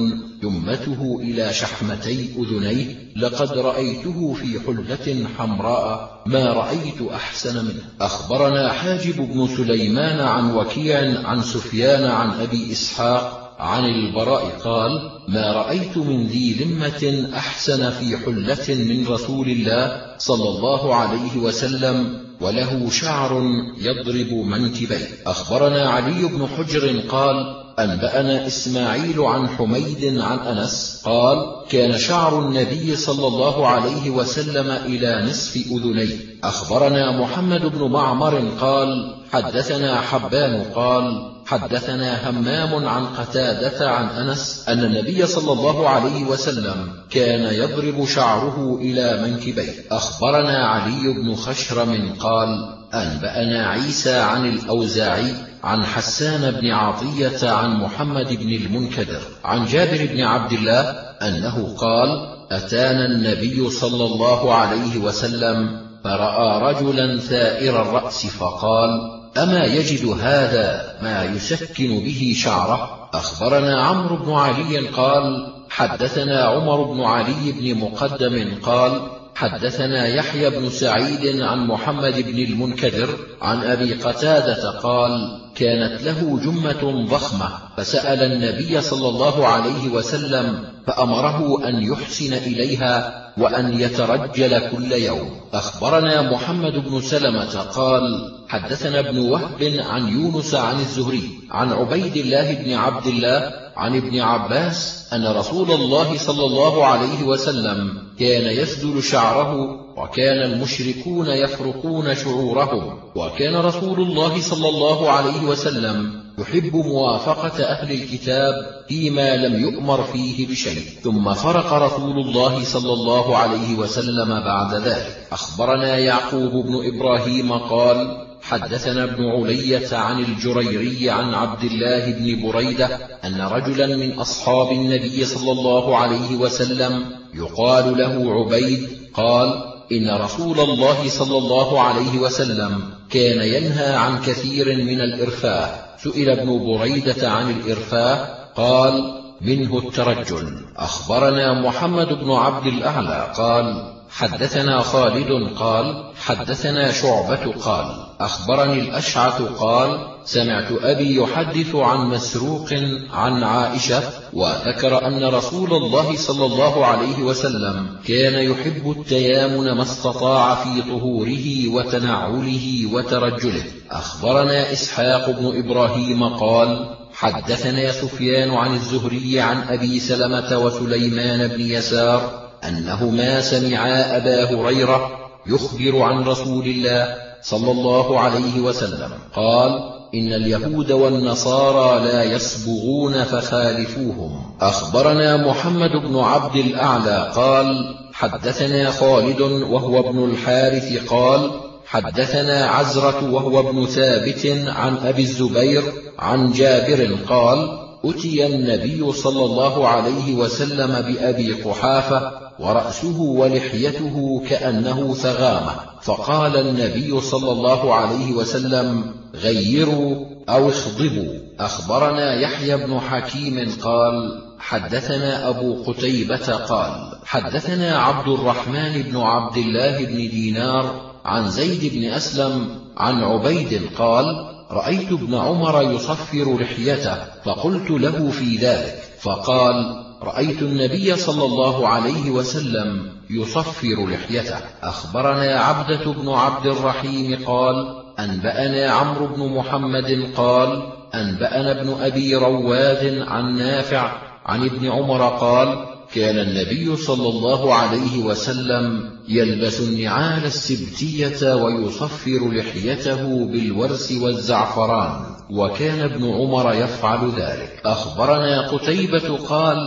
Speaker 1: جمته إلى شحمتي أذنيه، لقد رأيته في حلة حمراء ما رأيت أحسن منه. أخبرنا حاجب بن سليمان عن وكيع عن سفيان عن أبي إسحاق عن البراء قال: ما رأيت من ذي لمة أحسن في حلة من رسول الله صلى الله عليه وسلم، وله شعر يضرب منكبيه. أخبرنا علي بن حجر قال: أنبأنا إسماعيل عن حميد عن أنس قال: كان شعر النبي صلى الله عليه وسلم إلى نصف أذنيه. أخبرنا محمد بن معمر قال: حدثنا حبان قال: حدثنا همام عن قتادة عن أنس أن النبي صلى الله عليه وسلم كان يضرب شعره إلى منكبيه. أخبرنا علي بن خشرم قال: أنبأنا عيسى عن الأوزاعي عن حسان بن عطية عن محمد بن المنكدر عن جابر بن عبد الله أنه قال: أتانا النبي صلى الله عليه وسلم فرأى رجلا ثائر الرأس فقال: أما يجد هذا ما يسكن به شعره؟ أخبرنا عمرو بن علي قال: حدثنا عمر بن علي بن مقدم قال: حدثنا يحيى بن سعيد عن محمد بن المنكدر عن أبي قتادة قال: كانت له جمة ضخمة فسأل النبي صلى الله عليه وسلم فأمره أن يحسن إليها وأن يترجل كل يوم. أخبرنا محمد بن سلمة قال: حدثنا ابن وهب عن يونس عن الزهري عن عبيد الله بن عبد الله عن ابن عباس أن رسول الله صلى الله عليه وسلم كان يسدل شعره، وكان المشركون يفرقون شعورهم، وكان رسول الله صلى الله عليه وسلم يحب موافقة أهل الكتاب فيما لم يؤمر فيه بشيء. ثم فرق رسول الله صلى الله عليه وسلم بعد ذلك. أخبرنا يعقوب بن إبراهيم قال: حدثنا ابن علية عن الجريري عن عبد الله بن بريدة أن رجلا من أصحاب النبي صلى الله عليه وسلم يقال له عبيد قال: إن رسول الله صلى الله عليه وسلم كان ينهى عن كثير من الإرفاه. سئل ابن بريدة عن الإرفاه قال: منه الترجل. أخبرنا محمد بن عبد الأعلى قال: حدثنا خالد قال: حدثنا شعبة قال: أخبرني الأشعث قال: سمعت أبي يحدث عن مسروق عن عائشة، وذكر أن رسول الله صلى الله عليه وسلم كان يحب التيامن ما استطاع في طهوره وتنعله وترجله. أخبرنا إسحاق بن إبراهيم قال: حدثنا سفيان عن الزهري عن أبي سلمة وسليمان بن يسار أنهما سمعا أبا هريرة يخبر عن رسول الله صلى الله عليه وسلم قال: إن اليهود والنصارى لا يصبغون فخالفوهم. أخبرنا محمد بن عبد الأعلى قال: حدثنا خالد وهو ابن الحارث قال: حدثنا عزرة وهو ابن ثابت عن أبي الزبير عن جابر قال: أتي النبي صلى الله عليه وسلم بأبي قحافة ورأسه ولحيته كأنه ثغامة، فقال النبي صلى الله عليه وسلم: غيروا أو اخضبوا. أخبرنا يحيى بن حكيم قال: حدثنا أبو قتيبة قال: حدثنا عبد الرحمن بن عبد الله بن دينار عن زيد بن أسلم عن عبيد قال: رأيت ابن عمر يصفر لحيته، فقلت له في ذلك، فقال: رأيت النبي صلى الله عليه وسلم يصفر لحيته. أخبرنا عبدة بن عبد الرحيم قال: أنبأنا عمرو بن محمد قال: أنبأنا ابن أبي رواد عن نافع عن ابن عمر قال: كان النبي صلى الله عليه وسلم يلبس النعال السبتية ويصفر لحيته بالورس والزعفران، وكان ابن عمر يفعل ذلك. أخبرنا قتيبة قال: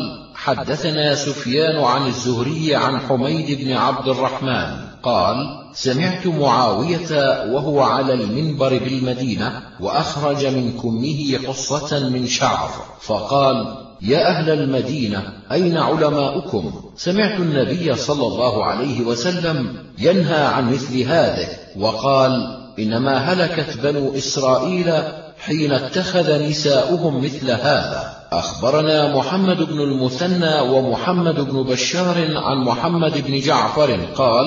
Speaker 1: حدثنا سفيان عن الزهري عن حميد بن عبد الرحمن قال: سمعت معاوية وهو على المنبر بالمدينة وأخرج من كمه قصة من شعر، فقال: يا أهل المدينة، أين علماؤكم؟ سمعت النبي صلى الله عليه وسلم ينهى عن مثل هذه، وقال: إنما هلكت بنو إسرائيل حين اتخذ نساؤهم مثل هذا. أخبرنا محمد بن المثنى ومحمد بن بشار عن محمد بن جعفر قال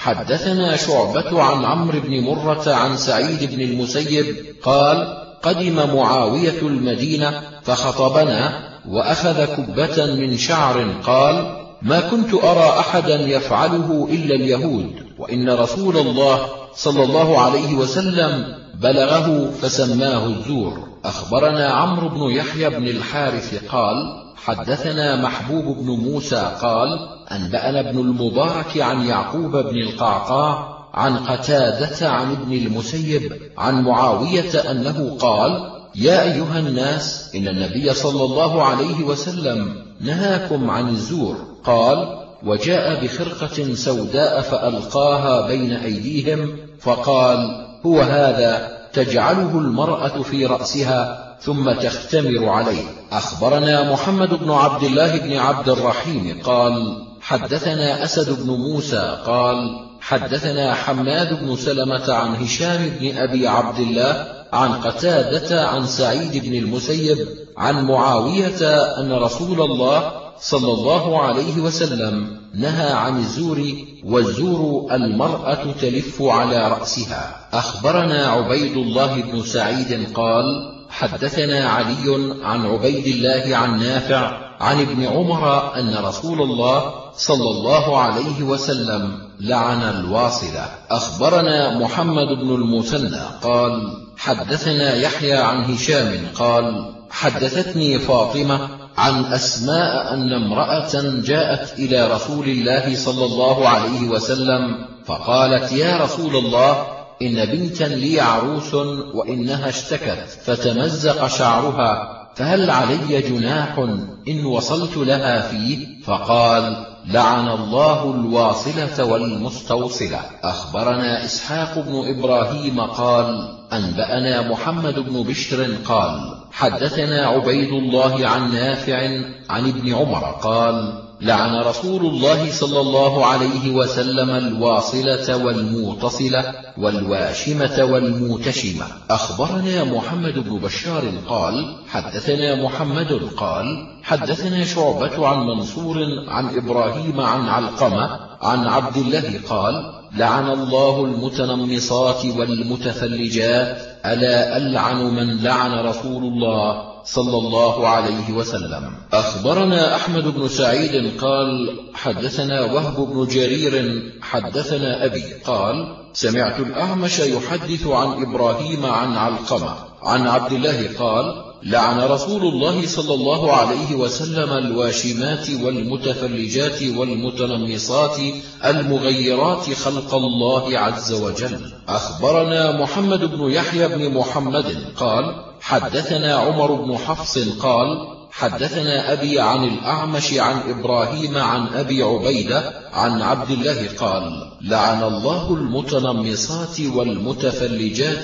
Speaker 1: حدثنا شعبة عن عمرو بن مرة عن سعيد بن المسيب قال قدم معاوية المدينة فخطبنا وأخذ كبة من شعر قال ما كنت أرى أحدا يفعله إلا اليهود، وإن رسول الله صلى الله عليه وسلم بلغه فسماه الزور. أخبرنا عمرو بن يحيى بن الحارث قال حدثنا محبوب بن موسى قال أنبأنا ابن المبارك عن يعقوب بن القعقاع عن قتادة عن ابن المسيب عن معاوية أنه قال يا أيها الناس إن النبي صلى الله عليه وسلم نهاكم عن الزور. قال وجاء بخرقة سوداء فألقاها بين أيديهم فقال هو هذا تجعله المرأة في رأسها ثم تختمر عليه. أخبرنا محمد بن عبد الله بن عبد الرحيم قال حدثنا أسد بن موسى قال حدثنا حماد بن سلمة عن هشام بن أبي عبد الله عن قتادة عن سعيد بن المسيب عن معاوية أن رسول الله صلى الله عليه وسلم نهى عن الزور، والزور المرأة تلف على رأسها. أخبرنا عبيد الله بن سعيد قال حدثنا علي عن عبيد الله عن نافع عن ابن عمر أن رسول الله صلى الله عليه وسلم لعن الواصلة. أخبرنا محمد بن المثنى قال حدثنا يحيى عن هشام قال حدثتني فاطمة عن أسماء أن امرأة جاءت إلى رسول الله صلى الله عليه وسلم فقالت يا رسول الله إن بنتا لي عروس وإنها اشتكت فتمزق شعرها، فهل علي جناح إن وصلت لها فيه؟ فقال لعن الله الواصلة والمستوصلة. أخبرنا إسحاق بن إبراهيم قال أنبأنا محمد بن بشر قال حدثنا عبيد الله عن نافع عن ابن عمر قال لعن رسول الله صلى الله عليه وسلم الواصلة والموتصلة والواشمة والموتشمة. أخبرنا محمد بن بشار قال حدثنا محمد قال حدثنا شعبة عن منصور عن إبراهيم عن علقمة عن عبد الله قال لعن الله المتنمصات والمتفلجات، ألا ألعن من لعن رسول الله صلى الله عليه وسلم. أخبرنا أحمد بن سعيد قال حدثنا وهب بن جرير حدثنا أبي قال سمعت الأعمش يحدث عن إبراهيم عن علقمة عن عبد الله قال لعن رسول الله صلى الله عليه وسلم الواشمات والمتفلجات والمتنمصات المغيرات خلق الله عز وجل. أخبرنا محمد بن يحيى بن محمد قال حدثنا عمر بن حفص قال حدثنا أبي عن الأعمش عن إبراهيم عن أبي عبيدة عن عبد الله قال لعن الله المتنمصات والمتفلجات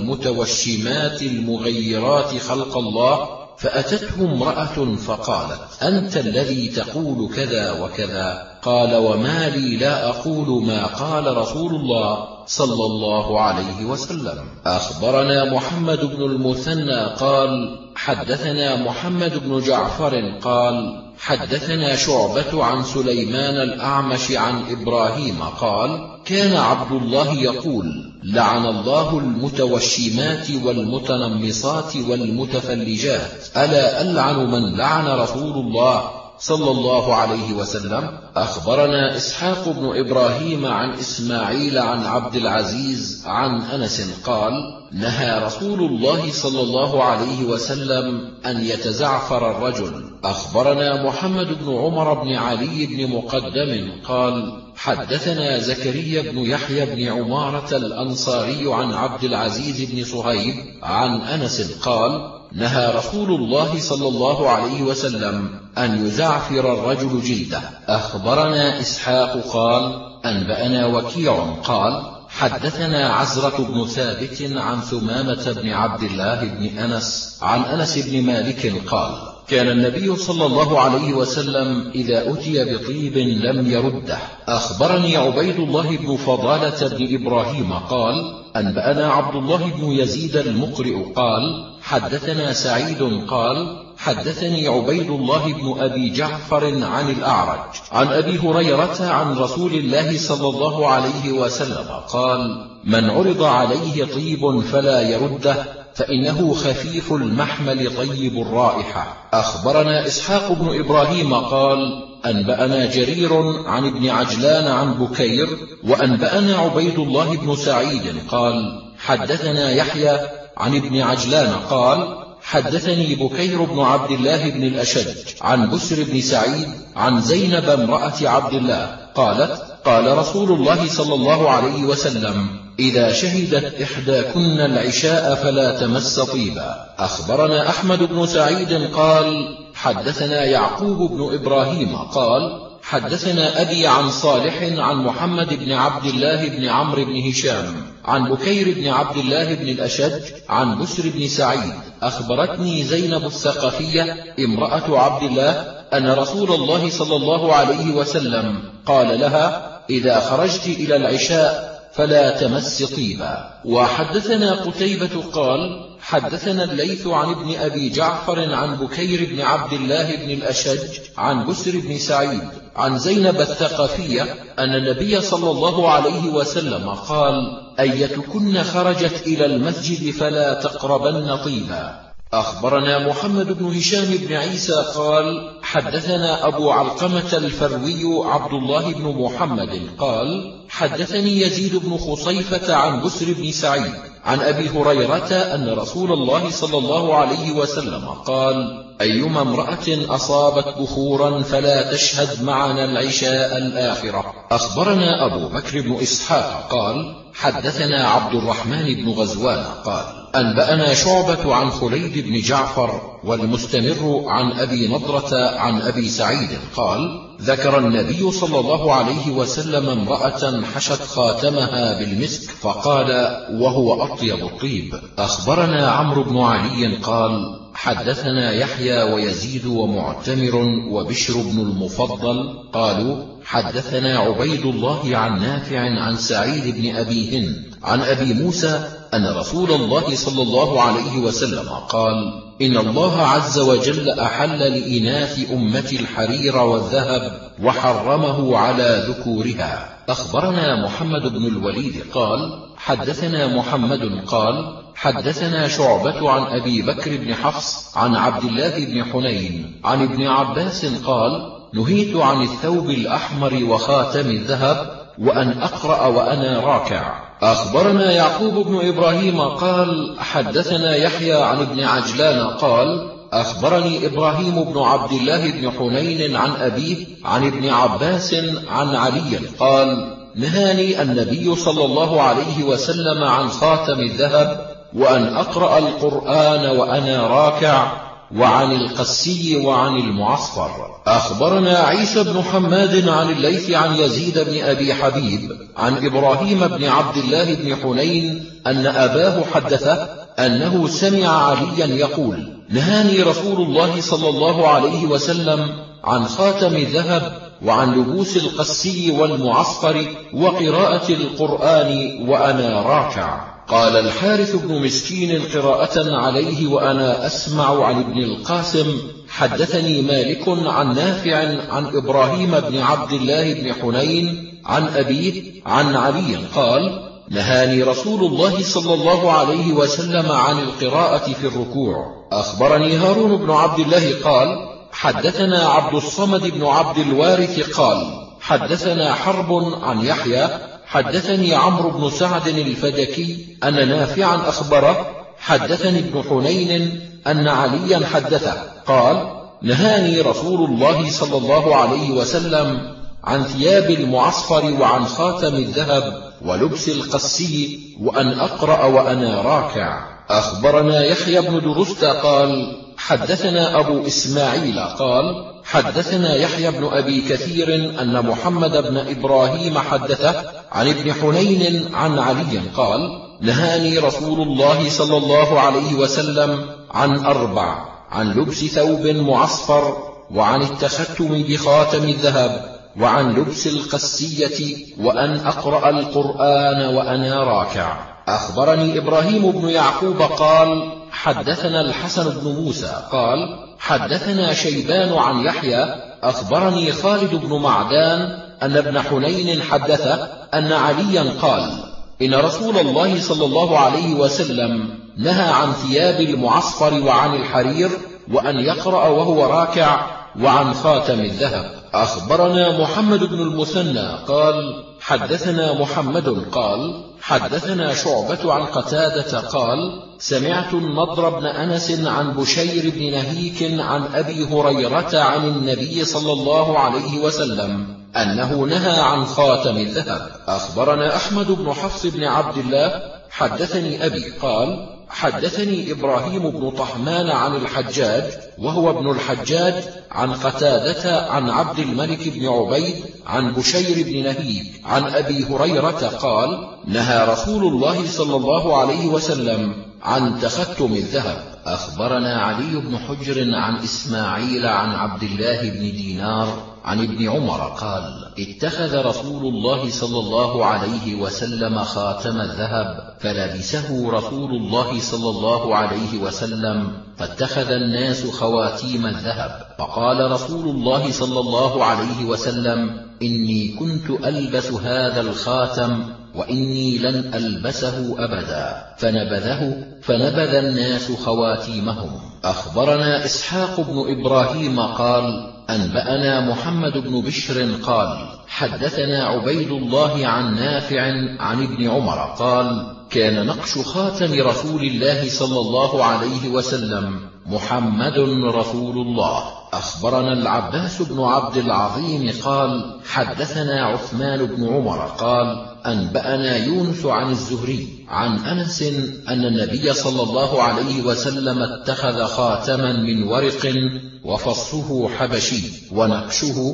Speaker 1: والمتوشمات المغيرات خلق الله. فأتته امرأة فقالت أنت الذي تقول كذا وكذا؟ قال وما لي لا أقول ما قال رسول الله صلى الله عليه وسلم. أخبرنا محمد بن المثنى قال حدثنا محمد بن جعفر قال حدثنا شعبة عن سليمان الأعمش عن إبراهيم قال كان عبد الله يقول لعن الله المتوشمات والمتنمصات والمتفلجات، ألا ألعن من لعن رسول الله صلى الله عليه وسلم. أخبرنا إسحاق بن إبراهيم عن إسماعيل عن عبد العزيز عن أنس قال نهى رسول الله صلى الله عليه وسلم أن يتزعفر الرجل. أخبرنا محمد بن عمر بن علي بن مقدم قال حدثنا زكريا بن يحيى بن عمارة الأنصاري عن عبد العزيز بن صهيب عن أنس قال نهى رسول الله صلى الله عليه وسلم أن يزعفر الرجل جلده. أخبرنا إسحاق قال أنبأنا وكيع قال حدثنا عزرة بن ثابت عن ثمامة بن عبد الله بن أنس عن أنس بن مالك قال كان النبي صلى الله عليه وسلم إذا أتي بطيب لم يرده. أخبرني عبيد الله بن فضالة بن إبراهيم قال أنبأنا عبد الله بن يزيد المقرئ قال حدثنا سعيد قال حدثني عبيد الله بن أبي جعفر عن الأعرج عن أبي هريرة عن رسول الله صلى الله عليه وسلم قال من عرض عليه طيب فلا يرده فإنه خفيف المحمل طيب الرائحة. أخبرنا إسحاق بن إبراهيم قال أنبأنا جرير عن ابن عجلان عن بكير وأنبأنا عبيد الله بن سعيد قال حدثنا يحيى عن ابن عجلان قال حدثني بكير بن عبد الله بن الأشج عن بسر بن سعيد عن زينب امرأة عبد الله قالت قال رسول الله صلى الله عليه وسلم إذا شهدت إحداكن العشاء فلا تمس طيبا. أخبرنا أحمد بن سعيد قال حدثنا يعقوب بن إبراهيم قال حدثنا أبي عن صالح عن محمد بن عبد الله بن عمرو بن هشام عن بكير بن عبد الله بن الأشج عن بسر بن سعيد أخبرتني زينب الثقفية امرأة عبد الله أن رسول الله صلى الله عليه وسلم قال لها إذا خرجت إلى العشاء فلا تمس طيبا. وحدثنا قتيبة قال حدثنا الليث عن ابن أبي جعفر عن بكير بن عبد الله بن الأشج عن بسر بن سعيد عن زينب الثقفية أن النبي صلى الله عليه وسلم قال أيتكن خرجت إلى المسجد فلا تقربن طيبا. أخبرنا محمد بن هشام بن عيسى قال حدثنا أبو علقمة الفروي عبد الله بن محمد قال حدثني يزيد بن خصيفة عن بسر بن سعيد عن أبي هريرة أن رسول الله صلى الله عليه وسلم قال أيما امرأة أصابت بخورا فلا تشهد معنا العشاء الآخرة. أخبرنا أبو بكر بن إسحاق قال حدثنا عبد الرحمن بن غزوان قال أنبأنا شعبة عن خليد بن جعفر والمستمر عن أبي نضرة عن أبي سعيد قال ذكر النبي صلى الله عليه وسلم امرأة حشت خاتمها بالمسك فقال وهو أطيب الطيب. أخبرنا عمرو بن علي قال حدثنا يحيى ويزيد ومعتمر وبشر بن المفضل قالوا حدثنا عبيد الله عن نافع عن سعيد بن أبي هند عن أبي موسى أن رسول الله صلى الله عليه وسلم قال إن الله عز وجل أحل لإناث أمة الحرير والذهب وحرمه على ذكورها. أخبرنا محمد بن الوليد قال حدثنا محمد قال حدثنا شعبة عن أبي بكر بن حفص عن عبد الله بن حنين عن ابن عباس قال نهيت عن الثوب الأحمر وخاتم الذهب وأن أقرأ وأنا راكع. أخبرنا يعقوب بن إبراهيم قال حدثنا يحيى عن ابن عجلان قال أخبرني إبراهيم بن عبد الله بن حنين عن أبيه عن ابن عباس عن علي قال نهاني النبي صلى الله عليه وسلم عن خاتم الذهب وأن أقرأ القرآن وأنا راكع وعن القسي وعن المعصفر. أخبرنا عيسى بن حماد عن الليث عن يزيد بن أبي حبيب عن إبراهيم بن عبد الله بن حنين أن أباه حدثه أنه سمع عليا يقول نهاني رسول الله صلى الله عليه وسلم عن خاتم الذهب وعن لبوس القسي والمعصفر وقراءة القرآن وأنا راكع. قال الحارث بن مسكين قراءة عليه وأنا أسمع عن ابن القاسم حدثني مالك عن نافع عن إبراهيم بن عبد الله بن حنين عن أبيه عن علي قال نهاني رسول الله صلى الله عليه وسلم عن القراءة في الركوع. أخبرني هارون بن عبد الله قال حدثنا عبد الصمد بن عبد الوارث قال حدثنا حرب عن يحيى حدثني عمرو بن سعد الفدكي أن نافعا أخبره حدثني ابن حنين أن عليا حدثه قال نهاني رسول الله صلى الله عليه وسلم عن ثياب المعصفر وعن خاتم الذهب ولبس القسي وأن أقرأ وأنا راكع. أخبرنا يحيى بن درست قال حدثنا أبو إسماعيل قال حدثنا يحيى بن أبي كثير أن محمد بن إبراهيم حدثه عن ابن حنين عن علي قال نهاني رسول الله صلى الله عليه وسلم عن أربع عن لبس ثوب معصفر، وعن التختم بخاتم الذهب، وعن لبس القسية، وأن أقرأ القرآن وأنا راكع. أخبرني إبراهيم بن يعقوب قال حدثنا الحسن بن موسى قال حدثنا شيبان عن يحيى أخبرني خالد بن معدان أن ابن حنين حدثه أن عليا قال إن رسول الله صلى الله عليه وسلم نهى عن ثياب المعصفر وعن الحرير، وأن يقرأ وهو راكع، وعن خاتم الذهب. أخبرنا محمد بن المثنى قال حدثنا محمد قال حدثنا شعبة عن قتادة قال سمعت النضر بن أنس عن بشير بن نهيك عن أبي هريرة عن النبي صلى الله عليه وسلم أنه نهى عن خاتم الذهب. أخبرنا أحمد بن حفص بن عبد الله حدثني أبي قال حدثني إبراهيم بن طهمان عن الحجاج وهو ابن الحجاج عن قتادة عن عبد الملك بن عبيد عن بشير بن نهيك عن أبي هريرة قال نهى رسول الله صلى الله عليه وسلم عن تختم الذهب. أخبرنا علي بن حجر عن إسماعيل عن عبد الله بن دينار عن ابن عمر قال اتخذ رسول الله صلى الله عليه وسلم خاتم الذهب فلبسه رسول الله صلى الله عليه وسلم، فاتخذ الناس خواتيم الذهب، فقال رسول الله صلى الله عليه وسلم إني كنت ألبس هذا الخاتم وإني لن ألبسه أبدا، فنبذه فنبذ الناس خواتيمهم. أخبرنا إسحاق بن إبراهيم قال أنبأنا محمد بن بشر قال حدثنا عبيد الله عن نافع عن ابن عمر قال كان نقش خاتم رسول الله صلى الله عليه وسلم محمد رسول الله. أخبرنا العباس بن عبد العظيم قال حدثنا عثمان بن عمر قال أنبأنا يونس عن الزهري عن أنس أن النبي صلى الله عليه وسلم اتخذ خاتما من ورق وفصه حبشي ونقشه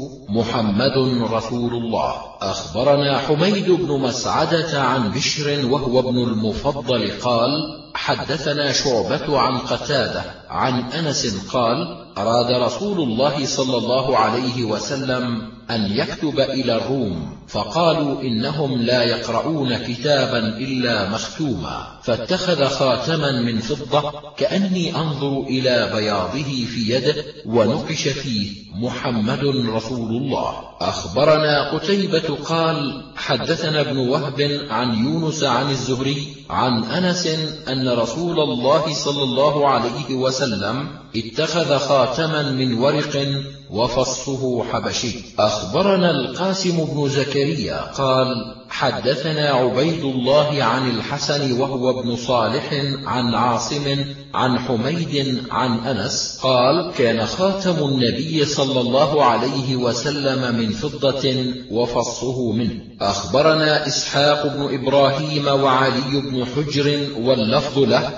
Speaker 1: محمد رسول الله. أخبرنا حميد بن مسعدة عن بشر وهو ابن المفضل قال حدثنا شعبة عن قتادة عن أنس قال أراد رسول الله صلى الله عليه وسلم أن يكتب إلى الروم، فقالوا إنهم لا يقرؤون كتابا إلا مختوما، فاتخذ خاتما من فضة كأني أنظر إلى بياضه في يده ونقش فيه محمد رسول الله. أخبرنا قتيبة قال حدثنا ابن وهب عن يونس عن الزهري عن أنس أن رسول الله صلى الله عليه وسلم اتخذ خاتما من ورق وفصه حبشي. أخبرنا القاسم بن زكريا قال حدثنا عبيد الله عن الحسن وهو ابن صالح عن عاصم عن حميد عن أنس قال كان خاتم النبي صلى الله عليه وسلم من فضة وفصه منه. أخبرنا إسحاق بن إبراهيم وعلي بن حجر واللفظ له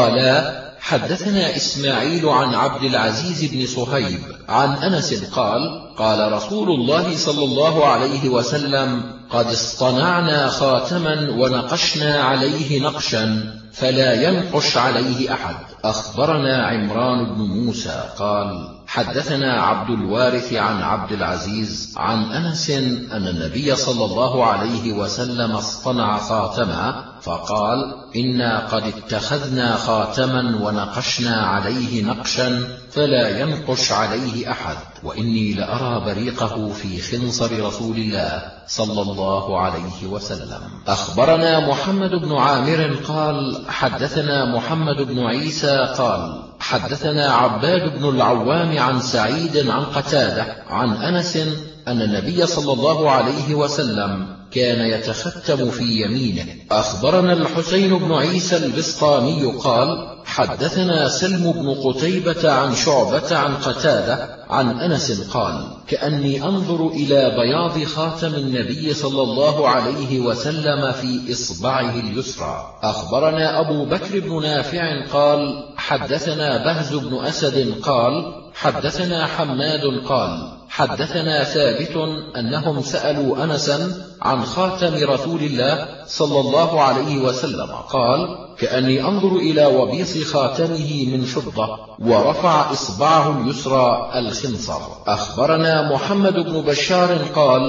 Speaker 1: قالا حدثنا إسماعيل عن عبد العزيز بن صهيب عن أنس قال قال رسول الله صلى الله عليه وسلم قد اصطنعنا خاتما ونقشنا عليه نقشا فلا ينقش عليه أحد. أخبرنا عمران بن موسى قال حدثنا عبد الوارث عن عبد العزيز عن أنس أن النبي صلى الله عليه وسلم اصطنع خاتما فقال إنا قد اتخذنا خاتما ونقشنا عليه نقشا فلا ينقش عليه أحد، وإني لأرى بريقه في خنصر رسول الله صلى الله عليه وسلم. أخبرنا محمد بن عامر قال حدثنا محمد بن عيسى قال حدثنا عباد بن العوام عن سعيد عن قتادة عن أنس أن النبي صلى الله عليه وسلم كان يتختم في يمينه. أخبرنا الحسين بن عيسى البسطامي قال حدثنا سلم بن قتيبة عن شعبة عن قتادة عن أنس قال كأني أنظر إلى بياض خاتم النبي صلى الله عليه وسلم في إصبعه اليسرى. أخبرنا أبو بكر بن نافع قال حدثنا بهز بن أسد قال حدثنا حماد قال حدثنا ثابت أنهم سألوا أنسا عن خاتم رسول الله صلى الله عليه وسلم قال: كأني أنظر إلى وبيص خاتمه من فضة، ورفع إصبعه اليسرى الخنصر. أخبرنا محمد بن بشار قال: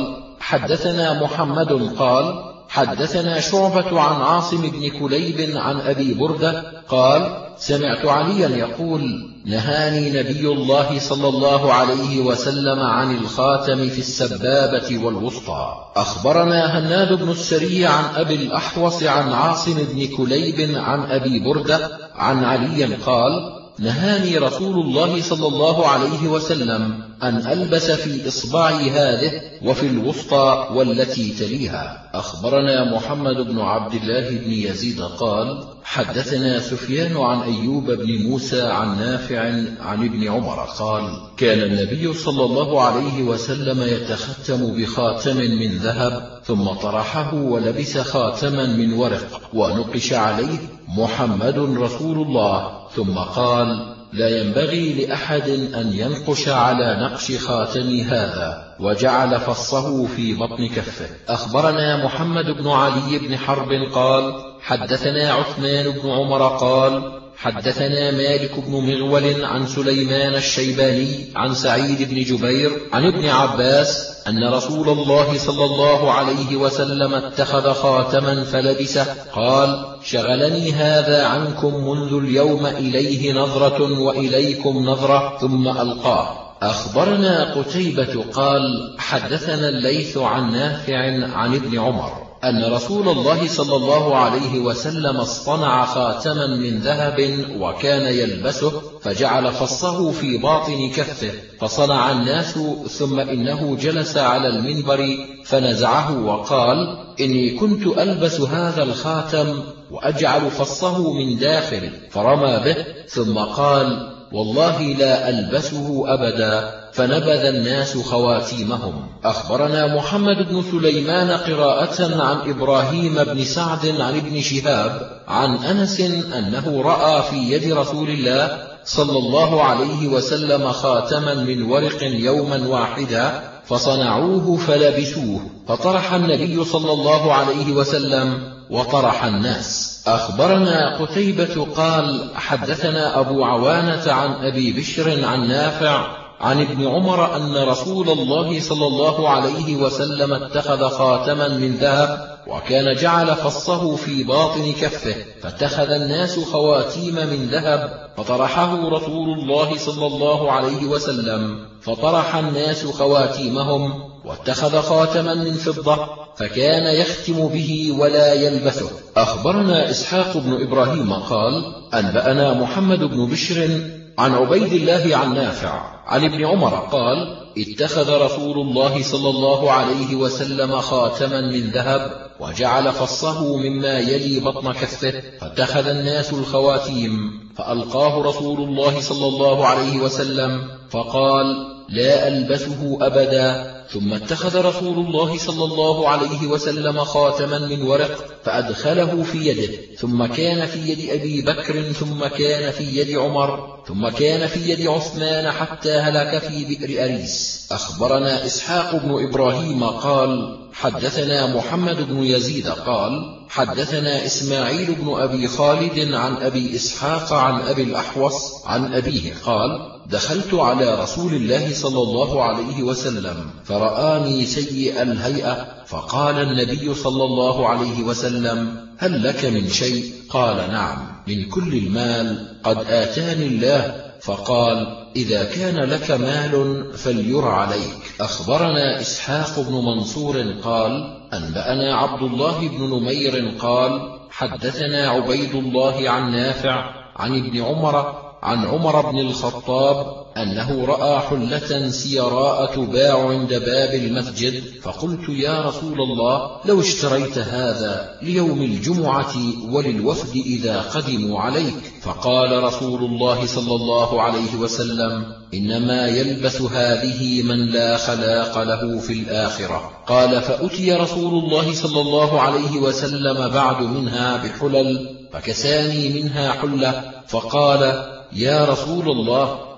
Speaker 1: حدثنا محمد قال: حدثنا شعبة عن عاصم بن كليب عن أبي بردة قال: سمعت عليا يقول: نهاني نبي الله صلى الله عليه وسلم عن الخاتم في السبابة والوسطى. أخبرنا هناد بن السري عن أبي الأحوص عن عاصم بن كليب عن أبي بردة عن علي قال: نهاني رسول الله صلى الله عليه وسلم أن ألبس في إصبعي هذه وفي الوسطى والتي تليها. أخبرنا محمد بن عبد الله بن يزيد قال: حدثنا سفيان عن أيوب بن موسى عن نافع عن ابن عمر قال: كان النبي صلى الله عليه وسلم يتختم بخاتم من ذهب ثم طرحه ولبس خاتما من ورق ونقش عليه محمد رسول الله، ثم قال: لا ينبغي لأحد أن ينقش على نقش خاتم هذا، وجعل فصه في بطن كفه. أخبرنا محمد بن علي بن حرب قال: حدثنا عثمان بن عمر قال: حدثنا مالك بن مغول عن سليمان الشيباني عن سعيد بن جبير عن ابن عباس أن رسول الله صلى الله عليه وسلم اتخذ خاتما فلبسه، قال: شغلني هذا عنكم منذ اليوم إليه نظرة وإليكم نظرة ثم ألقاه. أخبرنا قتيبة قال: حدثنا الليث عن نافع عن ابن عمر أن رسول الله صلى الله عليه وسلم اصطنع خاتما من ذهب وكان يلبسه، فجعل فصه في باطن كفه، فصنع الناس، ثم إنه جلس على المنبر فنزعه وقال: إني كنت ألبس هذا الخاتم وأجعل فصه من داخل، فرمى به ثم قال: والله لا ألبسه أبدا، فنبذ الناس خواتيمهم. أخبرنا محمد بن سليمان قراءة عن إبراهيم بن سعد عن ابن شهاب عن أنس أنه رأى في يد رسول الله صلى الله عليه وسلم خاتما من ورق يوما واحدا، فصنعوه فلبسوه، فطرح النبي صلى الله عليه وسلم وطرح الناس. أخبرنا قتيبة قال: حدثنا أبو عوانة عن أبي بشر عن نافع عن ابن عمر أن رسول الله صلى الله عليه وسلم اتخذ خاتما من ذهب وكان جعل فصه في باطن كفه، فاتخذ الناس خواتيم من ذهب فطرحه رسول الله صلى الله عليه وسلم، فطرح الناس خواتيمهم واتخذ خاتما من فضة فكان يختم به ولا يلبسه. أخبرنا إسحاق بن إبراهيم قال: أنبأنا محمد بن بشر عن عبيد الله عن نافع عن ابن عمر قال: اتخذ رسول الله صلى الله عليه وسلم خاتما من ذهب وجعل فصه مما يلي بطن كفه، فاتخذ الناس الخواتيم، فألقاه رسول الله صلى الله عليه وسلم فقال: لا ألبسه أبدا. ثم اتخذ رسول الله صلى الله عليه وسلم خاتما من ورق فأدخله في يده، ثم كان في يد أبي بكر، ثم كان في يد عمر، ثم كان في يد عثمان، حتى هلك في بئر أريس. أخبرنا إسحاق بن إبراهيم قال: حدثنا محمد بن يزيد قال: حدثنا إسماعيل بن أبي خالد عن أبي إسحاق عن أبي الأحوص عن أبيه قال: دخلت على رسول الله صلى الله عليه وسلم فرآني سيء الهيئة، فقال النبي صلى الله عليه وسلم: هل لك من شيء؟ قال: نعم، من كل المال قد آتاني الله. فقال: إذا كان لك مال فلير عليك. أخبرنا إسحاق بن منصور قال: أنبأنا عبد الله بن نمير قال: حدثنا عبيد الله عن نافع عن ابن عمر عن عمر بن الخطاب أنه رأى حلة سيراء تباع عند باب المسجد، فقلت: يا رسول الله، لو اشتريت هذا ليوم الجمعة وللوفد إذا قدموا عليك. فقال رسول الله صلى الله عليه وسلم: إنما يلبس هذه من لا خلاق له في الآخرة. قال: فأتي رسول الله صلى الله عليه وسلم بعد منها بحلل، فكساني منها حلة، فقال: يا رسول الله،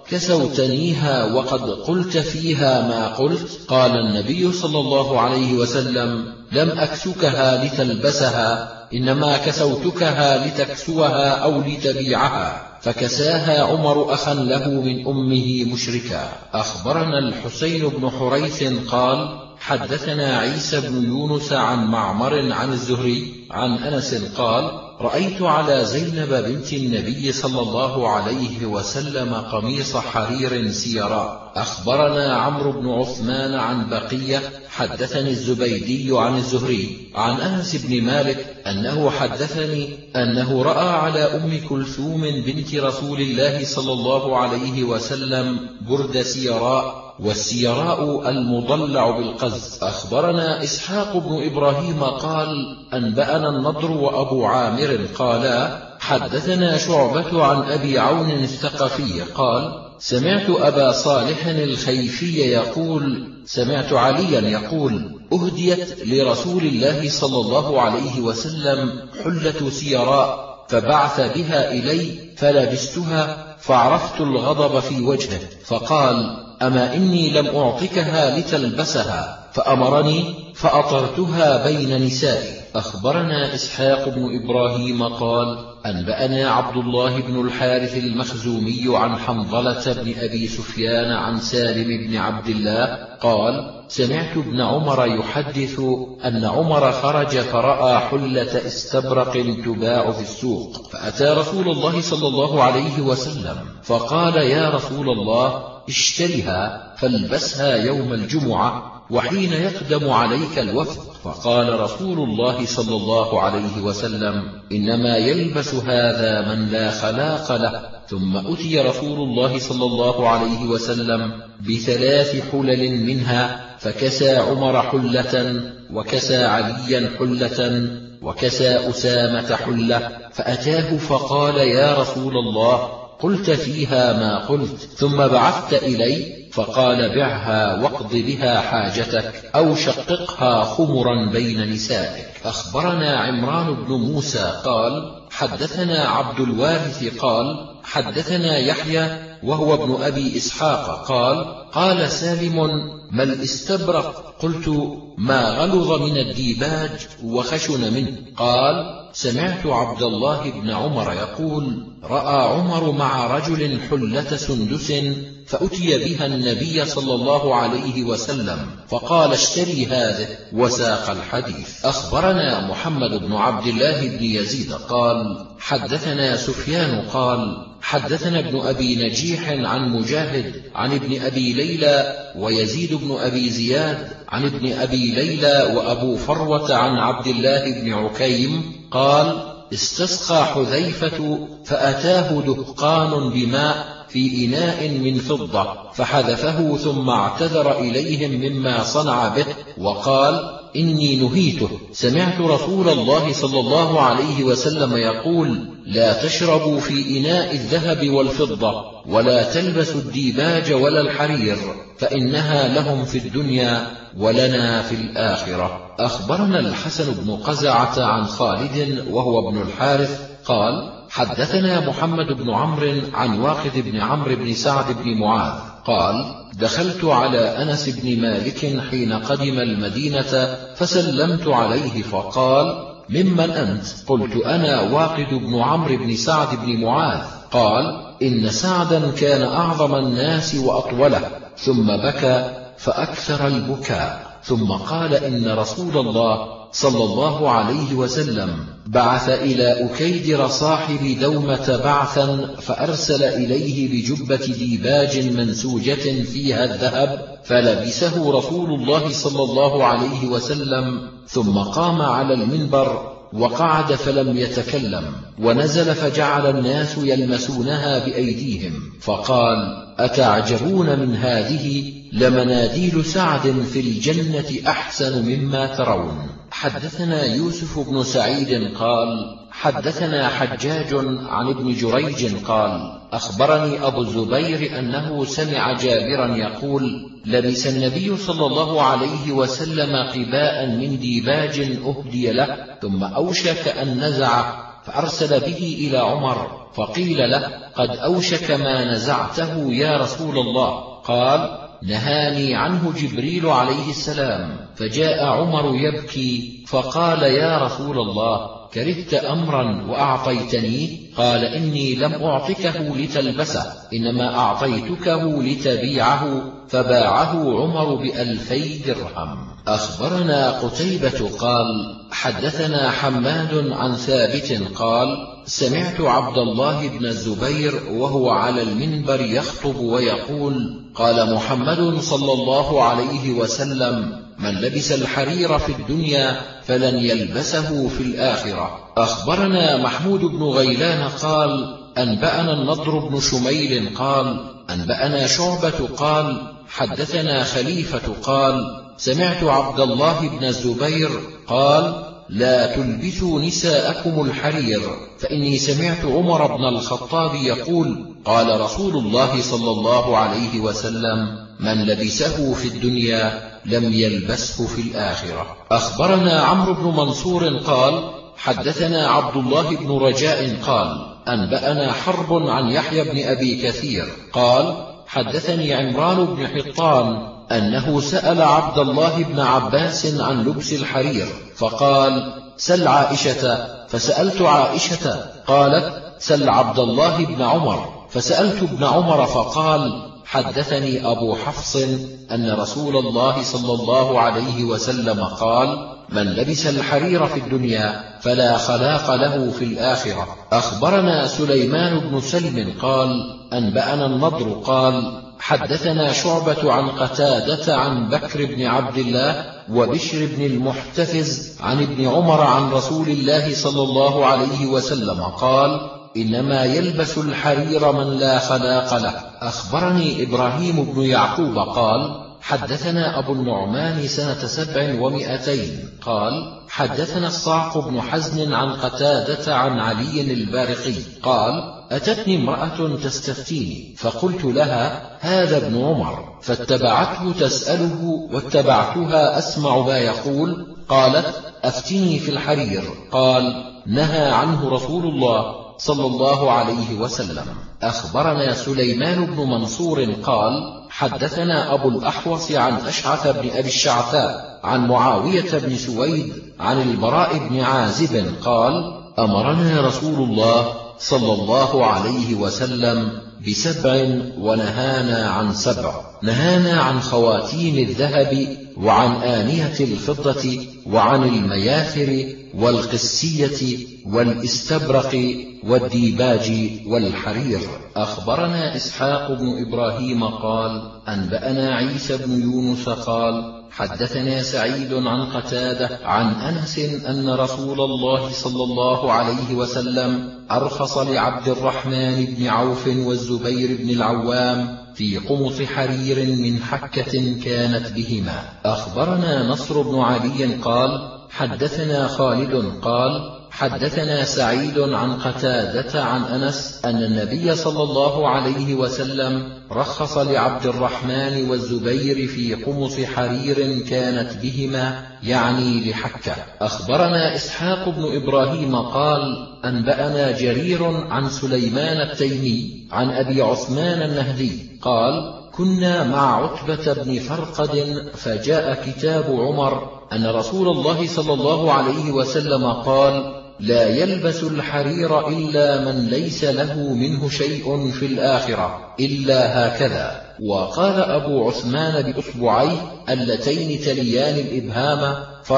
Speaker 1: كسوتنيها وقد قلت فيها ما قلت؟ قال النبي صلى الله عليه وسلم: لم أكسكها لتلبسها، إنما كسوتكها لتكسوها أو لتبيعها. فكساها عمر أخا له من أمه مشركا. أخبرنا الحسين بن حريث قال: حدثنا عيسى بن يونس عن معمر عن الزهري عن أنس قال: رأيت على زينب بنت النبي صلى الله عليه وسلم قميص حرير سيراء. أخبرنا عمرو بن عثمان عن بقية حدثني الزبيدي عن الزهري عن أنس بن مالك أنه حدثني أنه رأى على أم كلثوم بنت رسول الله صلى الله عليه وسلم برد سيراء، والسيراء المضلع بالقز. أخبرنا إسحاق بن إبراهيم قال: أنبأنا النضر وأبو عامر قالا: حدثنا شعبة عن أبي عون الثقفي قال: سمعت أبا صالح الخيفي يقول: سمعت عليا يقول: أهديت لرسول الله صلى الله عليه وسلم حلة سيراء، فبعث بها إلي فلبستها، فعرفت الغضب في وجهه، فقال: أما إني لم أعطكها لتلبسها، فأمرني فأطرتها بين نسائي. أخبرنا إسحاق بن إبراهيم قال: أنبأنا عبد الله بن الحارث المخزومي عن حنظلة بن أبي سفيان عن سالم بن عبد الله قال: سمعت ابن عمر يحدث أن عمر خرج فرأى حلة استبرق تباع في السوق، فأتى رسول الله صلى الله عليه وسلم فقال: يا رسول الله، اشترها فالبسها يوم الجمعة وحين يقدم عليك الوفد. فقال رسول الله صلى الله عليه وسلم: إنما يلبس هذا من لا خلاق له. ثم أتي رسول الله صلى الله عليه وسلم بثلاث حلل منها، فكسى عمر حلة، وكسى عليا حلة، وكسى أسامة حلة. فأتاه فقال: يا رسول الله، قلت فيها ما قلت، ثم بعثت إلي، فقال: بعها واقض بها حاجتك، أو شققها خمرا بين نسائك. أخبرنا عمران بن موسى قال: حدثنا عبد الوارث قال: حدثنا يحيى وهو ابن أبي إسحاق قال: قال سالم: ما الاستبرق؟ قلت: ما غلظ من الديباج وخشن منه. قال: سمعت عبد الله بن عمر يقول: رأى عمر مع رجل حلة سندس، فأتي بها النبي صلى الله عليه وسلم، فقال: اشتري هذه، وساق الحديث. أخبرنا محمد بن عبد الله بن يزيد قال: حدثنا سفيان قال: حدثنا ابن أبي نجيح عن مجاهد عن ابن أبي ليلى ويزيد بن أبي زياد عن ابن أبي ليلى وأبو فروة عن عبد الله بن عكيم قال: استسقى حذيفة فأتاه دهقان بماء في إناء من فضة، فحذفه ثم اعتذر إليهم مما صنع به، وقال: إني نهيته. سمعت رسول الله صلى الله عليه وسلم يقول: لا تشربوا في إناء الذهب والفضة، ولا تلبسوا الديباج ولا الحرير، فإنها لهم في الدنيا ولنا في الآخرة. أخبرنا الحسن بن قزعة عن خالد وهو ابن الحارث قال: حدثنا محمد بن عمرو عن واقد بن عمرو بن سعد بن معاذ قال: دخلت على أنس بن مالك حين قدم المدينة فسلمت عليه، فقال: ممن أنت؟ قلت: أنا واقد بن عمرو بن سعد بن معاذ. قال: إن سعدا كان أعظم الناس وأطوله. ثم بكى فأكثر البكاء، ثم قال: إن رسول الله صلى الله عليه وسلم بعث إلى أكيدر صاحب دومة بعثا، فأرسل إليه بجبة ديباج منسوجة فيها الذهب، فلبسه رسول الله صلى الله عليه وسلم، ثم قام على المنبر وقعد فلم يتكلم، ونزل فجعل الناس يلمسونها بأيديهم، فقال: أتعجبون من هذه؟ لمناديل سعد في الجنة أحسن مما ترون. حدثنا يوسف بن سعيد قال: حدثنا حجاج عن ابن جريج قال: أخبرني أبو الزبير أنه سمع جابرا يقول: لبس النبي صلى الله عليه وسلم قباء من ديباج أهدي له، ثم أوشك أن نزعه، فأرسل به إلى عمر فقيل له: قد أوشك ما نزعته يا رسول الله. قال: نهاني عنه جبريل عليه السلام. فجاء عمر يبكي فقال: يا رسول الله، كرهت أمرا وأعطيتنيه؟ قال: إني لم أعطكه لتلبسه، إنما أعطيتكه لتبيعه. فباعه عمر بألفي درهم. أخبرنا قتيبة قال: حدثنا حماد عن ثابت قال: سمعت عبد الله بن الزبير وهو على المنبر يخطب ويقول: قال محمد صلى الله عليه وسلم: من لبس الحرير في الدنيا فلن يلبسه في الآخرة. أخبرنا محمود بن غيلان قال: أنبأنا النضر بن شميل قال: أنبأنا شعبة قال: حدثنا خليفة قال: سمعت عبد الله بن الزبير قال: لا تلبسوا نساءكم الحرير، فإني سمعت عمر بن الخطاب يقول: قال رسول الله صلى الله عليه وسلم: من لبسه في الدنيا لم يلبسه في الآخرة. أخبرنا عمرو بن منصور قال: حدثنا عبد الله بن رجاء قال: أنبأنا حرب عن يحيى بن أبي كثير قال: حدثني عمران بن حطان أنه سأل عبد الله بن عباس عن لبس الحرير فقال: سل عائشة. فسألت عائشة قالت: سل عبد الله بن عمر. فسألت ابن عمر فقال: حدثني أبو حفص أن رسول الله صلى الله عليه وسلم قال: من لبس الحرير في الدنيا فلا خلاق له في الآخرة. أخبرنا سليمان بن سلم قال: أنبأنا النضر قال: حدثنا شعبة عن قتادة عن بكر بن عبد الله وبشر بن المحتفز عن ابن عمر عن رسول الله صلى الله عليه وسلم قال: إنما يلبس الحرير من لا خلاق له. أخبرني إبراهيم بن يعقوب قال: حدثنا أبو النعمان سنة سبع ومئتين قال: حدثنا الصعق بن حزن عن قتادة عن علي البارقي قال: أتتني امرأة تستفتيني فقلت لها: هذا ابن عمر. فاتبعته تسأله واتبعتها أسمع ما يقول. قالت: أفتني في الحرير. قال: نهى عنه رسول الله صلى الله عليه وسلم. أخبرنا سليمان بن منصور قال: حدثنا أبو الأحوص عن أشعث بن أبي الشعثاء عن معاوية بن سويد عن البراء بن عازب قال: أمرنا رسول الله صلى الله عليه وسلم بسبع ونهانا عن سبع. نهانا عن خواتيم الذهب وعن آنية الفضة وعن المياثر والقسية والاستبرق والديباج والحرير. أخبرنا إسحاق بن إبراهيم قال: أنبأنا عيسى بن يونس قال: حدثنا سعيد عن قتادة عن أنس أن رسول الله صلى الله عليه وسلم أرخص لعبد الرحمن بن عوف والزبير بن العوام في قمص حرير من حكة كانت بهما. أخبرنا نصر بن علي قال: حدثنا خالد قال: حدثنا سعيد عن قتادة عن أنس أن النبي صلى الله عليه وسلم رخص لعبد الرحمن والزبير في قمص حرير كانت بهما، يعني لحكة. أخبرنا إسحاق بن إبراهيم قال: أنبأنا جرير عن سليمان التيمي عن أبي عثمان النهدي قال: كنا مع عتبة بن فرقد فجاء كتاب عمر أن رسول الله صلى الله عليه وسلم قال: لا يلبس الحرير إلا من ليس له منه شيء في الآخرة إلا هكذا. وقال أبو عثمان بأصبعيه اللتين تليان الإبهام: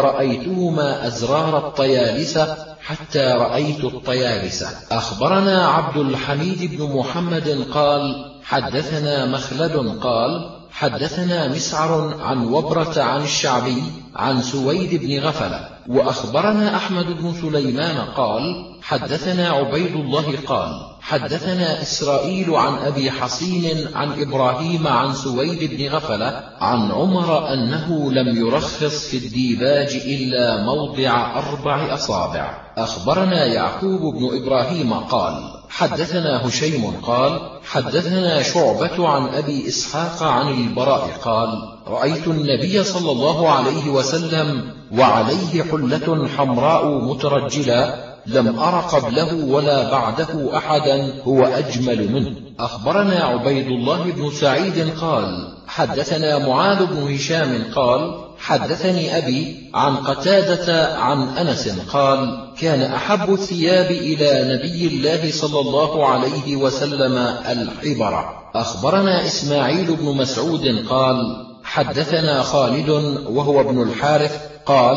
Speaker 1: فرأيتهما أزرار الطيالسة حتى رأيت الطيالسة. أخبرنا عبد الحميد بن محمد قال: حدثنا مخلد قال: حدثنا مسعر عن وبرة عن الشعبي عن سويد بن غفلة. وأخبرنا أحمد بن سليمان قال: حدثنا عبيد الله قال: حدثنا إسرائيل عن أبي حصين عن إبراهيم عن سويد بن غفلة عن عمر أنه لم يرخص في الديباج إلا موضع أربع أصابع. أخبرنا يعقوب بن إبراهيم قال: حدثنا هشيم قال: حدثنا شعبة عن أبي إسحاق عن البراء قال: رأيت النبي صلى الله عليه وسلم وعليه حلة حمراء مترجلة لم أر قبله ولا بعده أحدا هو أجمل منه. أخبرنا عبيد الله بن سعيد قال حدثنا معاذ بن هشام قال حدثني أبي عن قتادة عن أنس قال كان أحب الثياب إلى نبي الله صلى الله عليه وسلم الحبرة. أخبرنا إسماعيل بن مسعود قال حدثنا خالد وهو ابن الحارث قال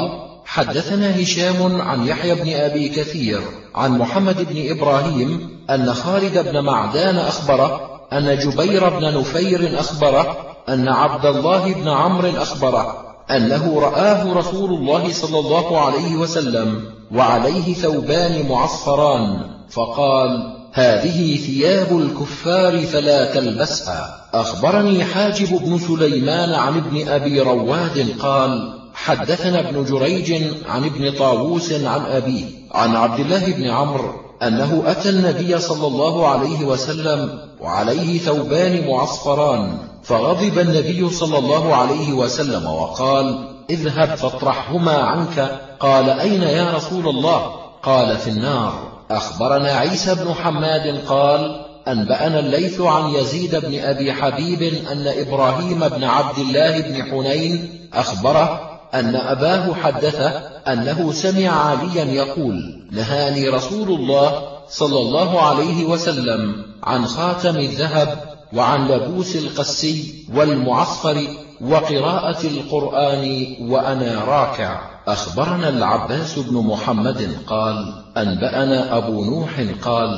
Speaker 1: حدثنا هشام عن يحيى بن أبي كثير عن محمد بن إبراهيم أن خالد بن معدان أخبره أن جبير بن نفير أخبره أن عبد الله بن عمرو أخبره أنه رآه رسول الله صلى الله عليه وسلم وعليه ثوبان معصفران فقال هذه ثياب الكفار فلا تلبسها. أخبرني حاجب بن سليمان عن ابن أبي رواد قال حدثنا ابن جريج عن ابن طاووس عن أبيه عن عبد الله بن عمرو أنه أتى النبي صلى الله عليه وسلم وعليه ثوبان معصفران فغضب النبي صلى الله عليه وسلم وقال اذهب فاطرحهما عنك. قال أين يا رسول الله؟ قال في النار. أخبرنا عيسى بن حماد قال أنبأنا الليث عن يزيد بن أبي حبيب أن إبراهيم بن عبد الله بن حنين أخبره أن أباه حدثه أنه سمع عليا يقول نهاني رسول الله صلى الله عليه وسلم عن خاتم الذهب وعن لبوس القسي والمعصفر وقراءة القرآن وأنا راكع. أخبرنا العباس بن محمد قال أنبأنا أبو نوح قال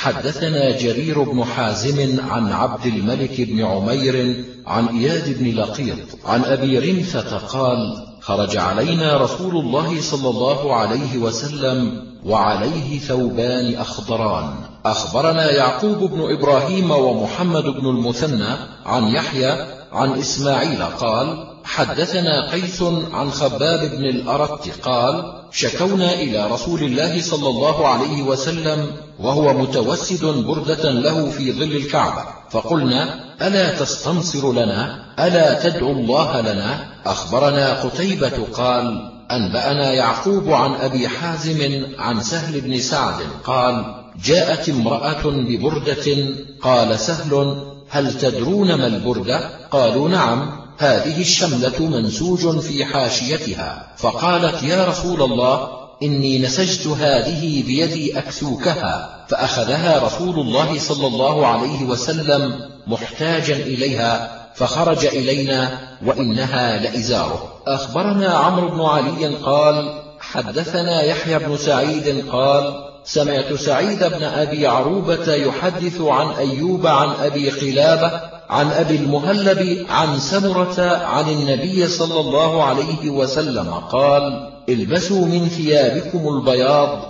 Speaker 1: حدثنا جرير بن حازم عن عبد الملك بن عمير عن إياد بن لقيط عن أبي رمثة قال خرج علينا رسول الله صلى الله عليه وسلم وعليه ثوبان أخضران. أخبرنا يعقوب بن إبراهيم ومحمد بن المثنى عن يحيى عن إسماعيل قال حدثنا قيس عن خباب بن الأرت قال شكونا إلى رسول الله صلى الله عليه وسلم وهو متوسد بردة له في ظل الكعبة فقلنا ألا تستنصر لنا ألا تدعو الله لنا. أخبرنا قتيبة قال أنبأنا يعقوب عن أبي حازم عن سهل بن سعد قال جاءت امرأة ببردة قال سهل هل تدرون ما البردة؟ قالوا نعم هذه الشملة منسوج في حاشيتها. فقالت يا رسول الله إني نسجت هذه بيدي أكسوكها. فأخذها رسول الله صلى الله عليه وسلم محتاجا إليها فخرج إلينا وإنها لإزاره. أخبرنا عمرو بن علي قال حدثنا يحيى بن سعيد قال سمعت سعيد بن أبي عروبة يحدث عن أيوب عن أبي قلابة عن أبي المهلب عن سمرة عن النبي صلى الله عليه وسلم قال البسوا من ثيابكم البياض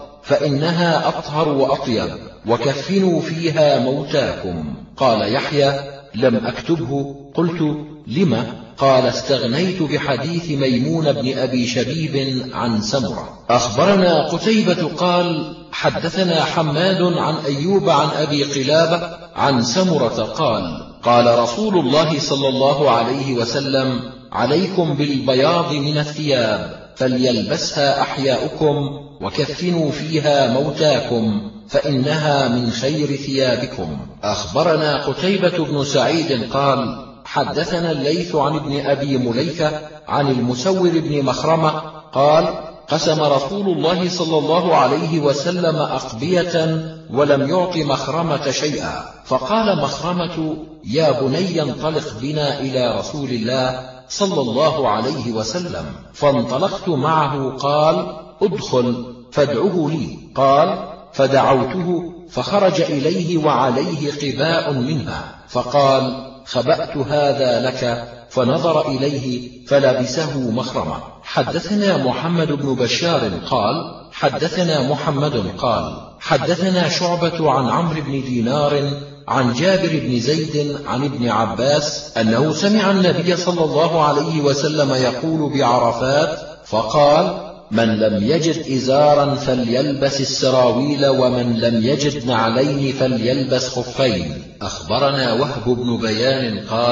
Speaker 1: فإنها أطهر وأطيب وكفنوا فيها موتاكم. قال يحيى لم أكتبه. قلت لما؟ قال استغنيت بحديث ميمون بن أبي شبيب عن سمرة. أخبرنا قتيبة قال حدثنا حماد عن أيوب عن أبي قلابة عن سمرة قال قال رسول الله صلى الله عليه وسلم عليكم بالبياض من الثياب فليلبسها أحياؤكم وكفنوا فيها موتاكم فإنها من خير ثيابكم. أخبرنا قتيبة بن سعيد قال حدثنا الليث عن ابن أبي مليكة عن المسور بن مخرمة قال قسم رسول الله صلى الله عليه وسلم أقبية ولم يعط مخرمة شيئا فقال مخرمة يا بني انطلق بنا إلى رسول الله صلى الله عليه وسلم. فانطلقت معه. قال ادخل فادعه لي. قال فدعوته فخرج إليه وعليه قباء منها فقال خبأت هذا لك فنظر إليه فلبسه مخرمة. حدثنا محمد بن بشار قال حدثنا محمد قال حدثنا شعبة عن عمرو بن دينار عن جابر بن زيد عن ابن عباس أنه سمع النبي صلى الله عليه وسلم يقول بعرفات فقال من لم يجد إزارا فليلبس السراويل ومن لم يجد نعلين فليلبس خفين. أخبرنا وهب بن بيان قال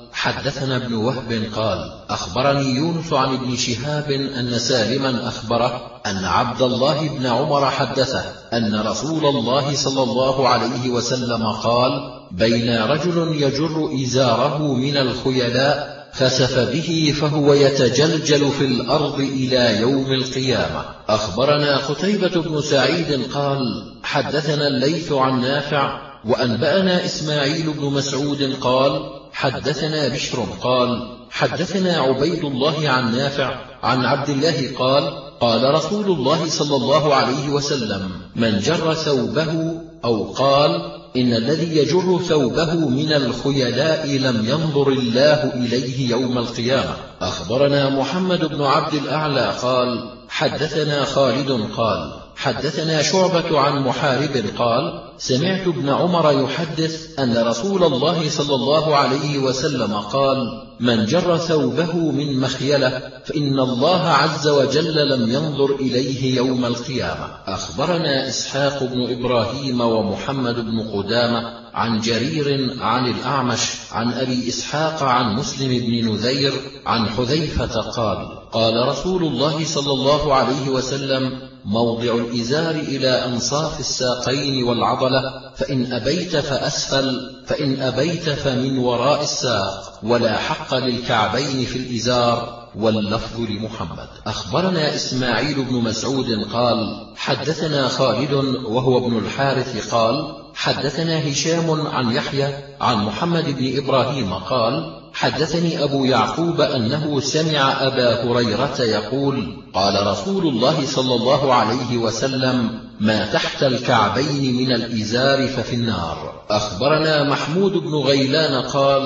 Speaker 1: حدثنا ابن وهب قال أخبرني يونس عن ابن شهاب أن سالما أخبره أن عبد الله بن عمر حدثه أن رسول الله صلى الله عليه وسلم قال بين رجل يجر إزاره من الخيلاء خسف به فهو يتجلجل في الأرض إلى يوم القيامة. أخبرنا قتيبة بن سعيد قال حدثنا الليث عن نافع وأنبأنا إسماعيل بن مسعود قال حدثنا بشر قال حدثنا عبيد الله عن نافع عن عبد الله قال قال رسول الله صلى الله عليه وسلم من جر ثوبه أو قال إن الذي يجر ثوبه من الخيلاء لم ينظر الله إليه يوم القيامة. أخبرنا محمد بن عبد الأعلى قال حدثنا خالد قال حدثنا شعبة عن محارب قال سمعت ابن عمر يحدث أن رسول الله صلى الله عليه وسلم قال من جر ثوبه من مخيلة فإن الله عز وجل لم ينظر إليه يوم القيامة. أخبرنا إسحاق بن إبراهيم ومحمد بن قدامة عن جرير عن الأعمش عن أبي إسحاق عن مسلم بن نذير عن حذيفة قال قال رسول الله صلى الله عليه وسلم موضع الإزار إلى أنصاف الساقين والعضلة فإن أبيت فأسفل فإن أبيت فمن وراء الساق ولا حق للكعبين في الإزار. واللفظ لمحمد. أخبرنا إسماعيل بن مسعود قال حدثنا خالد وهو ابن الحارث قال حدثنا هشام عن يحيى عن محمد بن إبراهيم قال حدثني أبو يعقوب أنه سمع أبا هريرة يقول قال رسول الله صلى الله عليه وسلم ما تحت الكعبين من الإزار ففي النار. أخبرنا محمود بن غيلان قال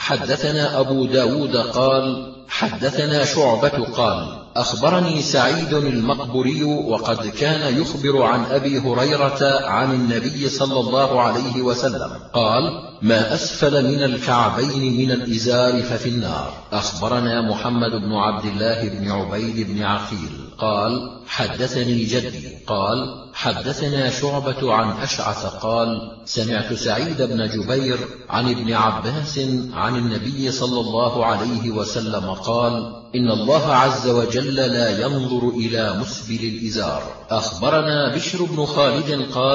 Speaker 1: حدثنا أبو داود قال حدثنا شعبة قال أخبرني سعيد المقبري وقد كان يخبر عن أبي هريرة عن النبي صلى الله عليه وسلم قال ما أسفل من الكعبين من الإزار ففي النار. أخبرنا محمد بن عبد الله بن عبيد بن عقيل قال حدثني جدي قال حدثنا شعبة عن أشعث قال سمعت سعيد بن جبير عن ابن عباس عن النبي صلى الله عليه وسلم قال إن الله عز وجل لا ينظر إلى مسبل الإزار. أخبرنا بشر بن خالد قال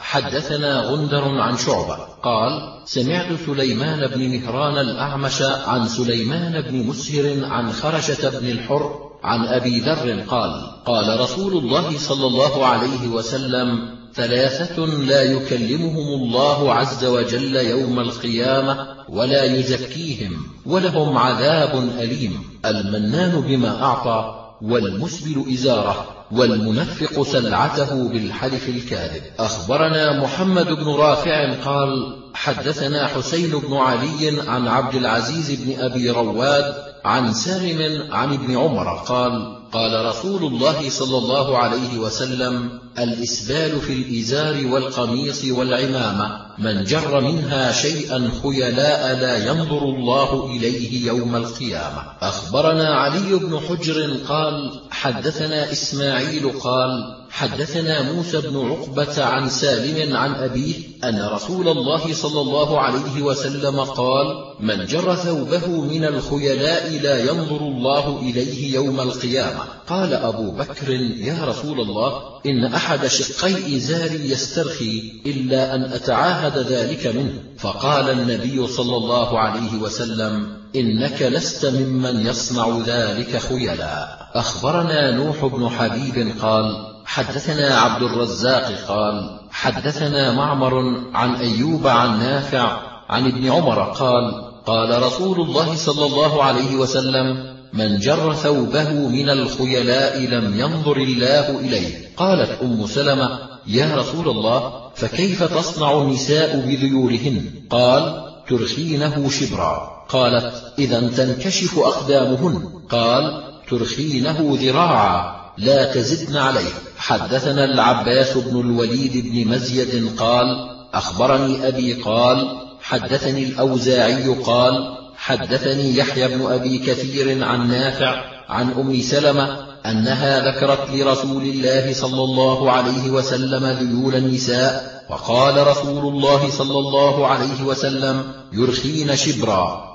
Speaker 1: حدثنا غندر عن شعبة قال سمعت سليمان بن مهران الأعمش عن سليمان بن مسهر عن خرشة بن الحر عن أبي ذر قال قال رسول الله صلى الله عليه وسلم ثلاثة لا يكلمهم الله عز وجل يوم القيامة ولا يزكيهم ولهم عذاب أليم المنان بما أعطى والمسبل إزاره والمنفق سلعته بالحلف الكاذب. أخبرنا محمد بن رافع قال حدثنا حسين بن علي عن عبد العزيز بن أبي رواد عن سالم عن ابن عمر قال قال رسول الله صلى الله عليه وسلم الإسبال في الإزار والقميص والعمامة من جر منها شيئا خيلاء لا ينظر الله إليه يوم القيامة. أخبرنا علي بن حجر قال حدثنا إسماعيل قال حدثنا موسى بن عقبة عن سالم عن أبيه أن رسول الله صلى الله عليه وسلم قال من جر ثوبه من الخيلاء لا ينظر الله إليه يوم القيامة. قال أبو بكر يا رسول الله إن أحد شقي إزاري يسترخي إلا أن أتعاهد ذلك منه. فقال النبي صلى الله عليه وسلم إنك لست ممن يصنع ذلك خيلاء. أخبرنا نوح بن حبيب قال حدثنا عبد الرزاق قال حدثنا معمر عن أيوب عن نافع عن ابن عمر قال قال رسول الله صلى الله عليه وسلم من جر ثوبه من الخيلاء لم ينظر الله إليه. قالت أم سلمة يا رسول الله فكيف تصنع النساء بذيولهن؟ قال ترخينه شبرا. قالت إذا تنكشف أقدامهن. قال ترخينه ذراعا لا تزدن عليه. حدثنا العباس بن الوليد بن مزيد قال أخبرني أبي قال حدثني الأوزاعي قال حدثني يحيى بن أبي كثير عن نافع عن أم سلمة أنها ذكرت لرسول الله صلى الله عليه وسلم ذيول النساء وقال رسول الله صلى الله عليه وسلم يرخين شبرا.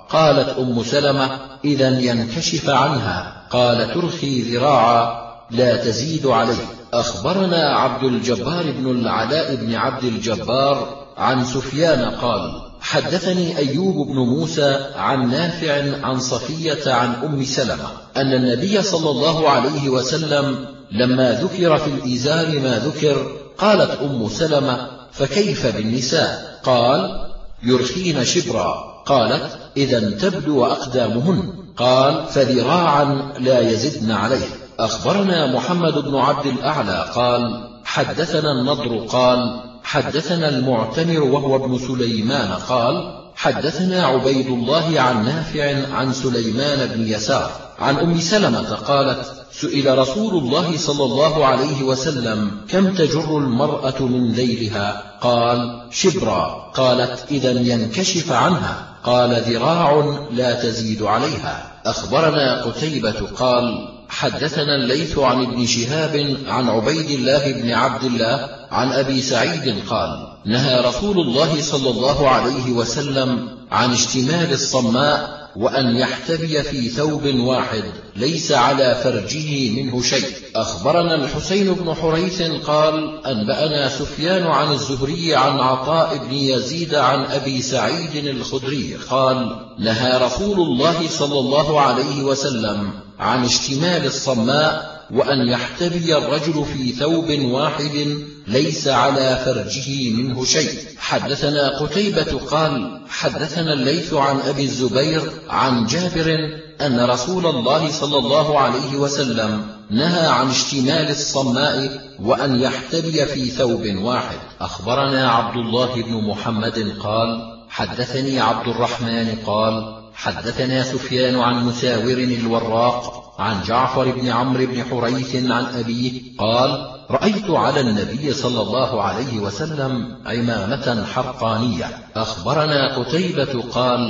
Speaker 1: قالت أم سلمة: إذا ينكشف عنها. قال: ترخي ذراعا لا تزيد عليه. أخبرنا عبد الجبار بن العلاء بن عبد الجبار عن سفيان قال: حدثني أيوب بن موسى عن نافع عن صفية عن أم سلمة أن النبي صلى الله عليه وسلم لما ذكر في الإزار ما ذكر قالت أم سلمة: فكيف بالنساء؟ قال: يرخين شبرا. قالت: إذا تبدو أقدامهن. قال: فذراعا لا يزدن عليه. أخبرنا محمد بن عبد الأعلى قال: حدثنا النضر قال: حدثنا المعتمر وهو ابن سليمان قال: حدثنا عبيد الله عن نافع عن سليمان بن يسار عن أم سلمة قالت: سئل رسول الله صلى الله عليه وسلم: كم تجر المرأة من ذيلها؟ قال: شبرا. قالت: إذا ينكشف عنها. قال: ذراع لا تزيد عليها. أخبرنا قتيبة قال: حدثنا الليث عن ابن شهاب عن عبيد الله بن عبد الله عن أبي سعيد قال: نهى رسول الله صلى الله عليه وسلم عن اشتمال الصماء وأن يحتبي في ثوب واحد ليس على فرجه منه شيء. أخبرنا الحسين بن حريث قال: أنبأنا سفيان عن الزهري عن عطاء بن يزيد عن أبي سعيد الخدري قال: نهى رسول الله صلى الله عليه وسلم عن اشتمال الصماء وأن يحتبي الرجل في ثوب واحد ليس على فرجه منه شيء. حدثنا قتيبة قال: حدثنا الليث عن أبي الزبير عن جابر أن رسول الله صلى الله عليه وسلم نهى عن اشتمال الصماء وأن يحتبي في ثوب واحد. أخبرنا عبد الله بن محمد قال: حدثني عبد الرحمن قال: حدثنا سفيان عن مساور الوراق عن جعفر بن عمرو بن حريث عن أبيه قال: رأيت على النبي صلى الله عليه وسلم عمامة حرقانية. أخبرنا قتيبة قال: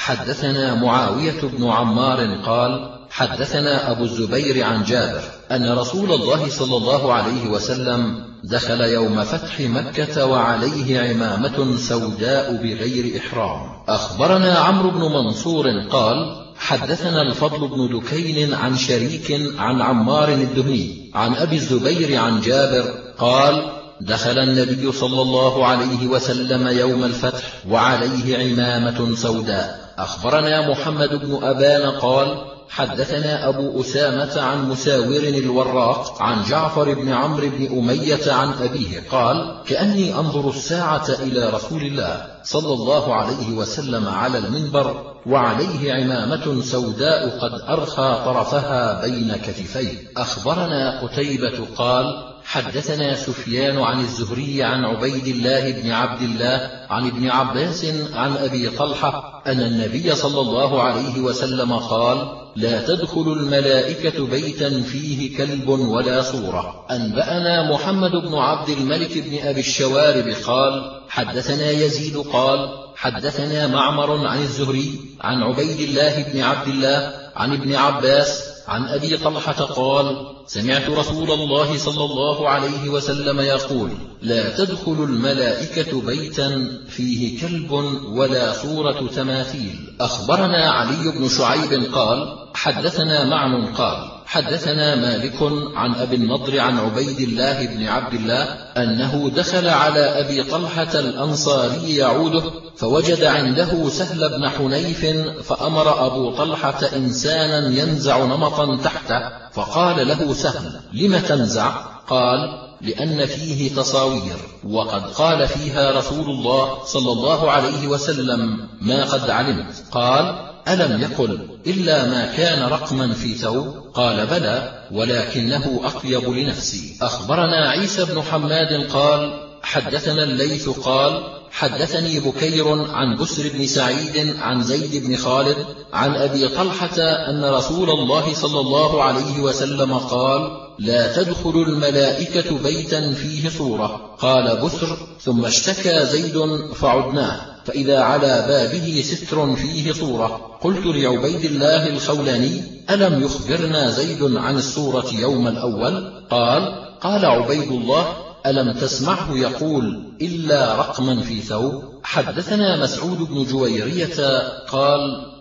Speaker 1: حدثنا معاوية بن عمار قال: حدثنا أبو الزبير عن جابر أن رسول الله صلى الله عليه وسلم دخل يوم فتح مكة وعليه عمامة سوداء بغير إحرام. أخبرنا عمرو بن منصور قال: حدثنا الفضل بن دكين عن شريك عن عمار الدهني عن أبي الزبير عن جابر قال: دخل النبي صلى الله عليه وسلم يوم الفتح وعليه عمامة سوداء. أخبرنا محمد بن أبان قال: حدثنا أبو أسامة عن مساور الوراق عن جعفر بن عمرو بن أمية عن أبيه قال: كأني أنظر الساعة إلى رسول الله صلى الله عليه وسلم على المنبر وعليه عمامة سوداء قد أرخى طرفها بين كتفيه. أخبرنا قتيبة قال: حدثنا سفيان عن الزهري عن عبيد الله بن عبد الله عن ابن عباس عن أبي طلحة أن النبي صلى الله عليه وسلم قال: لا تدخل الملائكة بيتا فيه كلب ولا صورة. أنبأنا محمد بن عبد الملك بن أبي الشوارب قال: حدثنا يزيد قال: حدثنا معمر عن الزهري عن عبيد الله بن عبد الله عن ابن عباس عن أبي طلحة قال: سمعت رسول الله صلى الله عليه وسلم يقول: لا تدخل الملائكة بيتا فيه كلب ولا صورة تماثيل. أخبرنا علي بن شعيب قال: حدثنا معن قال: حدثنا مالك عن أبي النضر عن عبيد الله بن عبد الله أنه دخل على أبي طلحة الأنصاري يعوده فوجد عنده سهل بن حنيف فأمر أبو طلحة إنسانا ينزع نمطا تحته فقال له سهل: لم تنزع؟ قال: لأن فيه تصاوير وقد قال فيها رسول الله صلى الله عليه وسلم ما قد علمت. قال: ألم يقل إلا ما كان رقما في ثوب؟ قال: بلى، ولكنه أطيب لنفسي. أخبرنا عيسى بن حماد قال: حدثنا الليث قال: حدثني بكير عن بسر بن سعيد عن زيد بن خالد عن أبي طلحة أن رسول الله صلى الله عليه وسلم قال: لا تدخل الملائكة بيتا فيه صورة. قال بسر: ثم اشتكى زيد فعدناه فإذا على بابه ستر فيه صورة. قلت لعبيد الله الخولاني: ألم يخبرنا زيد عن الصورة يوم الأول؟ قال: قال عبيد الله: ألم تسمعه يقول إلا رقما في ثوب؟ حدثنا مسعود بن جويرية قال: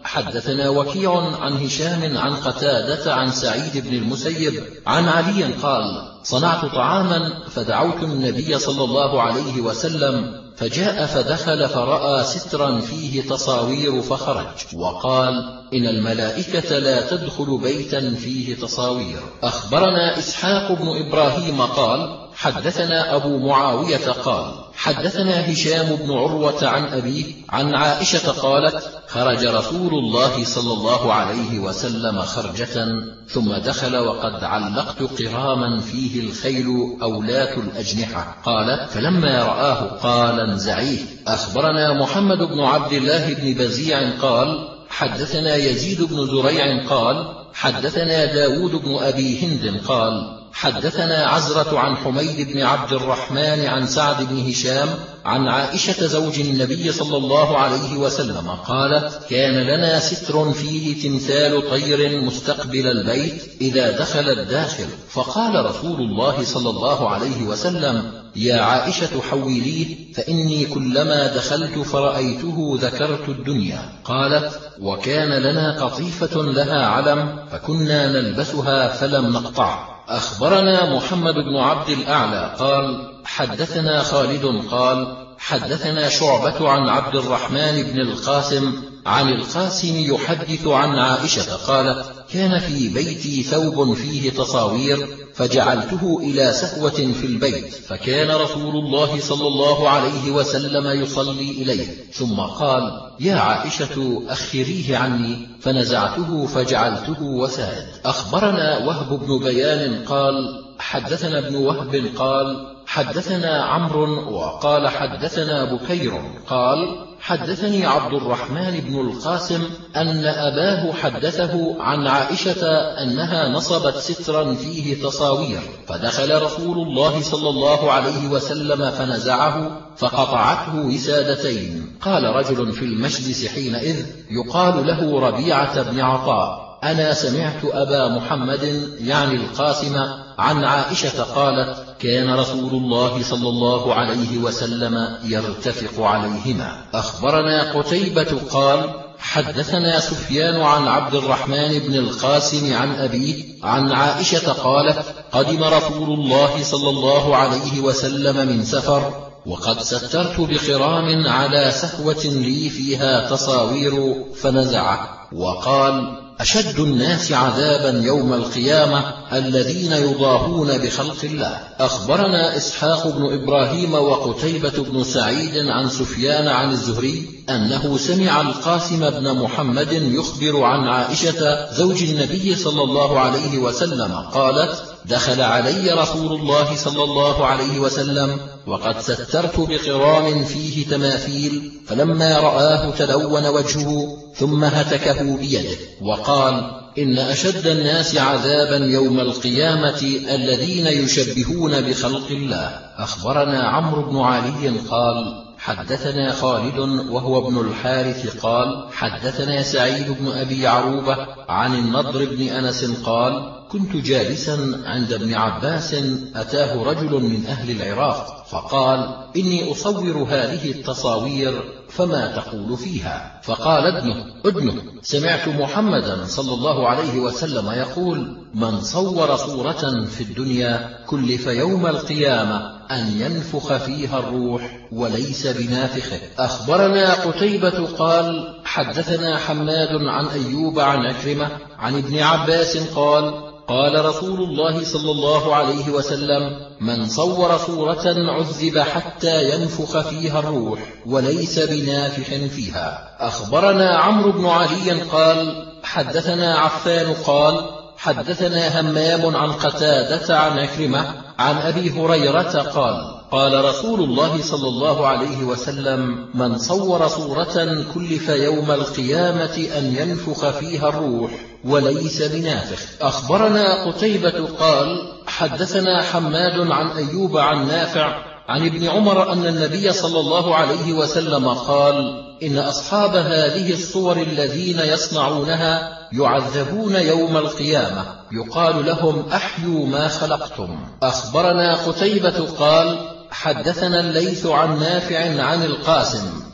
Speaker 1: حدثنا وكيع عن هشام عن قتادة عن سعيد بن المسيب عن علي قال صنعت طعاما فدعوت النبي صلى الله عليه وسلم فجاء فدخل فرأى سترا فيه تصاوير فخرج وقال إن الملائكة لا تدخل بيتا فيه تصاوير. أخبرنا إسحاق بن إبراهيم قال حدثنا أبو معاوية قال حدثنا هشام بن عروة عن أبيه عن عائشة قالت خرج رسول الله صلى الله عليه وسلم خرجة ثم دخل وقد علقت قراما فيه الخيل أولات الأجنحة قالت فلما رآه قال انزعيه. أخبرنا محمد بن عبد الله بن بزيع قال حدثنا يزيد بن زريع قال حدثنا داود بن أبي هند قال حدثنا عزرة عن حميد بن عبد الرحمن عن سعد بن هشام عن عائشة زوج النبي صلى الله عليه وسلم قالت كان لنا ستر فيه تمثال طير مستقبل البيت إذا دخل الداخل فقال رسول الله صلى الله عليه وسلم يا عائشة حوليه فإني كلما دخلت فرأيته ذكرت الدنيا. قالت وكان لنا قطيفة لها علم فكنا نلبسها فلم نقطع. أخبرنا محمد بن عبد الأعلى قال حدثنا خالد قال حدثنا شعبة عن عبد الرحمن بن القاسم عن القاسم يحدث عن عائشة قالت كان في بيتي ثوب فيه تصاوير فجعلته إلى سهوة في البيت فكان رسول الله صلى الله عليه وسلم يصلي إليه ثم قال يا عائشة أخريه عني فنزعته فجعلته وسائد. أخبرنا وهب بن بيان قال حدثنا ابن وهب قال حدثنا عمرو وقال حدثنا بكير قال حدثني عبد الرحمن بن القاسم أن أباه حدثه عن عائشة أنها نصبت سترا فيه تصاوير فدخل رسول الله صلى الله عليه وسلم فنزعه فقطعته وسادتين. قال رجل في المجلس حينئذ يقال له ربيعة بن عطاء أنا سمعت أبا محمد يعني القاسم عن عائشة قالت كان رسول الله صلى الله عليه وسلم يرتفق عليهما. أخبرنا قتيبة قال حدثنا سفيان عن عبد الرحمن بن القاسم عن أبيه عن عائشة قالت قدم رسول الله صلى الله عليه وسلم من سفر وقد سترت بخرام على سهوة لي فيها تصاوير فنزعه وقال أشد الناس عذابا يوم القيامة الذين يضاهون بخلق الله. أخبرنا إسحاق بن إبراهيم وقتيبة بن سعيد عن سفيان عن الزهري أنه سمع القاسم بن محمد يخبر عن عائشة زوج النبي صلى الله عليه وسلم قالت دخل علي رسول الله صلى الله عليه وسلم وقد سترت بقرام فيه تماثيل فلما رآه تلون وجهه ثم هتكه بيده وقال إن أشد الناس عذابا يوم القيامة الذين يشبهون بخلق الله. أخبرنا عمرو بن علي قال حدثنا خالد وهو ابن الحارث قال حدثنا سعيد بن أبي عروبة عن النضر بن أنس قال كنت جالسا عند ابن عباس أتاه رجل من أهل العراق فقال إني أصور هذه التصاوير فما تقول فيها؟ فقال ابنه ابنه سمعت محمدا صلى الله عليه وسلم يقول من صور صورة في الدنيا كلف يوم القيامة أن ينفخ فيها الروح وليس بنافخه. أخبرنا قتيبة قال حدثنا حماد عن أيوب عن عكرمة عن ابن عباس قال قال رسول الله صلى الله عليه وسلم من صور صورة عذب حتى ينفخ فيها الروح وليس بنافخ فيها. أخبرنا عمرو بن علي قال حدثنا عفان قال حدثنا همام عن قتادة عن عكرمة عن أبي هريرة قال قال رسول الله صلى الله عليه وسلم من صور صورة كلف يوم القيامة أن ينفخ فيها الروح وليس بنافخ. أخبرنا قتيبة قال حدثنا حماد عن أيوب عن نافع عن ابن عمر أن النبي صلى الله عليه وسلم قال إن أصحاب هذه الصور الذين يصنعونها يعذبون يوم القيامة يقال لهم أحيوا ما خلقتم. أخبرنا قتيبة قال حدثنا الليث عن نافع عن القاسم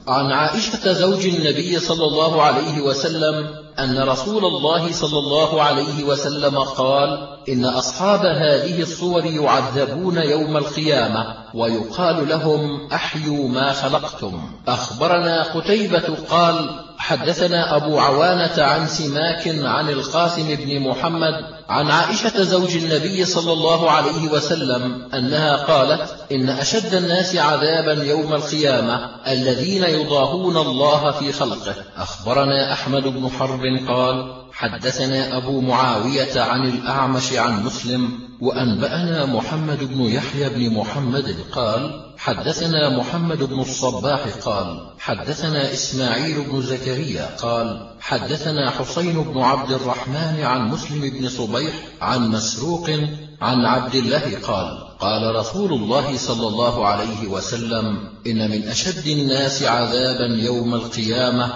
Speaker 1: عن عائشة زوج النبي صلى الله عليه وسلم أن رسول الله صلى الله عليه وسلم قال: إن أصحاب هذه الصور يعذبون يوم القيامة ويقال لهم: أحيوا ما خلقتم. أخبرنا قتيبة قال: حدثنا أبو عوانة عن سماك عن القاسم بن محمد عن عائشة زوج النبي صلى الله عليه وسلم أنها قالت: إن أشد الناس عذابا يوم القيامة الذين يضاهون الله في خلقه. أخبرنا أحمد بن حرب قال: حدثنا أبو معاوية عن الأعمش عن مسلم وأنبأنا محمد بن يحيى بن محمد قال: حدثنا محمد بن الصباح قال: حدثنا إسماعيل بن زكريا قال: حدثنا حسين بن عبد الرحمن عن مسلم بن صبيح عن مسروق عن عبد الله قال: قال رسول الله صلى الله عليه وسلم: إن من أشد الناس عذابا يوم القيامة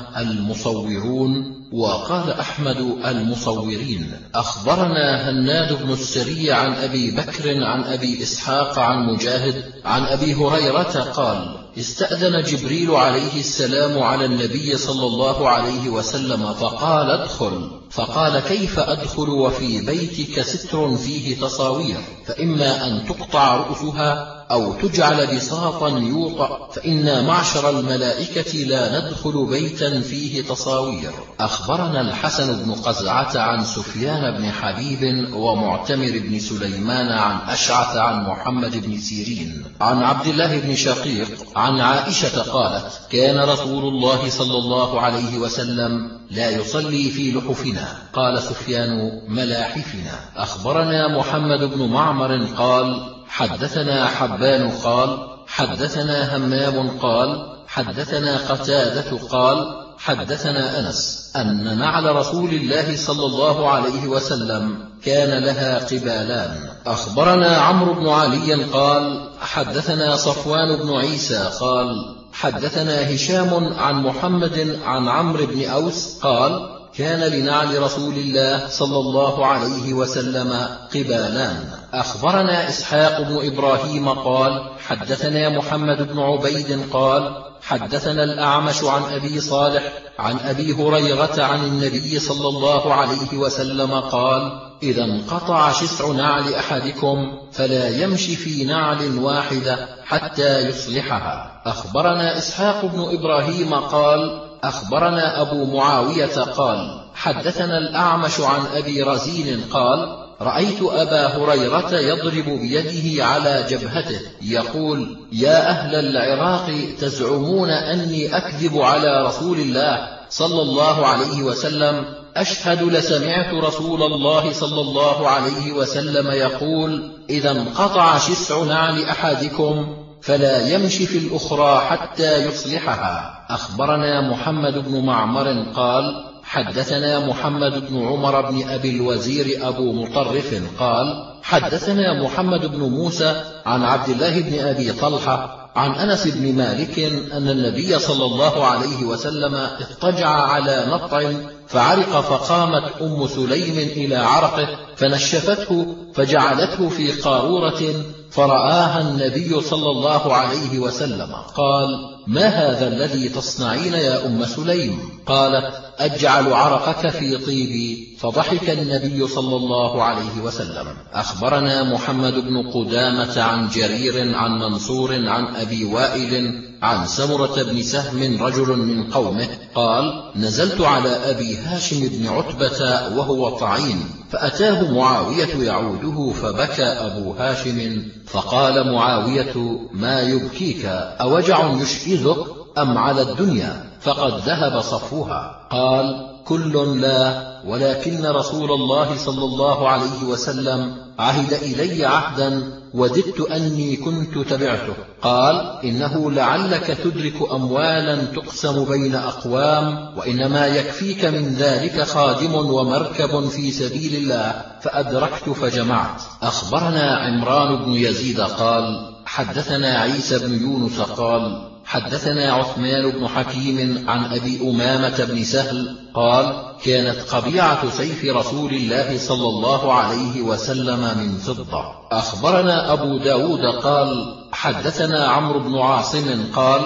Speaker 1: المصورون. وقال أحمد: المصورين. أخبرنا هناد بن السري عن أبي بكر عن أبي إسحاق عن مجاهد عن أبي هريرة قال: استأذن جبريل عليه السلام على النبي صلى الله عليه وسلم فقال: ادخل. فقال: كيف أدخل وفي بيتك ستر فيه تصاوير؟ فإما أن تقطع رؤوسها أو تجعل بساطا يوطأ، فإنا معشر الملائكة لا ندخل بيتا فيه تصاوير. أخبرنا الحسن بن قزعة عن سفيان بن حبيب ومعتمر بن سليمان عن أشعث عن محمد بن سيرين عن عبد الله بن شقيق عن عائشة قالت: كان رسول الله صلى الله عليه وسلم لا يصلي في لحفنا. قال سفيان: ملاحفنا. أخبرنا محمد بن معمر قال: حدثنا حبان قال: حدثنا همام قال: حدثنا قتادة قال: حدثنا أنس أن نعل رسول الله صلى الله عليه وسلم كان لها قبالان. أخبرنا عمرو بن علي قال: حدثنا صفوان بن عيسى قال: حدثنا هشام عن محمد عن عمرو بن أوس قال: كان لنعل رسول الله صلى الله عليه وسلم قبالان. أخبرنا إسحاق بن إبراهيم قال: حدثنا محمد بن عبيد قال: حدثنا الأعمش عن أبي صالح عن أبي هريرة عن النبي صلى الله عليه وسلم قال: إذا انقطع شسع نعل أحدكم فلا يمشي في نعل واحدة حتى يصلحها. أخبرنا إسحاق بن إبراهيم قال: أخبرنا أبو معاوية قال: حدثنا الأعمش عن أبي رزين قال: رأيت أبا هريرة يضرب بيده على جبهته يقول: يا أهل العراق تزعمون أني أكذب على رسول الله صلى الله عليه وسلم؟ أشهد لسمعت رسول الله صلى الله عليه وسلم يقول: إذا انقطع شسع نعل أحدكم فلا يمشي في الأخرى حتى يصلحها. أخبرنا محمد بن معمر قال: حدثنا محمد بن عمر بن أبي الوزير أبو مطرف قال: حدثنا محمد بن موسى عن عبد الله بن أبي طلحة عن أنس بن مالك أن النبي صلى الله عليه وسلم اضطجع على نطع فعرق، فقامت أم سليم إلى عرقه فنشفته فجعلته في قارورة فرآها النبي صلى الله عليه وسلم قال: ما هذا الذي تصنعين يا أم سليم؟ قالت: أجعل عرقك في طيبي. فضحك النبي صلى الله عليه وسلم. أخبرنا محمد بن قدامة عن جرير عن منصور عن أبي وائل عن سمرة بن سهم رجل من قومه قال: نزلت على أبي هاشم بن عتبة وهو طعين، فأتاه معاوية يعوده فبكى أبو هاشم، فقال معاوية: ما يبكيك؟ أوجع يشئذك أم على الدنيا فقد ذهب صفوها؟ قال: كل لا، ولكن رسول الله صلى الله عليه وسلم عهد إلي عهدا وددت أني كنت تبعته. قال: إنه لعلك تدرك أموالا تقسم بين أقوام، وإنما يكفيك من ذلك خادم ومركب في سبيل الله، فأدركت فجمعت. أخبرنا عمران بن يزيد قال: حدثنا عيسى بن يونس قال: حدثنا عثمان بن حكيم عن أبي أمامة بن سهل قال: كانت قبيعة سيف رسول الله صلى الله عليه وسلم من فضة. أخبرنا أبو داود قال: حدثنا عمرو بن عاصم قال: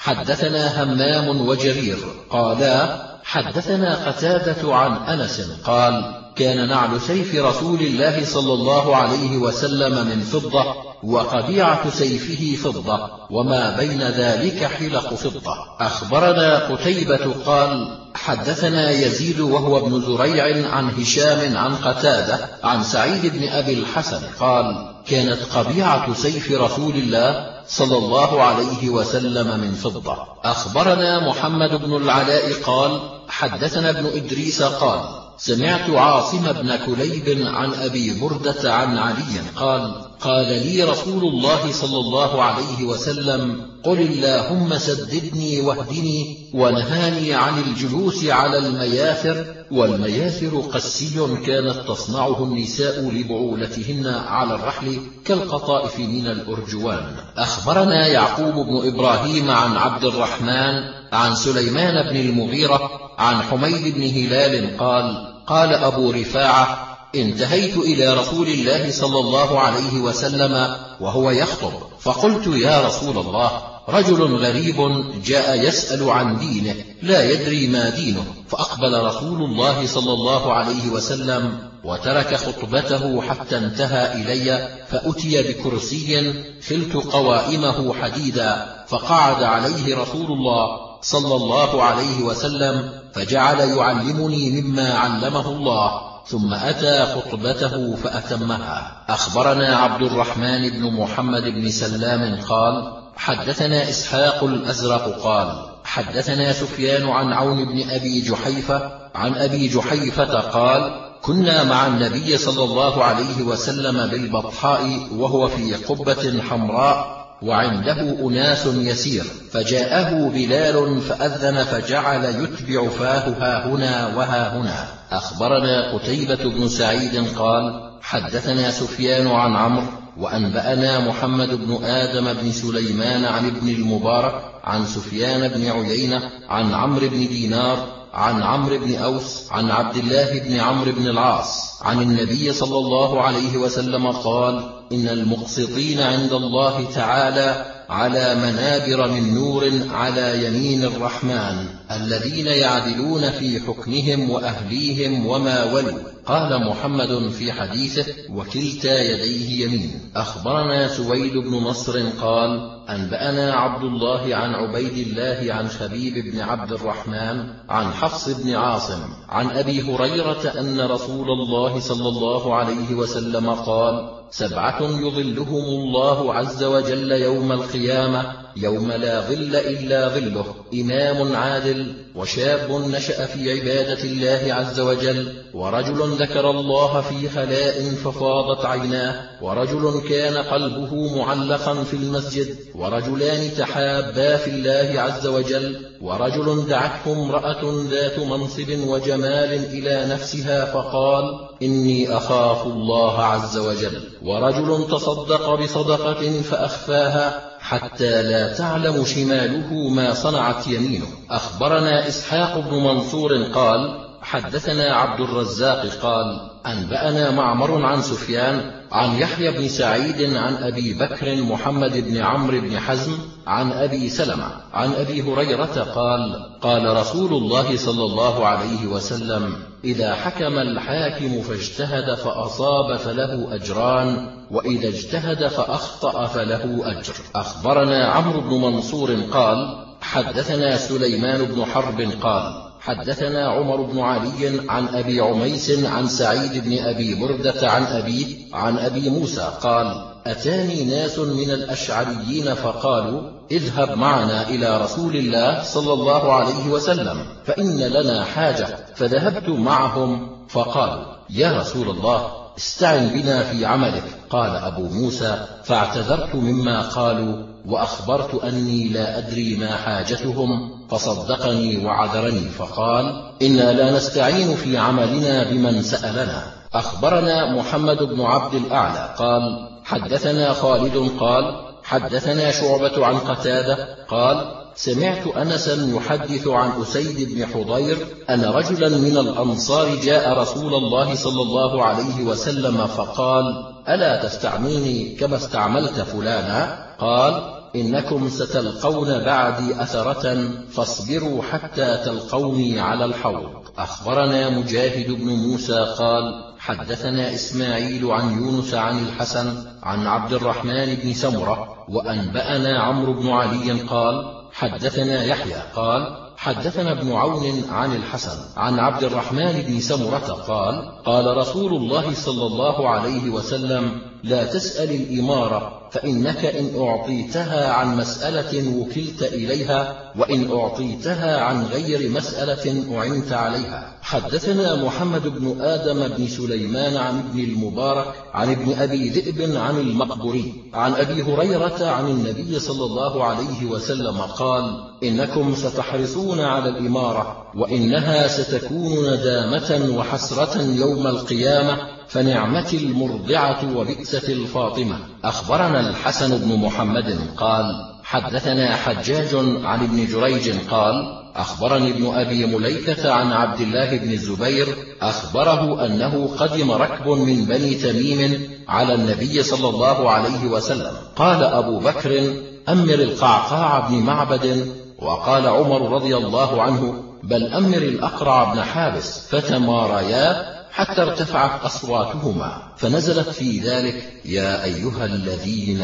Speaker 1: حدثنا همام وجرير قالا حدثنا قتادة عن أنس قال كان نعل سيف رسول الله صلى الله عليه وسلم من فضة وقبيعة سيفه فضة وما بين ذلك حلق فضة. أخبرنا قتيبة قال حدثنا يزيد وهو ابن زريع عن هشام عن قتادة عن سعيد بن أبي الحسن قال كانت قبيعة سيف رسول الله صلى الله عليه وسلم من فضة. أخبرنا محمد بن العلاء قال حدثنا ابن إدريس قال سمعت عاصم بن كليب عن أبي بردة عن علي قال قال لي رسول الله صلى الله عليه وسلم قل اللهم سددني واهدني ونهاني عن الجلوس على المياثر. والمياثر قسي كانت تصنعه النساء لبعولتهن على الرحل كالقطائف من الأرجوان. أخبرنا يعقوب بن إبراهيم عن عبد الرحمن عن سليمان بن المغيرة عن حميد بن هلال قال قال أبو رفاعة انتهيت إلى رسول الله صلى الله عليه وسلم وهو يخطب فقلت يا رسول الله رجل غريب جاء يسأل عن دينه لا يدري ما دينه. فأقبل رسول الله صلى الله عليه وسلم وترك خطبته حتى انتهى إلي فأتي بكرسي خلت قوائمه حديدا فقعد عليه رسول الله صلى الله عليه وسلم فجعل يعلمني مما علمه الله ثم أتى خطبته فأتمها. أخبرنا عبد الرحمن بن محمد بن سلام قال حدثنا إسحاق الأزرق قال حدثنا سفيان عن عون بن أبي جحيفة عن أبي جحيفة قال كنا مع النبي صلى الله عليه وسلم بالبطحاء وهو في قبة حمراء وعنده أناس يسير فجاءه بلال فأذن فجعل يتبع فاه ها هنا وها هنا. أخبرنا قتيبة بن سعيد قال حدثنا سفيان عن عمرو وأنبأنا محمد بن آدم بن سليمان عن ابن المبارك عن سفيان بن عيينة عن عمرو بن دينار عن عمرو بن أوس عن عبد الله بن عمرو بن العاص عن النبي صلى الله عليه وسلم قال إن المقسطين عند الله تعالى على منابر من نور على يمين الرحمن الذين يعدلون في حكمهم وأهليهم وما ولوا. قال محمد في حديثه وكلتا يديه يمين. أخبرنا سويد بن نصر قال أنبأنا عبد الله عن عبيد الله عن خبيب بن عبد الرحمن عن حفص بن عاصم عن أبي هريرة أن رسول الله صلى الله عليه وسلم قال سبعة يظلهم الله عز وجل يوم القيامة يوم لا ظل إلا ظله إمام عادل وشاب نشأ في عبادة الله عز وجل ورجل ذكر الله في خلاء ففاضت عيناه ورجل كان قلبه معلقا في المسجد ورجلان تحابا في الله عز وجل ورجل دعته امرأة ذات منصب وجمال إلى نفسها فقال إني أخاف الله عز وجل ورجل تصدق بصدقة فأخفاها حتى لا تعلم شماله ما صنعت يمينه. أخبرنا إسحاق بن منصور قال حدثنا عبد الرزاق قال أنبأنا معمر عن سفيان عن يحيى بن سعيد عن أبي بكر محمد بن عمرو بن حزم عن أبي سلمة عن أبي هريرة قال قال رسول الله صلى الله عليه وسلم إذا حكم الحاكم فاجتهد فأصاب فله أجران وإذا اجتهد فأخطأ فله أجر. أخبرنا عمرو بن منصور قال حدثنا سليمان بن حرب قال حدثنا عمر بن علي عن أبي عميس عن سعيد بن أبي بردة عن أبيه عن أبي موسى قال أتاني ناس من الأشعريين فقالوا اذهب معنا إلى رسول الله صلى الله عليه وسلم فإن لنا حاجة. فذهبت معهم فقالوا يا رسول الله استعن بنا في عملك. قال أبو موسى فاعتذرت مما قالوا وأخبرت أني لا أدري ما حاجتهم فصدقني وعذرني فقال إنا لا نستعين في عملنا بمن سألنا. أخبرنا محمد بن عبد الأعلى قال حدثنا خالد قال حدثنا شعبة عن قتادة قال سمعت أنسا يحدث عن أسيد بن حضير أن رجلا من الأنصار جاء رسول الله صلى الله عليه وسلم فقال ألا تستعملني كما استعملت فلانا؟ قال إنكم ستلقون بعدي أثرة فاصبروا حتى تلقوني على الحوض. أخبرنا مجاهد بن موسى قال حدثنا إسماعيل عن يونس عن الحسن عن عبد الرحمن بن سمرة وأنبأنا عمرو بن علي قال حدثنا يحيى قال حدثنا ابن عون عن الحسن عن عبد الرحمن بن سمرة قال قال رسول الله صلى الله عليه وسلم لا تسأل الإمارة فإنك إن أعطيتها عن مسألة وكلت إليها وإن أعطيتها عن غير مسألة أعنت عليها. حدثنا محمد بن آدم بن سليمان عن ابن المبارك عن ابن أبي ذئب عن المقبري عن أبي هريرة عن النبي صلى الله عليه وسلم قال إنكم ستحرصون على الإمارة وإنها ستكون ندامة وحسرة يوم القيامة فنعمة المرضعة وبئسة الفاطمة. أخبرنا الحسن بن محمد قال حدثنا حجاج عن ابن جريج قال أخبرني ابن أبي مليكة عن عبد الله بن الزبير أخبره أنه قدم ركب من بني تميم على النبي صلى الله عليه وسلم. قال أبو بكر أمر القعقاع بن معبد، وقال عمر رضي الله عنه بل أمر الأقرع بن حابس، فتماريا حتى ارتفعت أصواتهما، فنزلت في ذلك يا أيها الذين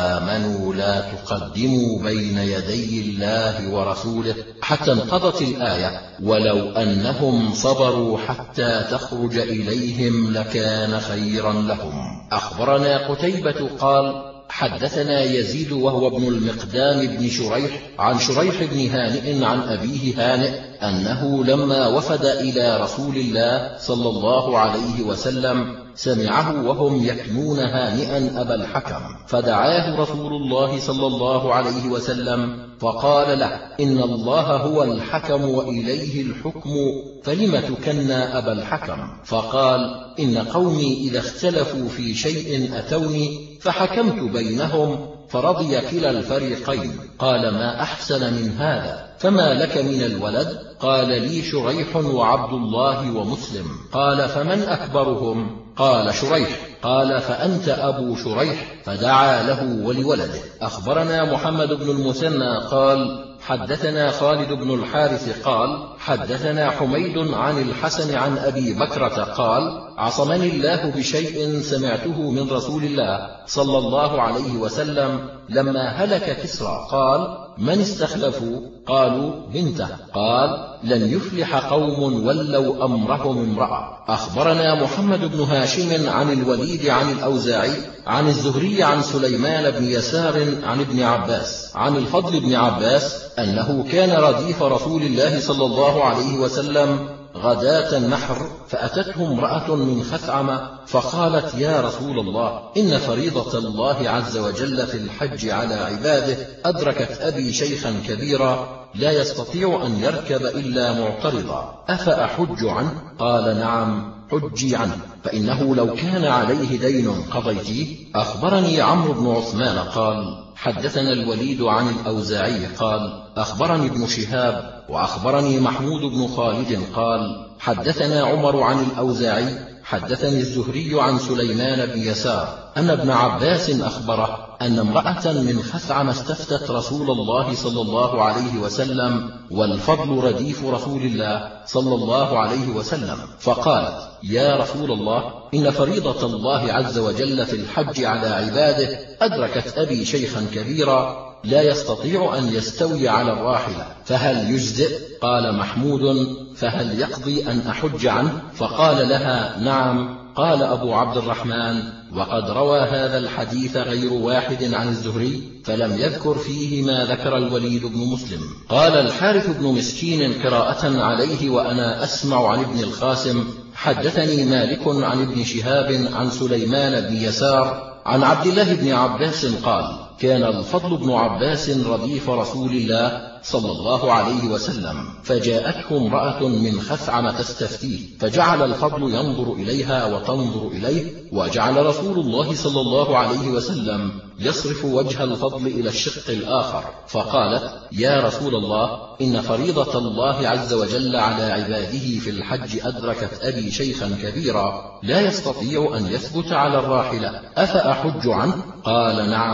Speaker 1: آمنوا لا تقدموا بين يدي الله ورسوله حتى انقضت الآية ولو أنهم صبروا حتى تخرج إليهم لكان خيرا لهم. أخبرنا قتيبة قال حدثنا يزيد وهو ابن المقدام بن شريح عن شريح بن هانئ عن أبيه هانئ أنه لما وفد إلى رسول الله صلى الله عليه وسلم سمعه وهم يكنون هانئا أبا الحكم، فدعاه رسول الله صلى الله عليه وسلم فقال له إن الله هو الحكم وإليه الحكم فلم تكنى أبا الحكم؟ فقال إن قومي إذا اختلفوا في شيء أتوني فحكمت بينهم فرضي كلا الفريقين. قال ما أحسن من هذا، فما لك من الولد؟ قال لي شريح وعبد الله ومسلم. قال فمن أكبرهم؟ قال شريح. قال فأنت أبو شريح، فدعا له ولولده. أخبرنا محمد بن المثنى قال حدثنا خالد بن الحارث قال حدثنا حميد عن الحسن عن أبي بكرة قال عصمني الله بشيء سمعته من رسول الله صلى الله عليه وسلم لما هلك كسرى. قال من استخلفوا؟ قالوا بنته. قال لن يفلح قوم ولوا أمرهم امرأة. أخبرنا محمد بن هاشم عن الوليد عن الأوزاعي عن الزهري عن سليمان بن يسار عن ابن عباس عن الفضل بن عباس أنه كان رديف رسول الله صلى الله عليه وسلم غداة النحر، فأتته امرأة من خثعم فقالت يا رسول الله إن فريضة الله عز وجل في الحج على عباده أدركت أبي شيخا كبيرا لا يستطيع أن يركب إلا معترضا، أفأحج عنه؟ قال نعم حجي عنه، فإنه لو كان عليه دين قضيتيه. أخبرني عمرو بن عثمان قال حدثنا الوليد عن الأوزاعي قال أخبرني ابن شهاب وأخبرني محمود بن خالد قال حدثنا عمر عن الأوزاعي حدثني الزهري عن سليمان بن يسار أن ابن عباس أخبره أن امرأة من خثعم استفتت رسول الله صلى الله عليه وسلم والفضل رديف رسول الله صلى الله عليه وسلم، فقالت يا رسول الله إن فريضة الله عز وجل في الحج على عباده أدركت أبي شيخا كبيرا لا يستطيع أن يستوي على الراحلة، فهل يجزئ؟ قال محمود فهل يقضي أن أحج عنه؟ فقال لها نعم. قال أبو عبد الرحمن وقد روى هذا الحديث غير واحد عن الزهري فلم يذكر فيه ما ذكر الوليد بن مسلم. قال الحارث بن مسكين قراءة عليه وأنا أسمع عن ابن القاسم حدثني مالك عن ابن شهاب عن سليمان بن يسار عن عبد الله بن عباس قال كان الفضل بن عباس رديف رسول الله صلى الله عليه وسلم، فجاءته امرأة من خثعم تستفتيه، فجعل الفضل ينظر إليها وتنظر إليه، وجعل رسول الله صلى الله عليه وسلم يصرف وجه الفضل إلى الشق الآخر، فقالت يا رسول الله إن فريضة الله عز وجل على عباده في الحج أدركت أبي شيخا كبيرا لا يستطيع أن يثبت على الراحلة، أفأحج عنه؟ قال نعم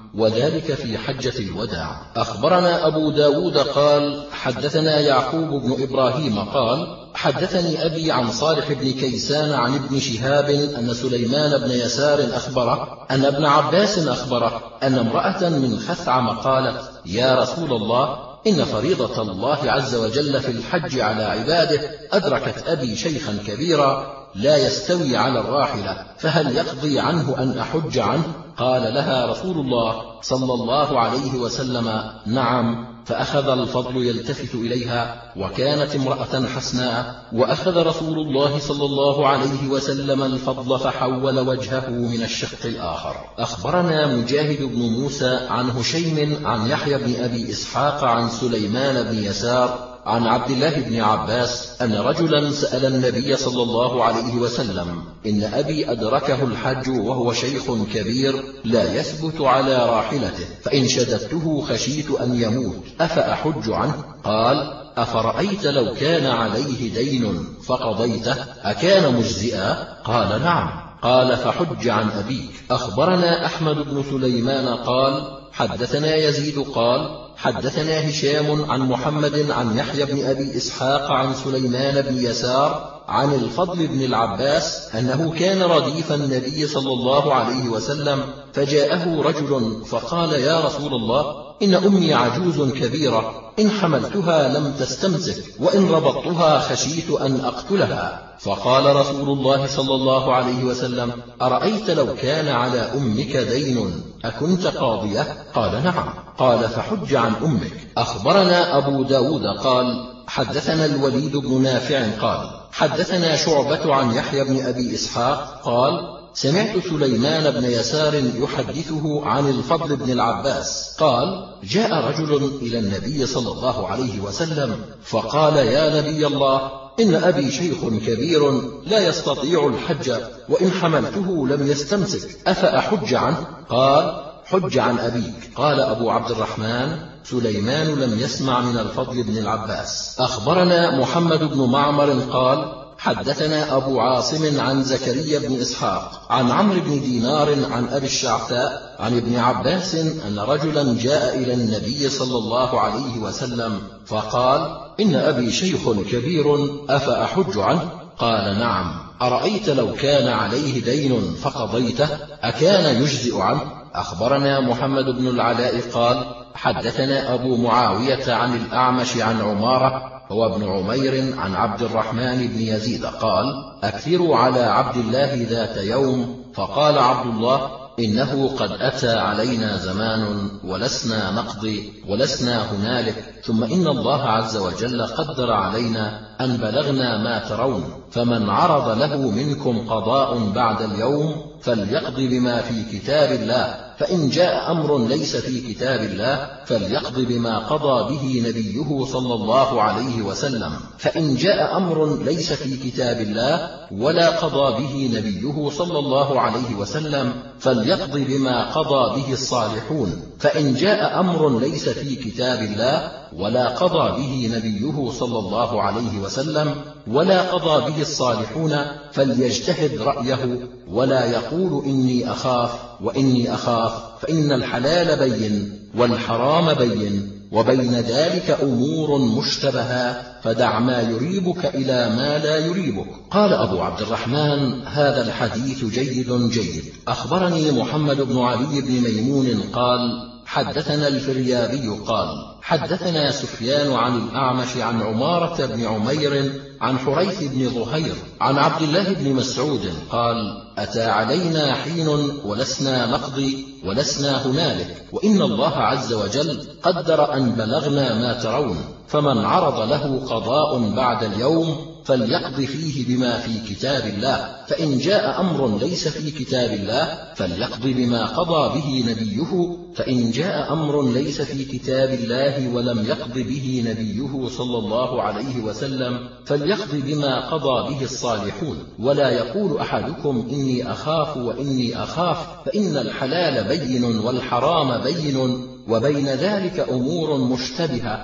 Speaker 1: وذلك في حجة الوداع. أخبرنا أبو داود قال حدثنا يعقوب بن إبراهيم قال حدثني أبي عن صالح بن كيسان عن ابن شهاب أن سليمان بن يسار أخبره أن ابن عباس أخبره أن امرأة من خثعم قالت يا رسول الله إن فريضة الله عز وجل في الحج على عباده أدركت أبي شيخا كبيرا لا يستوي على الراحلة، فهل يقضي عنه أن أحج عنه؟ قال لها رسول الله صلى الله عليه وسلم نعم. فأخذ الفضل يلتفت إليها، وكانت امرأة حسناء، وأخذ رسول الله صلى الله عليه وسلم الفضل فحول وجهه من الشق الآخر. أخبرنا مجاهد بن موسى عن هشيم عن يحيى بن أبي إسحاق عن سليمان بن يسار عن عبد الله بن عباس أن رجلا سأل النبي صلى الله عليه وسلم إن أبي أدركه الحج وهو شيخ كبير لا يثبت على راحلته، فإن شددته خشيت أن يموت أفأحج عنه؟ قال أفرأيت لو كان عليه دين فقضيته أكان مجزئا؟ قال نعم. قال فحج عن أبيك. أخبرنا أحمد بن سليمان قال حدثنا يزيد قال حدثنا هشام عن محمد عن يحيى بن أبي إسحاق عن سليمان بن يسار عن الفضل بن العباس أنه كان رديف النبي صلى الله عليه وسلم، فجاءه رجل فقال يا رسول الله إن أمي عجوز كبيرة، إن حملتها لم تستمسك، وإن ربطتها خشيت أن أقتلها. فقال رسول الله صلى الله عليه وسلم أرأيت لو كان على أمك دين أكنت قاضية؟ قال نعم. قال فحج عن أمك. أخبرنا أبو داود قال حدثنا الوليد بن نافع قال حدثنا شعبة عن يحيى بن أبي إسحاق قال سمعت سليمان بن يسار يحدثه عن الفضل بن العباس قال جاء رجل إلى النبي صلى الله عليه وسلم فقال يا نبي الله إن أبي شيخ كبير لا يستطيع الحج، وإن حملته لم يستمسك أفأحج عنه؟ قال حج عن أبيك. قال أبو عبد الرحمن سليمان لم يسمع من الفضل بن العباس. أخبرنا محمد بن معمر قال حدثنا أبو عاصم عن زكريا بن إسحاق عن عمرو بن دينار عن أبي الشعثاء عن ابن عباس أن رجلا جاء إلى النبي صلى الله عليه وسلم فقال إن أبي شيخ كبير أفأحج عنه؟ قال نعم. أرأيت لو كان عليه دين فقضيته أكان يجزئ عنه؟ أخبرنا محمد بن العلاء قال حدثنا أبو معاوية عن الأعمش عن عمارة هو ابن عمير عن عبد الرحمن بن يزيد قال أكثروا على عبد الله ذات يوم، فقال عبد الله إنه قد أتى علينا زمان ولسنا نقضي ولسنا هنالك، ثم إن الله عز وجل قدر علينا أن بلغنا ما ترون، فمن عرض له منكم قضاء بعد اليوم فليقض بما في كتاب الله، فإن جاء أمر ليس في كتاب الله فليقض بما قضى به نبيه صلى الله عليه وسلم، فإن جاء أمر ليس في كتاب الله ولا قضى به نبيه صلى الله عليه وسلم فليقض بما قضى به الصالحون، فإن جاء أمر ليس في كتاب الله ولا قضى به نبيه صلى الله عليه وسلم ولا قضى به الصالحون فليجتهد رأيه ولا يقول إني أخاف وإني أخاف، فإن الحلال بين والحرام بين، وبين ذلك أمور مشتبهات، فدع ما يريبك إلى ما لا يريبك. قال أبو عبد الرحمن هذا الحديث جيد جيد. أخبرني محمد بن علي بن ميمون قال حدثنا الفريابي قال حدثنا سفيان عن الأعمش عن عمارة بن عمير عن حريث بن ظهير عن عبد الله بن مسعود قال أتى علينا حين ولسنا نقضي ولسنا هنالك، وإن الله عز وجل قدر أن بلغنا ما ترون، فمن عرض له قضاء بعد اليوم فليقض فيه بما في كتاب الله، فإن جاء أمر ليس في كتاب الله فليقض بما قضى به نبيه، فإن جاء أمر ليس في كتاب الله ولم يقض به نبيه صلى الله عليه وسلم فليقض بما قضى به الصالحون، ولا يقول أحدكم إني أخاف وإني أخاف، فإن الحلال بين والحرام بين، وبين ذلك أمور مشتبهة،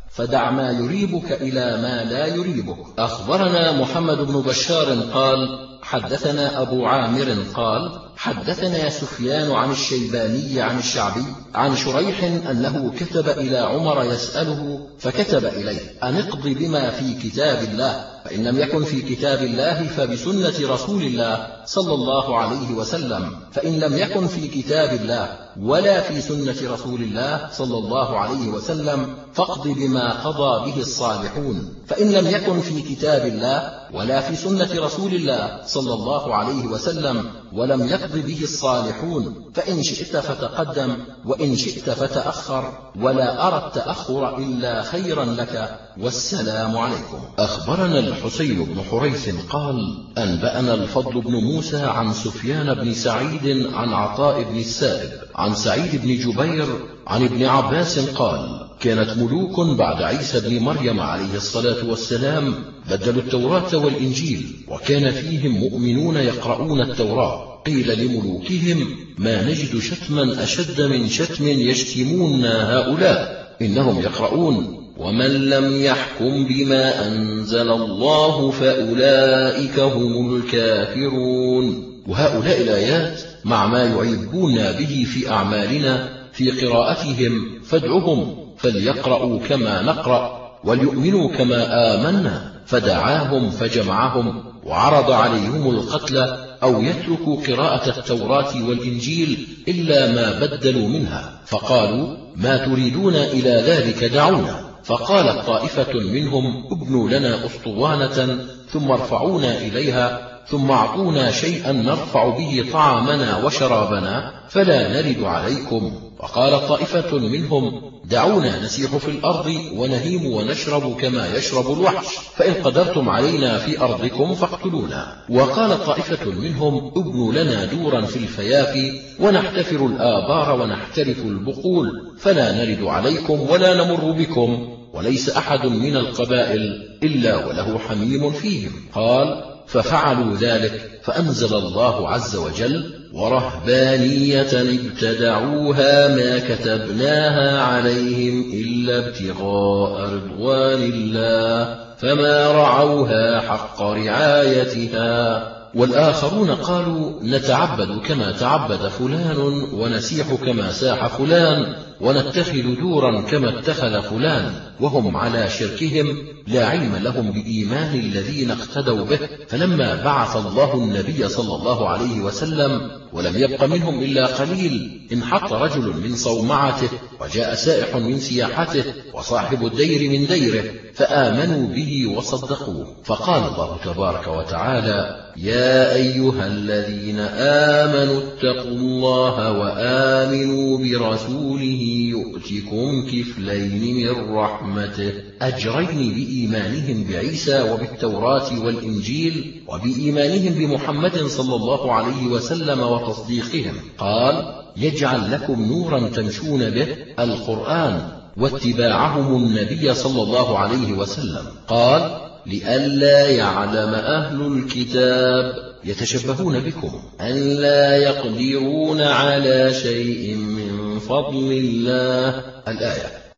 Speaker 1: فدع ما يريبك إلى ما لا يريبك. أخبرنا محمد بن بشار قال حدثنا أبو عامر قال حدثنا سفيان عن الشيباني عن الشعبي عن شريح أنه كتب إلى عمر يسأله فكتب إليه أن اقض بما في كتاب الله، فإن لم يكن في كتاب الله فبسنة رسول الله صلى الله عليه وسلم، فإن لم يكن في كتاب الله ولا في سنة رسول الله صلى الله عليه وسلم فاقض بما قضى به الصالحون، فإن لم يكن في كتاب الله ولا في سنة رسول الله صلى الله عليه وسلم ولم يقض به الصالحون فإن شئت فتقدم وإن شئت فتأخر، ولا أرى التأخر إلا خيرا لك، والسلام عليكم. أخبرنا الحسين بن حريث قال أنبأنا الفضل بن موسى عن سفيان بن سعيد عن عطاء بن السائب عن سعيد بن جبير عن ابن عباس قال كانت ملوك بعد عيسى بن مريم عليه الصلاة والسلام بدلوا التوراة والإنجيل، وكان فيهم مؤمنون يقرؤون التوراة. قيل لملوكهم ما نجد شتما أشد من شتم يشتمون هؤلاء، إنهم يقرؤون ومن لم يحكم بما أنزل الله فأولئك هم الكافرون. وهؤلاء الآيات مع ما يعيبون به في أعمالنا في قراءتهم فادعهم فليقرأوا كما نقرأ وليؤمنوا كما آمنا، فدعاهم فجمعهم وعرض عليهم القتل أو يتركوا قراءة التوراة والإنجيل إلا ما بدلوا منها، فقالوا ما تريدون إلى ذلك دعونا. فقالت طائفة منهم ابنوا لنا أسطوانة ثم ارفعونا إليها ثم اعطونا شيئا نرفع به طعامنا وشرابنا فلا نرد عليكم. وقال طائفة منهم دعونا نسيح في الأرض ونهيم ونشرب كما يشرب الوحش، فإن قدرتم علينا في أرضكم فاقتلونا. وقال طائفة منهم ابنوا لنا دورا في الفيافي ونحتفر الآبار ونحترف البقول فلا نرد عليكم ولا نمر بكم، وليس أحد من القبائل إلا وله حميم فيهم. قال ففعلوا ذلك فأنزل الله عز وجل ورهبانية ابتدعوها ما كتبناها عليهم إلا ابتغاء رضوان الله فما رعوها حق رعايتها. والآخرون قالوا نتعبد كما تعبد فلان ونسيح كما ساح فلان ونتخذ دورا كما اتخذ فلان، وهم على شركهم لا علم لهم بإيمان الذين اقتدوا به. فلما بعث الله النبي صلى الله عليه وسلم ولم يبق منهم إلا قليل انحط رجل من صومعته وجاء سائح من سياحته وصاحب الدير من ديره فآمنوا به وصدقوه. فقال الله تبارك وتعالى يا أيها الذين آمنوا اتقوا الله وآمنوا برسوله يؤتكم كفلين من رحمته، أجرين بإيمانهم بعيسى وبالتوراة والإنجيل وبإيمانهم بمحمد صلى الله عليه وسلم وتصديقهم. قال يجعل لكم نورا تمشون به القرآن واتباعهم النبي صلى الله عليه وسلم. قال لئلا يعلم أهل الكتاب يتشبهون بكم أن لا يقدرون على شيء من فضل الله. الآية.